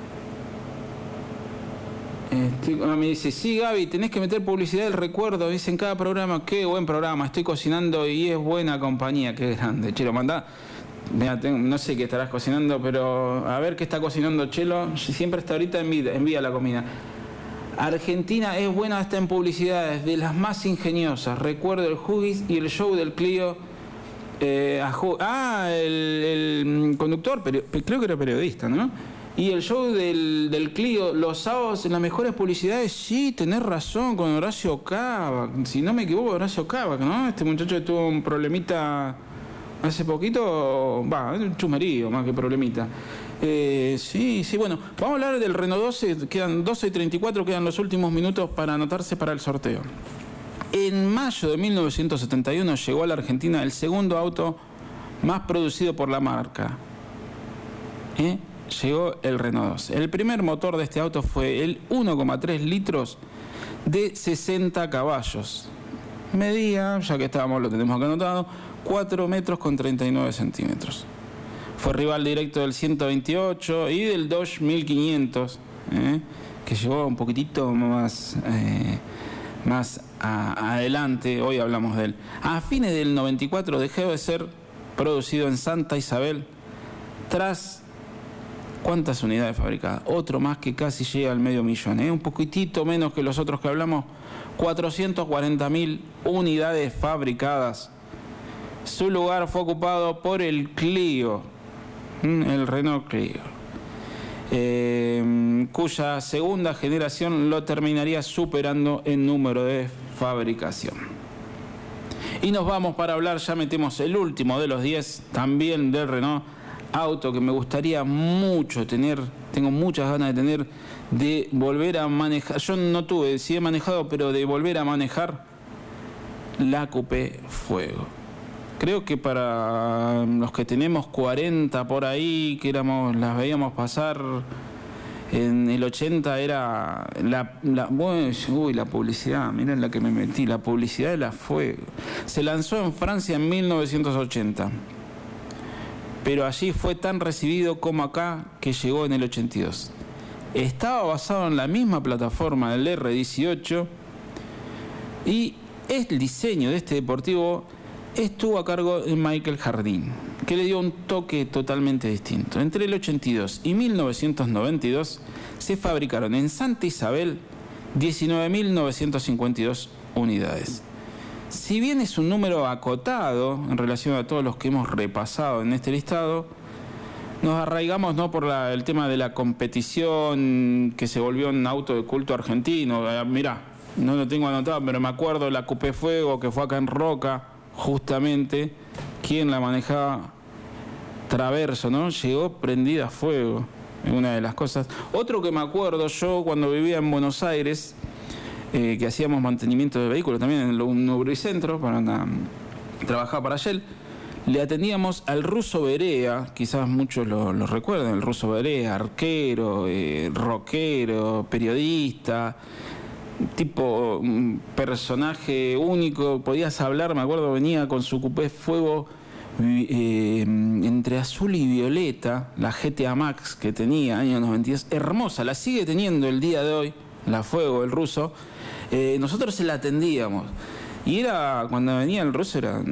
Estoy, ah, me dice, sí, Gaby, tenés que meter publicidad del recuerdo, dice en cada programa. Qué buen programa, estoy cocinando y es buena compañía. Qué grande, Chelo, mandá. Mira, tengo, no sé qué estarás cocinando, pero a ver qué está cocinando Chelo. Siempre está ahorita envía, envía la comida. Argentina es buena hasta en publicidades, de las más ingeniosas. Recuerdo el Huggies y el show del Clio. Eh, a, ah, el, el conductor, pero, creo que era periodista, ¿no? Y el show del, del Clio, los sábados en las mejores publicidades, sí, tenés razón, con Horacio Cava. Si no me equivoco, Horacio Cava, ¿no? Este muchacho tuvo un problemita hace poquito, va, un chumerío más que problemita. Eh, sí, sí, bueno, vamos a hablar del Renault doce, quedan doce y treinta y cuatro, quedan los últimos minutos para anotarse para el sorteo. En mayo de mil novecientos setenta y uno llegó a la Argentina el segundo auto más producido por la marca. ¿Eh? Llegó el Renault doce. El primer motor de este auto fue el uno coma tres litros de sesenta caballos. Medía, ya que estábamos, lo tenemos acá anotado, cuatro metros con treinta y nueve centímetros. Fue rival directo del ciento veintiocho y del Dodge mil quinientos, ¿eh? que llegó un poquitito más, eh, más a, adelante, hoy hablamos de él. A fines del noventa y cuatro dejó de ser producido en Santa Isabel, tras... ¿Cuántas unidades fabricadas? Otro más que casi llega al medio millón, ¿eh? Un poquitito menos que los otros que hablamos. cuatrocientas cuarenta mil unidades fabricadas. Su lugar fue ocupado por el Clio, el Renault Clio, eh, cuya segunda generación lo terminaría superando en número de fabricación. Y nos vamos para hablar, ya metemos el último de los diez, también del Renault. Auto que me gustaría mucho tener, tengo muchas ganas de tener, de volver a manejar. Yo no tuve, sí he manejado, pero de volver a manejar la Coupé Fuego. Creo que para los que tenemos cuarenta por ahí, que éramos, las veíamos pasar en el ochenta, era la, la, uy, la publicidad, miren la que me metí, la publicidad de la Fuego. Se lanzó en Francia en mil novecientos ochenta. Pero allí fue tan recibido como acá, que llegó en el ochenta y dos. Estaba basado en la misma plataforma del erre dieciocho y el diseño de este deportivo estuvo a cargo de Michael Jardín, que le dio un toque totalmente distinto. Entre el ochenta y dos y mil novecientos noventa y dos se fabricaron en Santa Isabel diecinueve mil novecientos cincuenta y dos unidades. Si bien es un número acotado en relación a todos los que hemos repasado en este listado, nos arraigamos no por la, el tema de la competición que se volvió un auto de culto argentino. Eh, mirá, no lo tengo anotado, pero me acuerdo la Coupé Fuego que fue acá en Roca, justamente, quien la manejaba, Traverso, ¿no? Llegó prendida a fuego, es una de las cosas. Otro que me acuerdo yo cuando vivía en Buenos Aires, eh, que hacíamos mantenimiento de vehículos también en un lubricentro, para una, trabajaba para Shell, le atendíamos al Ruso Berea, quizás muchos lo, lo recuerdan, el Ruso Berea, arquero, eh, rockero, periodista, tipo un personaje único, podías hablar, me acuerdo, venía con su Coupé Fuego eh, entre azul y violeta, la G T A Max que tenía, año noventa y dos, hermosa, la sigue teniendo el día de hoy, la Fuego, el Ruso. Eh, nosotros se la atendíamos. Y era, cuando venía el ruso, era,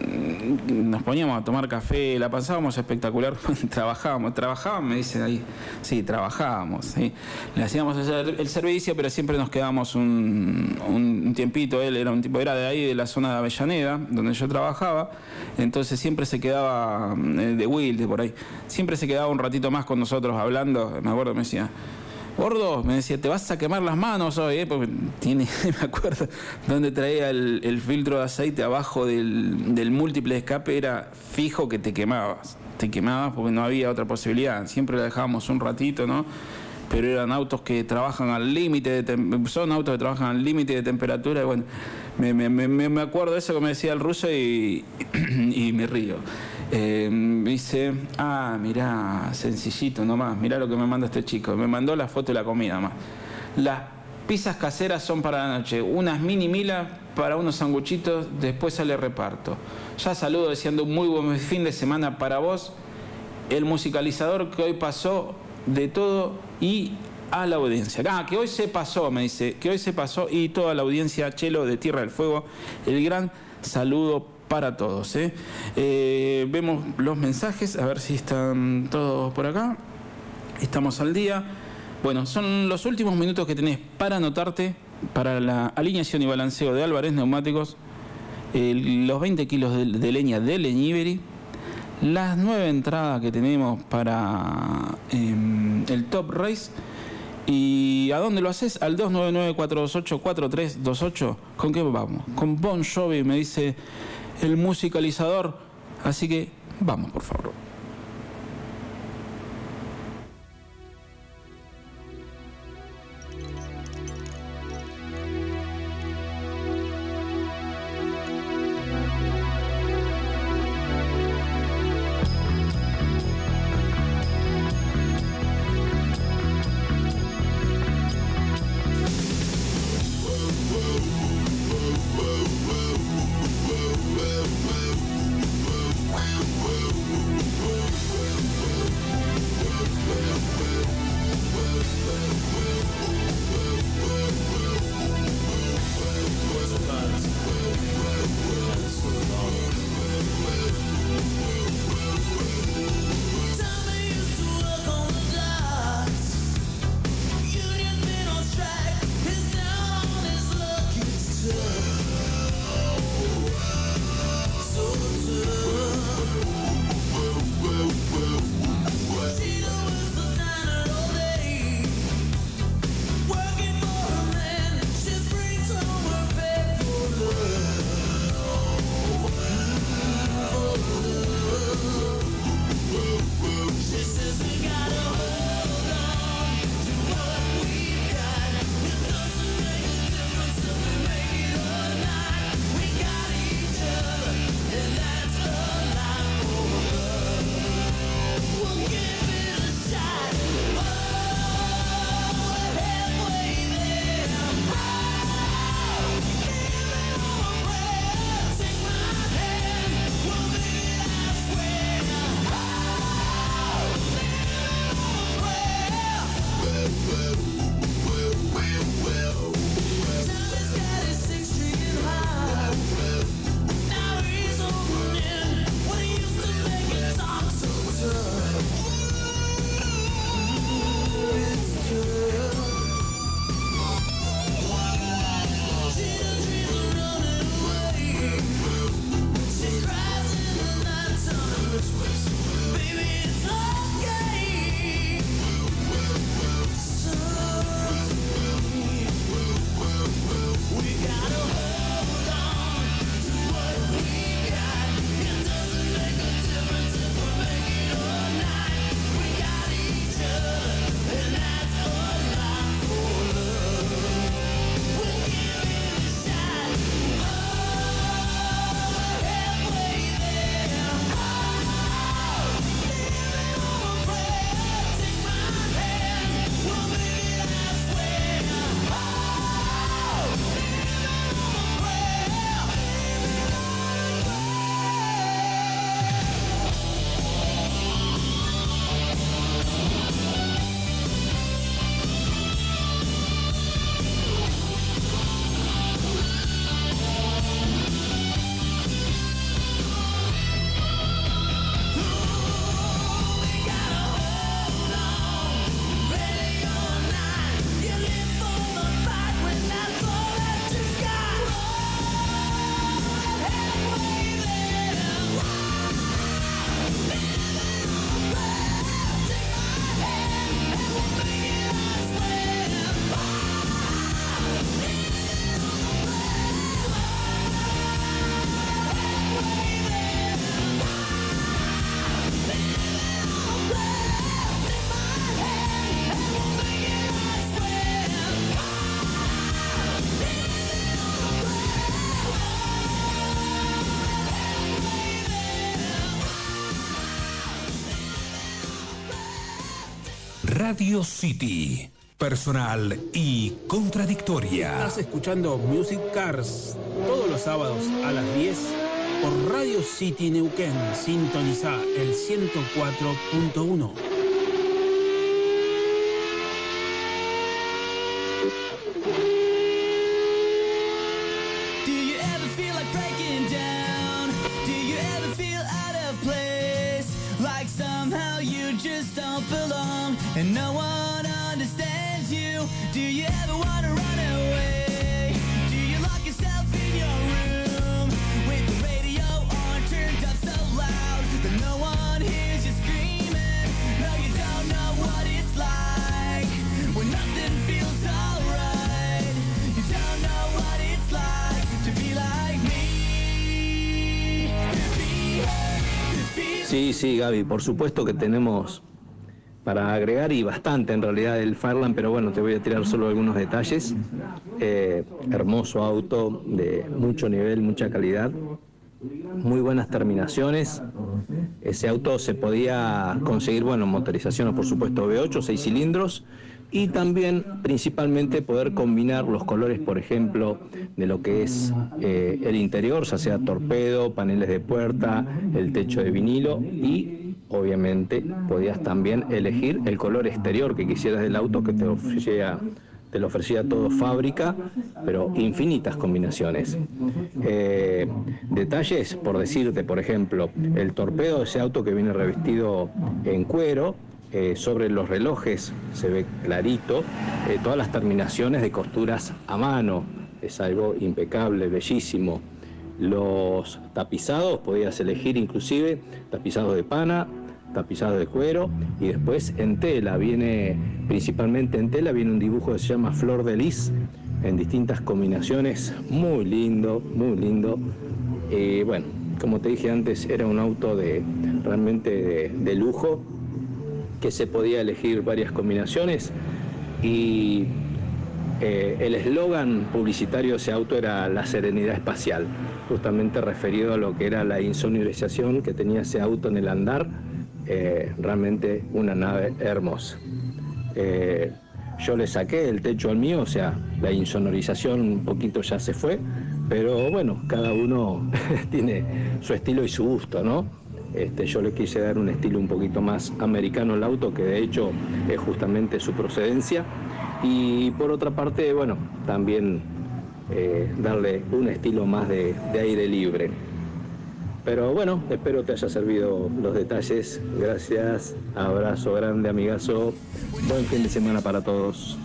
nos poníamos a tomar café, la pasábamos espectacular, trabajábamos, trabajábamos, me dicen ahí, sí, trabajábamos, ¿sí? Le hacíamos el, el servicio, pero siempre nos quedábamos un, un tiempito, él era un tipo, era de ahí, de la zona de Avellaneda, donde yo trabajaba, entonces siempre se quedaba, de Wilde, por ahí, siempre se quedaba un ratito más con nosotros hablando, me acuerdo, me decía... Gordo, me decía, te vas a quemar las manos hoy, ¿eh? Porque tiene, me acuerdo, donde traía el, el filtro de aceite abajo del, del múltiple de escape, era fijo que te quemabas. Te quemabas porque no había otra posibilidad. Siempre la dejábamos un ratito, ¿no? Pero eran autos que trabajan al límite, de son autos que trabajan al límite de temperatura. Y bueno, me, me, me, me acuerdo de eso que me decía el ruso y, y me río. Eh, dice, ah, mirá, sencillito nomás, mirá lo que me manda este chico. Me mandó la foto de la comida más. Las pizzas caseras son para la noche, unas mini milas para unos sanguchitos, después sale reparto. Ya saludo deseando un muy buen fin de semana para vos, el musicalizador que hoy pasó de todo y a la audiencia. Ah, que hoy se pasó, me dice, que hoy se pasó y toda la audiencia, Chelo de Tierra del Fuego, el gran saludo para todos, ¿eh? Eh, vemos los mensajes, a ver si están todos por acá. Estamos al día. Bueno, son los últimos minutos que tenés para anotarte para la alineación y balanceo de Álvarez Neumáticos, el, los veinte kilos de, de leña de Leñiberi, las nueve entradas que tenemos para eh, el Top Race. ¿Y a dónde lo haces? Al dos nueve nueve, cuatro dos ocho, cuatro tres dos ocho. ¿Con qué vamos? Con Bon Jovi, me dice el musicalizador. Así que vamos, por favor. Whoa, whoa, whoa. Radio City. Personal y contradictoria. Estás escuchando Music Cars todos los sábados a las diez por Radio City Neuquén. Sintoniza el ciento cuatro punto uno. And no one understands you. Do you ever want to run away? Do you lock yourself in your room with the radio on turned up so loud that no one hears you screaming? No, you don't know what it's like when nothing feels alright. You don't know what it's like to be like me. To be hurt, to be... Sí, sí, Gaby, por supuesto que tenemos para agregar y bastante en realidad el Fireland, pero bueno, te voy a tirar solo algunos detalles. Eh, hermoso auto de mucho nivel, mucha calidad, muy buenas terminaciones. Ese auto se podía conseguir, bueno, motorizaciones por supuesto V ocho, seis cilindros, y también principalmente poder combinar los colores, por ejemplo, de lo que es eh, el interior, ya sea torpedo, paneles de puerta, el techo de vinilo, y obviamente podías también elegir el color exterior que quisieras del auto, que te ofrecía, te lo ofrecía todo fábrica, pero infinitas combinaciones. Eh, detalles, por decirte, por ejemplo, el torpedo de ese auto que viene revestido en cuero, eh, sobre los relojes se ve clarito, eh, todas las terminaciones de costuras a mano, es algo impecable, bellísimo. Los tapizados, podías elegir inclusive tapizados de pana, tapizados de cuero, y después en tela, viene principalmente en tela, viene un dibujo que se llama Flor de Lis, en distintas combinaciones, muy lindo, muy lindo. Y bueno, como te dije antes, era un auto de realmente de, de lujo, que se podía elegir varias combinaciones, y eh, el eslogan publicitario de ese auto era la serenidad espacial, justamente referido a lo que era la insonorización que tenía ese auto en el andar. Eh, realmente una nave hermosa. Eh, yo le saqué el techo al mío, o sea, la insonorización un poquito ya se fue, pero bueno, cada uno tiene su estilo y su gusto, ¿no? Este, yo le quise dar un estilo un poquito más americano al auto, que de hecho es justamente su procedencia, y por otra parte, bueno, también eh, darle un estilo más de, de aire libre. Pero bueno, espero te haya servido los detalles. Gracias, abrazo grande, amigazo. Buen fin de semana para todos.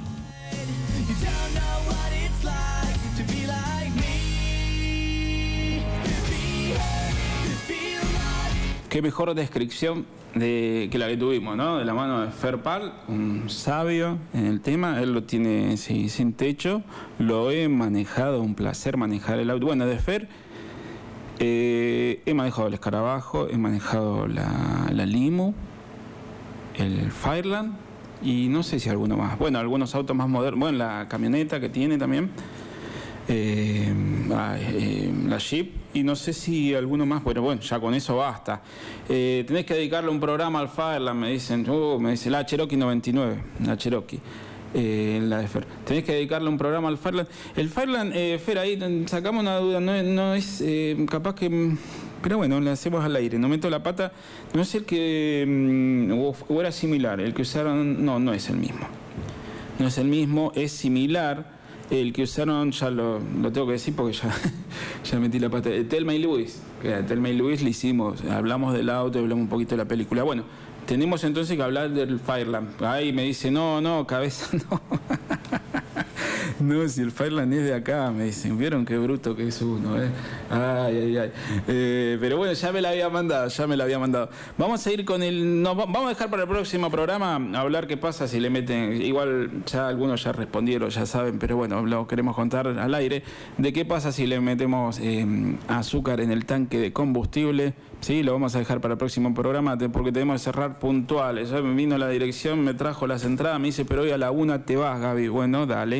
Qué mejor descripción de, que la que tuvimos, ¿no? De la mano de Fer Pal, un sabio en el tema. Él lo tiene sí, sin techo. Lo he manejado, un placer manejar el auto. Bueno, de Fer... Eh, he manejado el Escarabajo, he manejado la, la Limo, el Fireland y no sé si alguno más. Bueno, algunos autos más modernos. Bueno, la camioneta que tiene también, eh, eh, la Jeep, y no sé si alguno más. Bueno, bueno, ya con eso basta. Eh, tenés que dedicarle un programa al Fireland, me dicen. Uh, me dice la Cherokee noventa y nueve, la Cherokee. Eh, la de Fer. Tenés que dedicarle un programa al Fireland. El Fireland, eh, Fer, ahí sacamos una duda, no, no es eh, capaz que... Pero bueno, le hacemos al aire, no meto la pata. No es el que... Mm, o, o era similar, el que usaron... No, no es el mismo. No es el mismo, es similar. El que usaron, ya lo, lo tengo que decir porque ya, ya metí la pata. Thelma y Louise. Que a Thelma y Louise le hicimos, hablamos del auto, hablamos un poquito de la película. Bueno, tenemos entonces que hablar del Fireland. Ahí me dice, no, no, cabeza, no. No, si el Fireland es de acá, me dicen. ¿Vieron qué bruto que es uno? Eh? Ay, ay, ay. Eh, pero bueno, ya me la había mandado, ya me la había mandado. Vamos a ir con el... No, vamos a dejar para el próximo programa hablar qué pasa si le meten... Igual ya algunos ya respondieron, ya saben, pero bueno, lo queremos contar al aire. De qué pasa si le metemos eh, azúcar en el tanque de combustible. Sí, lo vamos a dejar para el próximo programa porque tenemos que cerrar puntuales. Ya me vino la dirección, me trajo las entradas, me dice, pero hoy a la una te vas, Gaby. Bueno, dale.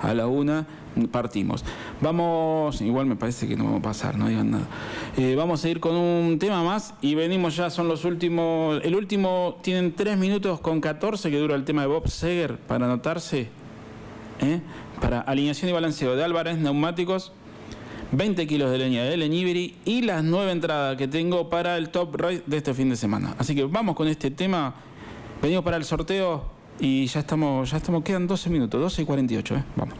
a la una partimos. Vamos, igual me parece que no vamos a pasar, no digan nada. Eh, vamos a ir con un tema más y venimos ya, son los últimos, el último, tienen tres minutos con catorce que dura el tema de Bob Seger para anotarse, ¿eh? Para alineación y balanceo de Álvarez Neumáticos, veinte kilos de leña de Leñibiri y las nueve entradas que tengo para el Top Race de este fin de semana. Así que vamos con este tema, venimos para el sorteo y ya estamos, ya estamos, quedan doce minutos, doce y cuarenta y ocho, ¿eh? Vamos.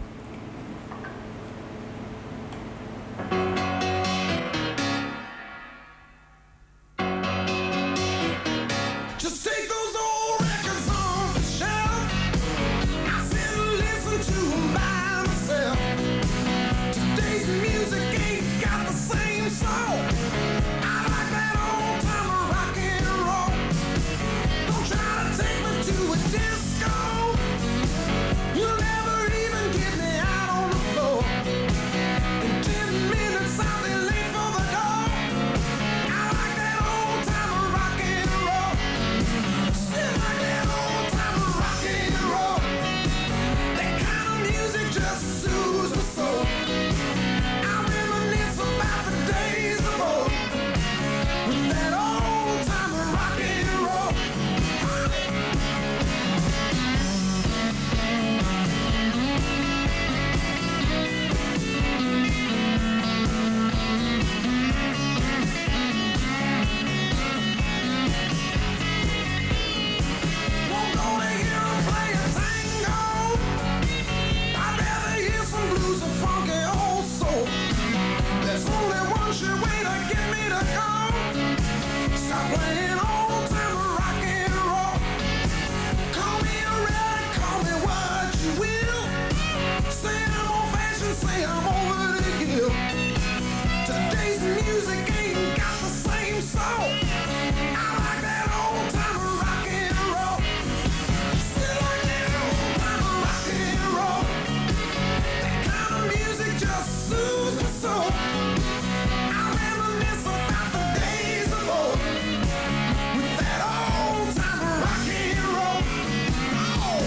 Just take those old records off the shelf. I sit and listen to them by myself. Today's music ain't got the same soul. I like that old time rock and roll. Don't try to take me to a disco. You'll never even get me out on the floor. In ten minutes I'll be late for the door. I like that old time rock and roll. Still like that old time rock and roll. That kind of music just soothes my soul. I reminisce about the days of old with that old time rock and roll. Won't go to hear 'em play a tango. I'd rather hear some blues and funky old soul. There's only one sure way to get me to go. Stop playing old time rock and roll. Call me a red, call me what you will. Say I'm old fashioned, say I'm over the hill. Today's music ain't got the same soul. I like that old time rock and roll. Still like that old time rock and roll. That kind of music just soothes my soul. I reminisce about the days of old with that old time rock and roll. Oh.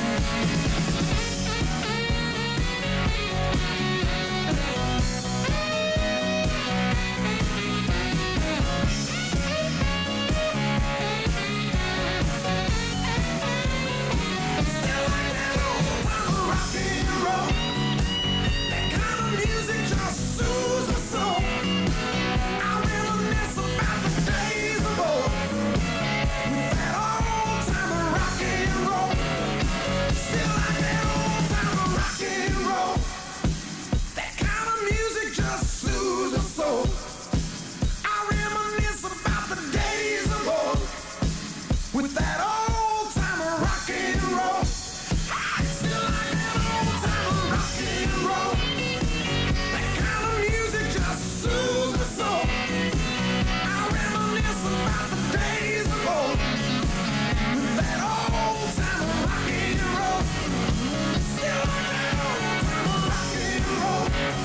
Still like that old time rock and roll. That kind of music just soothes my soul. I reminisce about the days of old with that old time rock and roll. Still like that old time rock and roll. That kind of music just soothes my soul. I reminisce about the days of old with that old time rock and roll. I still like that old time rock and roll. That kind of music just soothes my soul. I reminisce about the days of old with that old time rock and roll. Still like that old time rock and roll.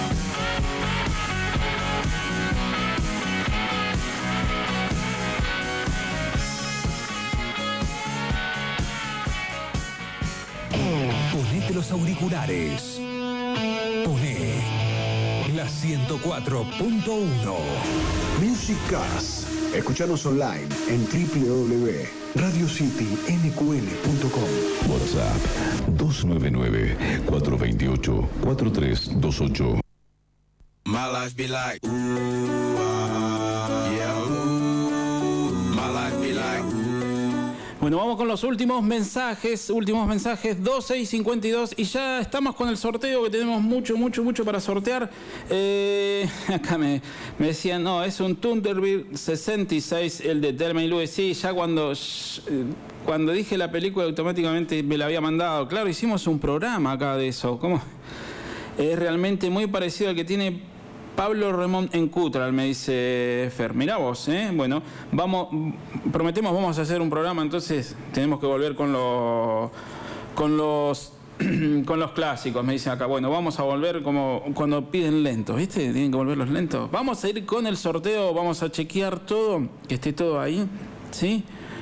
Ponete los auriculares. Poné la ciento cuatro punto uno. Music Cars. Escuchanos online en doble u doble u doble u punto radio city n q l punto com. WhatsApp dos nueve nueve, cuatro dos ocho, cuatro tres dos ocho. My life be like, ooh, ah, yeah, ooh. My life be like, ooh. Bueno, vamos con los últimos mensajes, últimos mensajes, doce y cincuenta y dos, y ya estamos con el sorteo, que tenemos mucho, mucho, mucho para sortear. Eh, acá me, me decían, no, es un Thunderbird sesenta y seis, el de Thelma y Louise. Sí, ya cuando, cuando dije la película automáticamente me la había mandado. Claro, hicimos un programa acá de eso. ¿Cómo? Es realmente muy parecido al que tiene Pablo Ramón en Cutral, me dice Fer. Mirá vos, ¿eh? Bueno, vamos, prometemos, vamos a hacer un programa, entonces tenemos que volver con los, con los, con los clásicos, me dicen acá. Bueno, vamos a volver como cuando piden lentos, ¿viste? Tienen que volver los lentos. Vamos a ir con el sorteo, vamos a chequear todo, que esté todo ahí, ¿sí?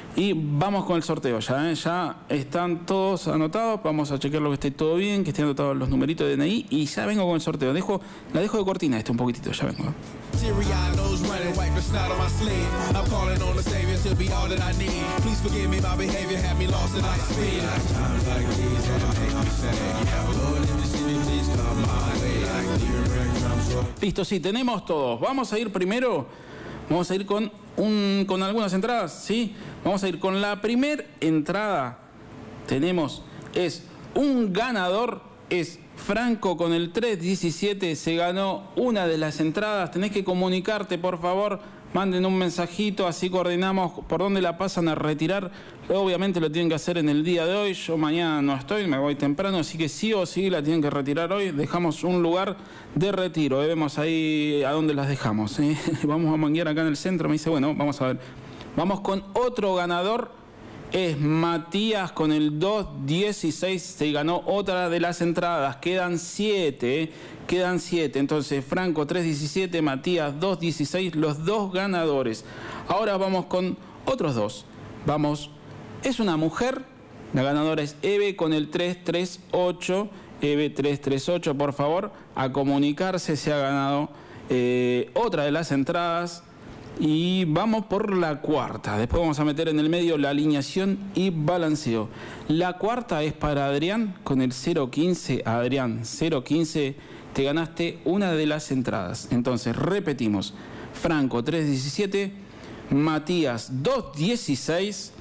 Y vamos con el sorteo ya, ¿eh? Ya están todos anotados. Vamos a chequear lo que esté todo bien, que estén anotados los numeritos de D N I. Y ya vengo con el sorteo. Dejo, la dejo de cortina este un poquitito, ya vengo. Teary-eyed nose running, wipe the snot on my sleeve. I'm calling on the savior to be all that I need. Please forgive me, my behavior had me lost in ice speed. Times like these that make me sad. Yeah, Lord, if you see me, please come my way. Like deer breadcrumbs roll. Listo, sí, tenemos todos. Vamos a ir primero, vamos a ir con, un, con algunas entradas, ¿sí? Vamos a ir con la primer entrada. Tenemos, es un ganador, es Franco con el tres diecisiete, se ganó una de las entradas. Tenés que comunicarte, por favor, manden un mensajito, así coordinamos por dónde la pasan a retirar. Obviamente lo tienen que hacer en el día de hoy. Yo mañana no estoy, me voy temprano, así que sí o sí la tienen que retirar hoy. Dejamos un lugar de retiro, ¿eh? Vemos ahí a dónde las dejamos, ¿eh? Vamos a manguear acá en el centro. Me dice, bueno, vamos a ver. Vamos con otro ganador. Es Matías con el dos dieciséis, se ganó otra de las entradas. Quedan siete, ¿eh? Quedan siete. Entonces, Franco tres diecisiete, Matías dos dieciséis, los dos ganadores. Ahora vamos con otros dos. Vamos, es una mujer, la ganadora es Eve con el tres tres ocho. Eve tres tres ocho, por favor, a comunicarse, se ha ganado eh, otra de las entradas. Y vamos por la cuarta. Después vamos a meter en el medio la alineación y balanceo. La cuarta es para Adrián con el cero quince. Adrián, cero quince, te ganaste una de las entradas. Entonces, repetimos. Franco, tres diecisiete. Matías, dos dieciséis.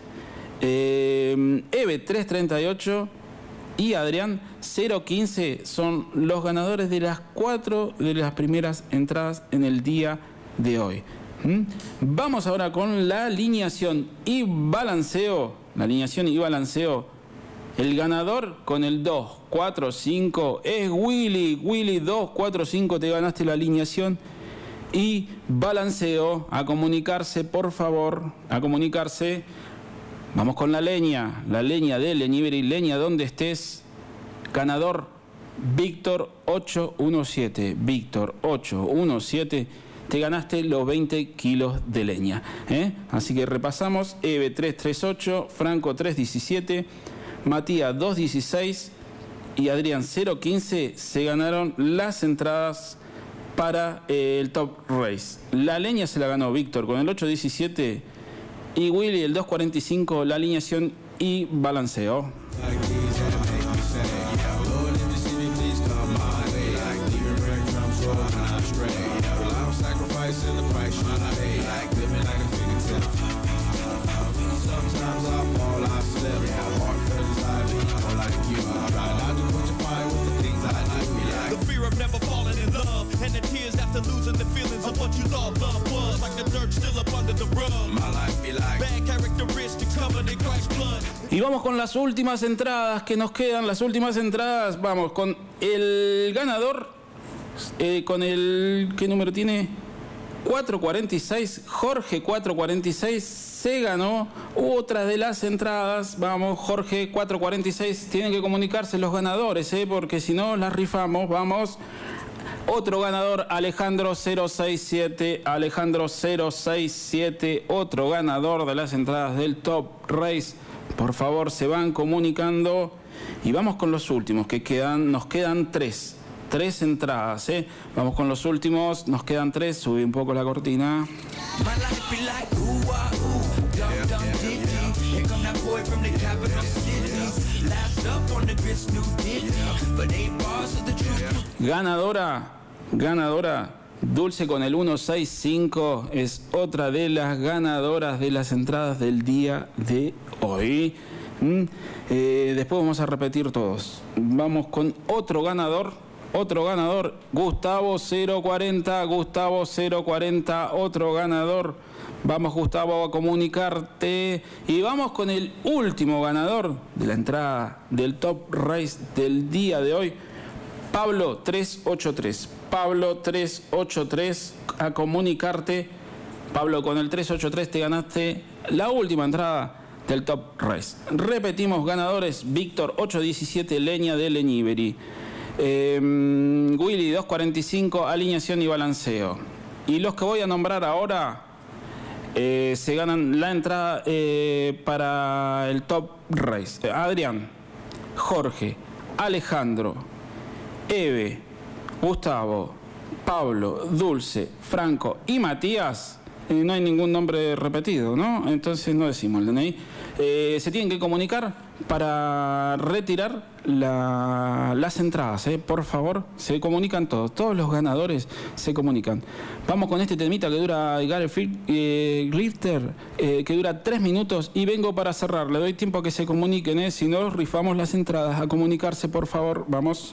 Eh, Eve, tres treinta y ocho. Y Adrián, cero quince, son los ganadores de las cuatro de las primeras entradas en el día de hoy. ¿Mm? Vamos ahora con la alineación y balanceo. La alineación y balanceo. El ganador con el dos cuatro cinco es Willy. Willy dos cuatro cinco, te ganaste la alineación y balanceo. A comunicarse, por favor. A comunicarse. Vamos con la leña. La leña de Leñiberi. Leña, donde estés. Ganador Víctor ocho uno siete. Víctor ocho uno siete. Te ganaste los veinte kilos de leña, ¿eh? Así que repasamos. Eve tres tres ocho, Franco tres diecisiete, Matías dos dieciséis y Adrián cero quince se ganaron las entradas para eh, el Top Race. La leña se la ganó Víctor con el ocho diecisiete y Willy el dos cuarenta y cinco, la alineación y balanceo. In the price you pay, like living like a fingertip. Sometimes I fall, I slip. My heart feels like me, more like you. Try not to put your fire with the things I like me like. The fear of never falling in love, and the tears after losing the feelings of what you thought love was. Like the dirt still up under the rug. My life be like bad characteristics covered in Christ's blood. Y vamos con las últimas entradas que nos quedan. Las últimas entradas, vamos con el ganador, eh, con el, ¿qué número tiene? cuatro cuarenta y seis, Jorge cuatro cuarenta y seis se ganó otra de las entradas. Vamos, Jorge cuatro cuarenta y seis, tienen que comunicarse los ganadores, ¿eh? Porque si no las rifamos. Vamos, otro ganador, Alejandro cero seis siete, Alejandro cero seis siete, otro ganador de las entradas del Top Race. Por favor, se van comunicando y vamos con los últimos, que quedan, nos quedan tres. Tres entradas, ¿eh? Vamos con los últimos, nos quedan tres, subí un poco la cortina. Ganadora, ganadora, Dulce con el uno seis cinco, es otra de las ganadoras de las entradas del día de hoy. ¿Mm? Eh, después vamos a repetir todos. Vamos con otro ganador. Otro ganador, Gustavo cero cuarenta, Gustavo cero cuarenta, otro ganador. Vamos, Gustavo, a comunicarte. Y vamos con el último ganador de la entrada del Top Race del día de hoy, Pablo tres ocho tres. Pablo tres ocho tres, a comunicarte. Pablo, con el tres ocho tres te ganaste la última entrada del Top Race. Repetimos, ganadores, Víctor ocho diecisiete, Leña de Leñiberi. Eh, Willy dos cuarenta y cinco, alineación y balanceo. Y los que voy a nombrar ahora, eh, se ganan la entrada eh, para el Top Race. Eh, Adrián, Jorge, Alejandro, Eve, Gustavo, Pablo, Dulce, Franco y Matías. Eh, no hay ningún nombre repetido, ¿no? Entonces no decimos el D N I. Eh, se tienen que comunicar para retirar la, las entradas, ¿eh? Por favor, se comunican todos. Todos los ganadores se comunican. Vamos con este temita que dura Gary eh, Glifter, eh, que dura tres minutos y vengo para cerrar. Le doy tiempo a que se comuniquen, ¿eh? Si no, rifamos las entradas. A comunicarse, por favor. Vamos.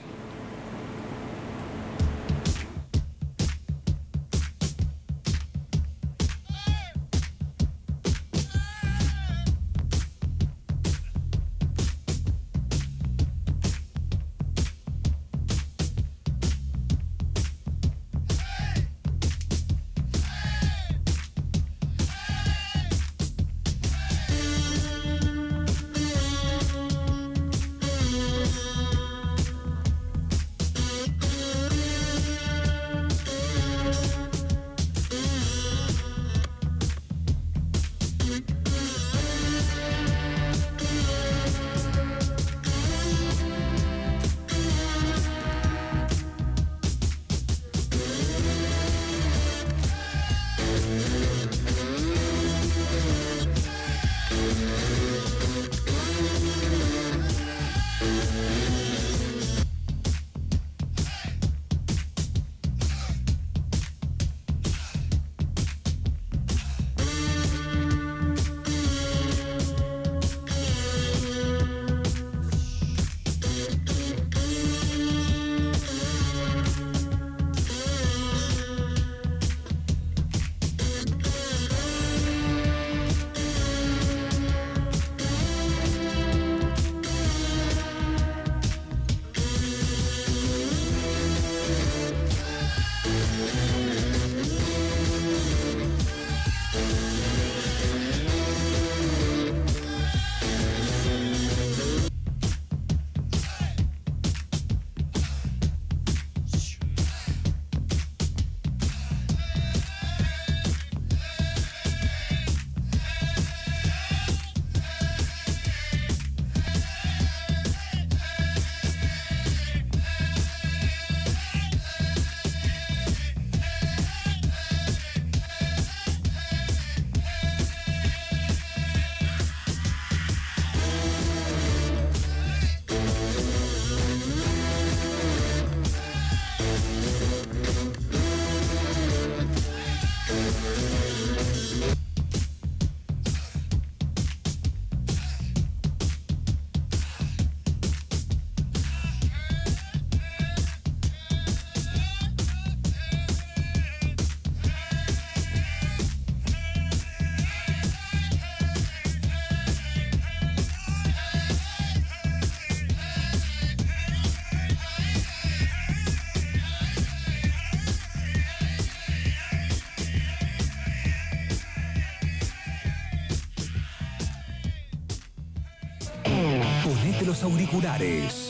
Ponete los auriculares.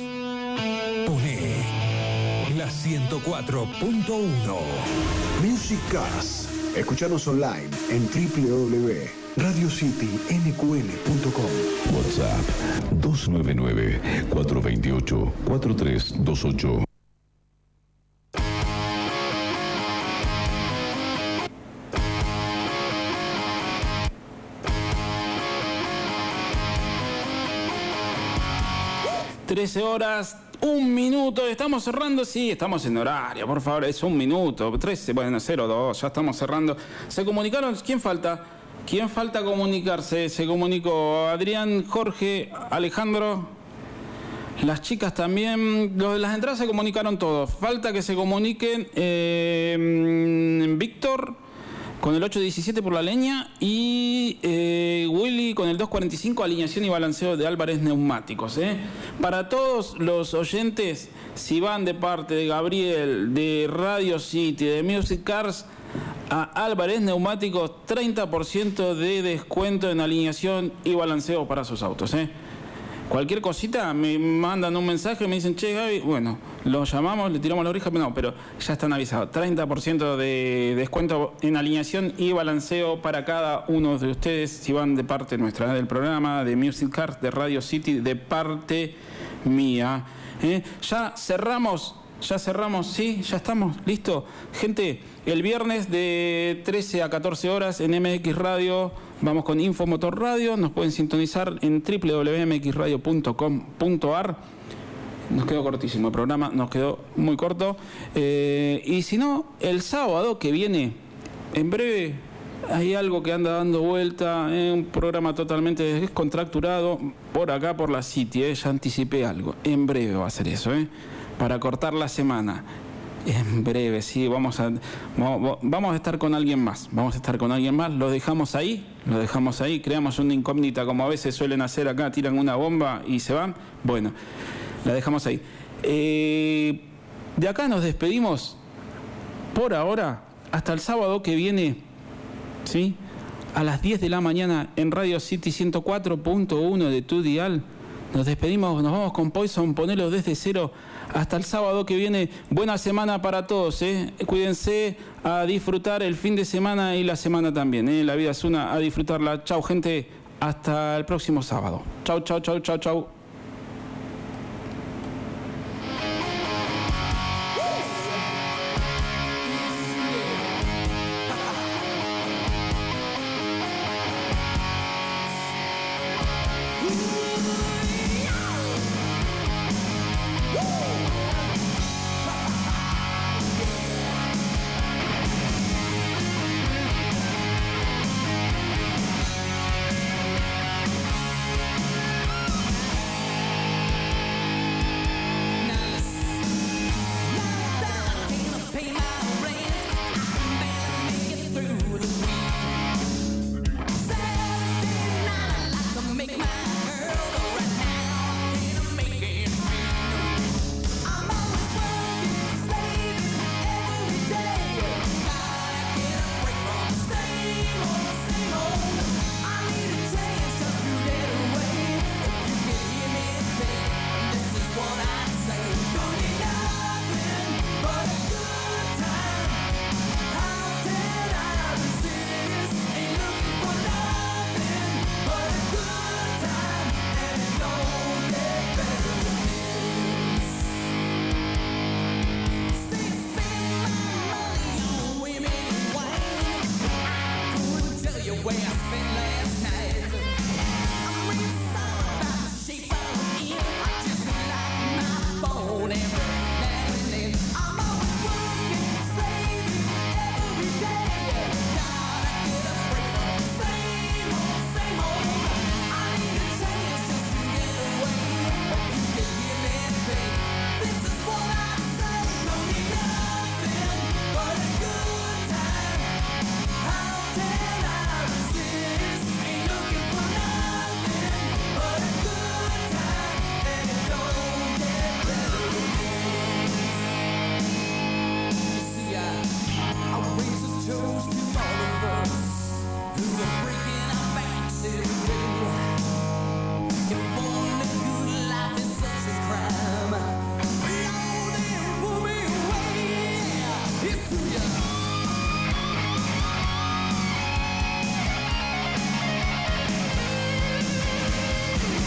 Poné la ciento cuatro punto uno. Music Cars. Escuchanos online en doble u doble u doble u punto radio city n q l punto com. WhatsApp dos nueve nueve, cuatro dos ocho, cuatro tres dos ocho. trece horas, un minuto, estamos cerrando, sí, estamos en horario, por favor, es un minuto, trece, bueno, cero dos, ya estamos cerrando. ¿Se comunicaron? ¿Quién falta? ¿Quién falta comunicarse? Se comunicó Adrián, Jorge, Alejandro, las chicas también, los de las entradas se comunicaron todos. Falta que se comuniquen eh, Víctor con el ocho diecisiete por la leña y eh, Willy con el dos cuarenta y cinco, alineación y balanceo de Álvarez Neumáticos. ¿eh? Para todos los oyentes, si van de parte de Gabriel, de Radio City, de Music Cars, a Álvarez Neumáticos, treinta por ciento de descuento en alineación y balanceo para sus autos. ¿eh? Cualquier cosita, me mandan un mensaje, me dicen, che, Gaby, bueno, lo llamamos, le tiramos la oreja, pero no, pero ya están avisados. treinta por ciento de descuento en alineación y balanceo para cada uno de ustedes, si van de parte nuestra, del programa, de Music Card, de Radio City, de parte mía. ¿eh? Ya cerramos, ya cerramos, sí, ya estamos, listo. Gente, el viernes de trece a catorce horas en M X Radio, vamos con Infomotor Radio, nos pueden sintonizar en w w w punto m x radio punto com punto a r. Nos quedó cortísimo el programa, nos quedó muy corto. Eh, y si no, el sábado que viene, en breve, hay algo que anda dando vuelta, eh, un programa totalmente descontracturado, por acá, por la City, eh, ya anticipé algo. En breve va a ser eso, eh, para cortar la semana. En breve, sí, vamos a, vamos a estar con alguien más, vamos a estar con alguien más, lo dejamos ahí, lo dejamos ahí, creamos una incógnita como a veces suelen hacer acá, tiran una bomba y se van, bueno, la dejamos ahí. Eh, de acá nos despedimos por ahora, hasta el sábado que viene, ¿sí? A las diez de la mañana en Radio City ciento cuatro punto uno de tu dial. Nos despedimos, nos vamos con Poison, ponelo desde cero. Hasta el sábado que viene. Buena semana para todos, ¿eh? Cuídense, a disfrutar el fin de semana y la semana también, ¿eh? La vida es una, a disfrutarla. Chau, gente. Hasta el próximo sábado. Chau, chau, chau, chau, chau.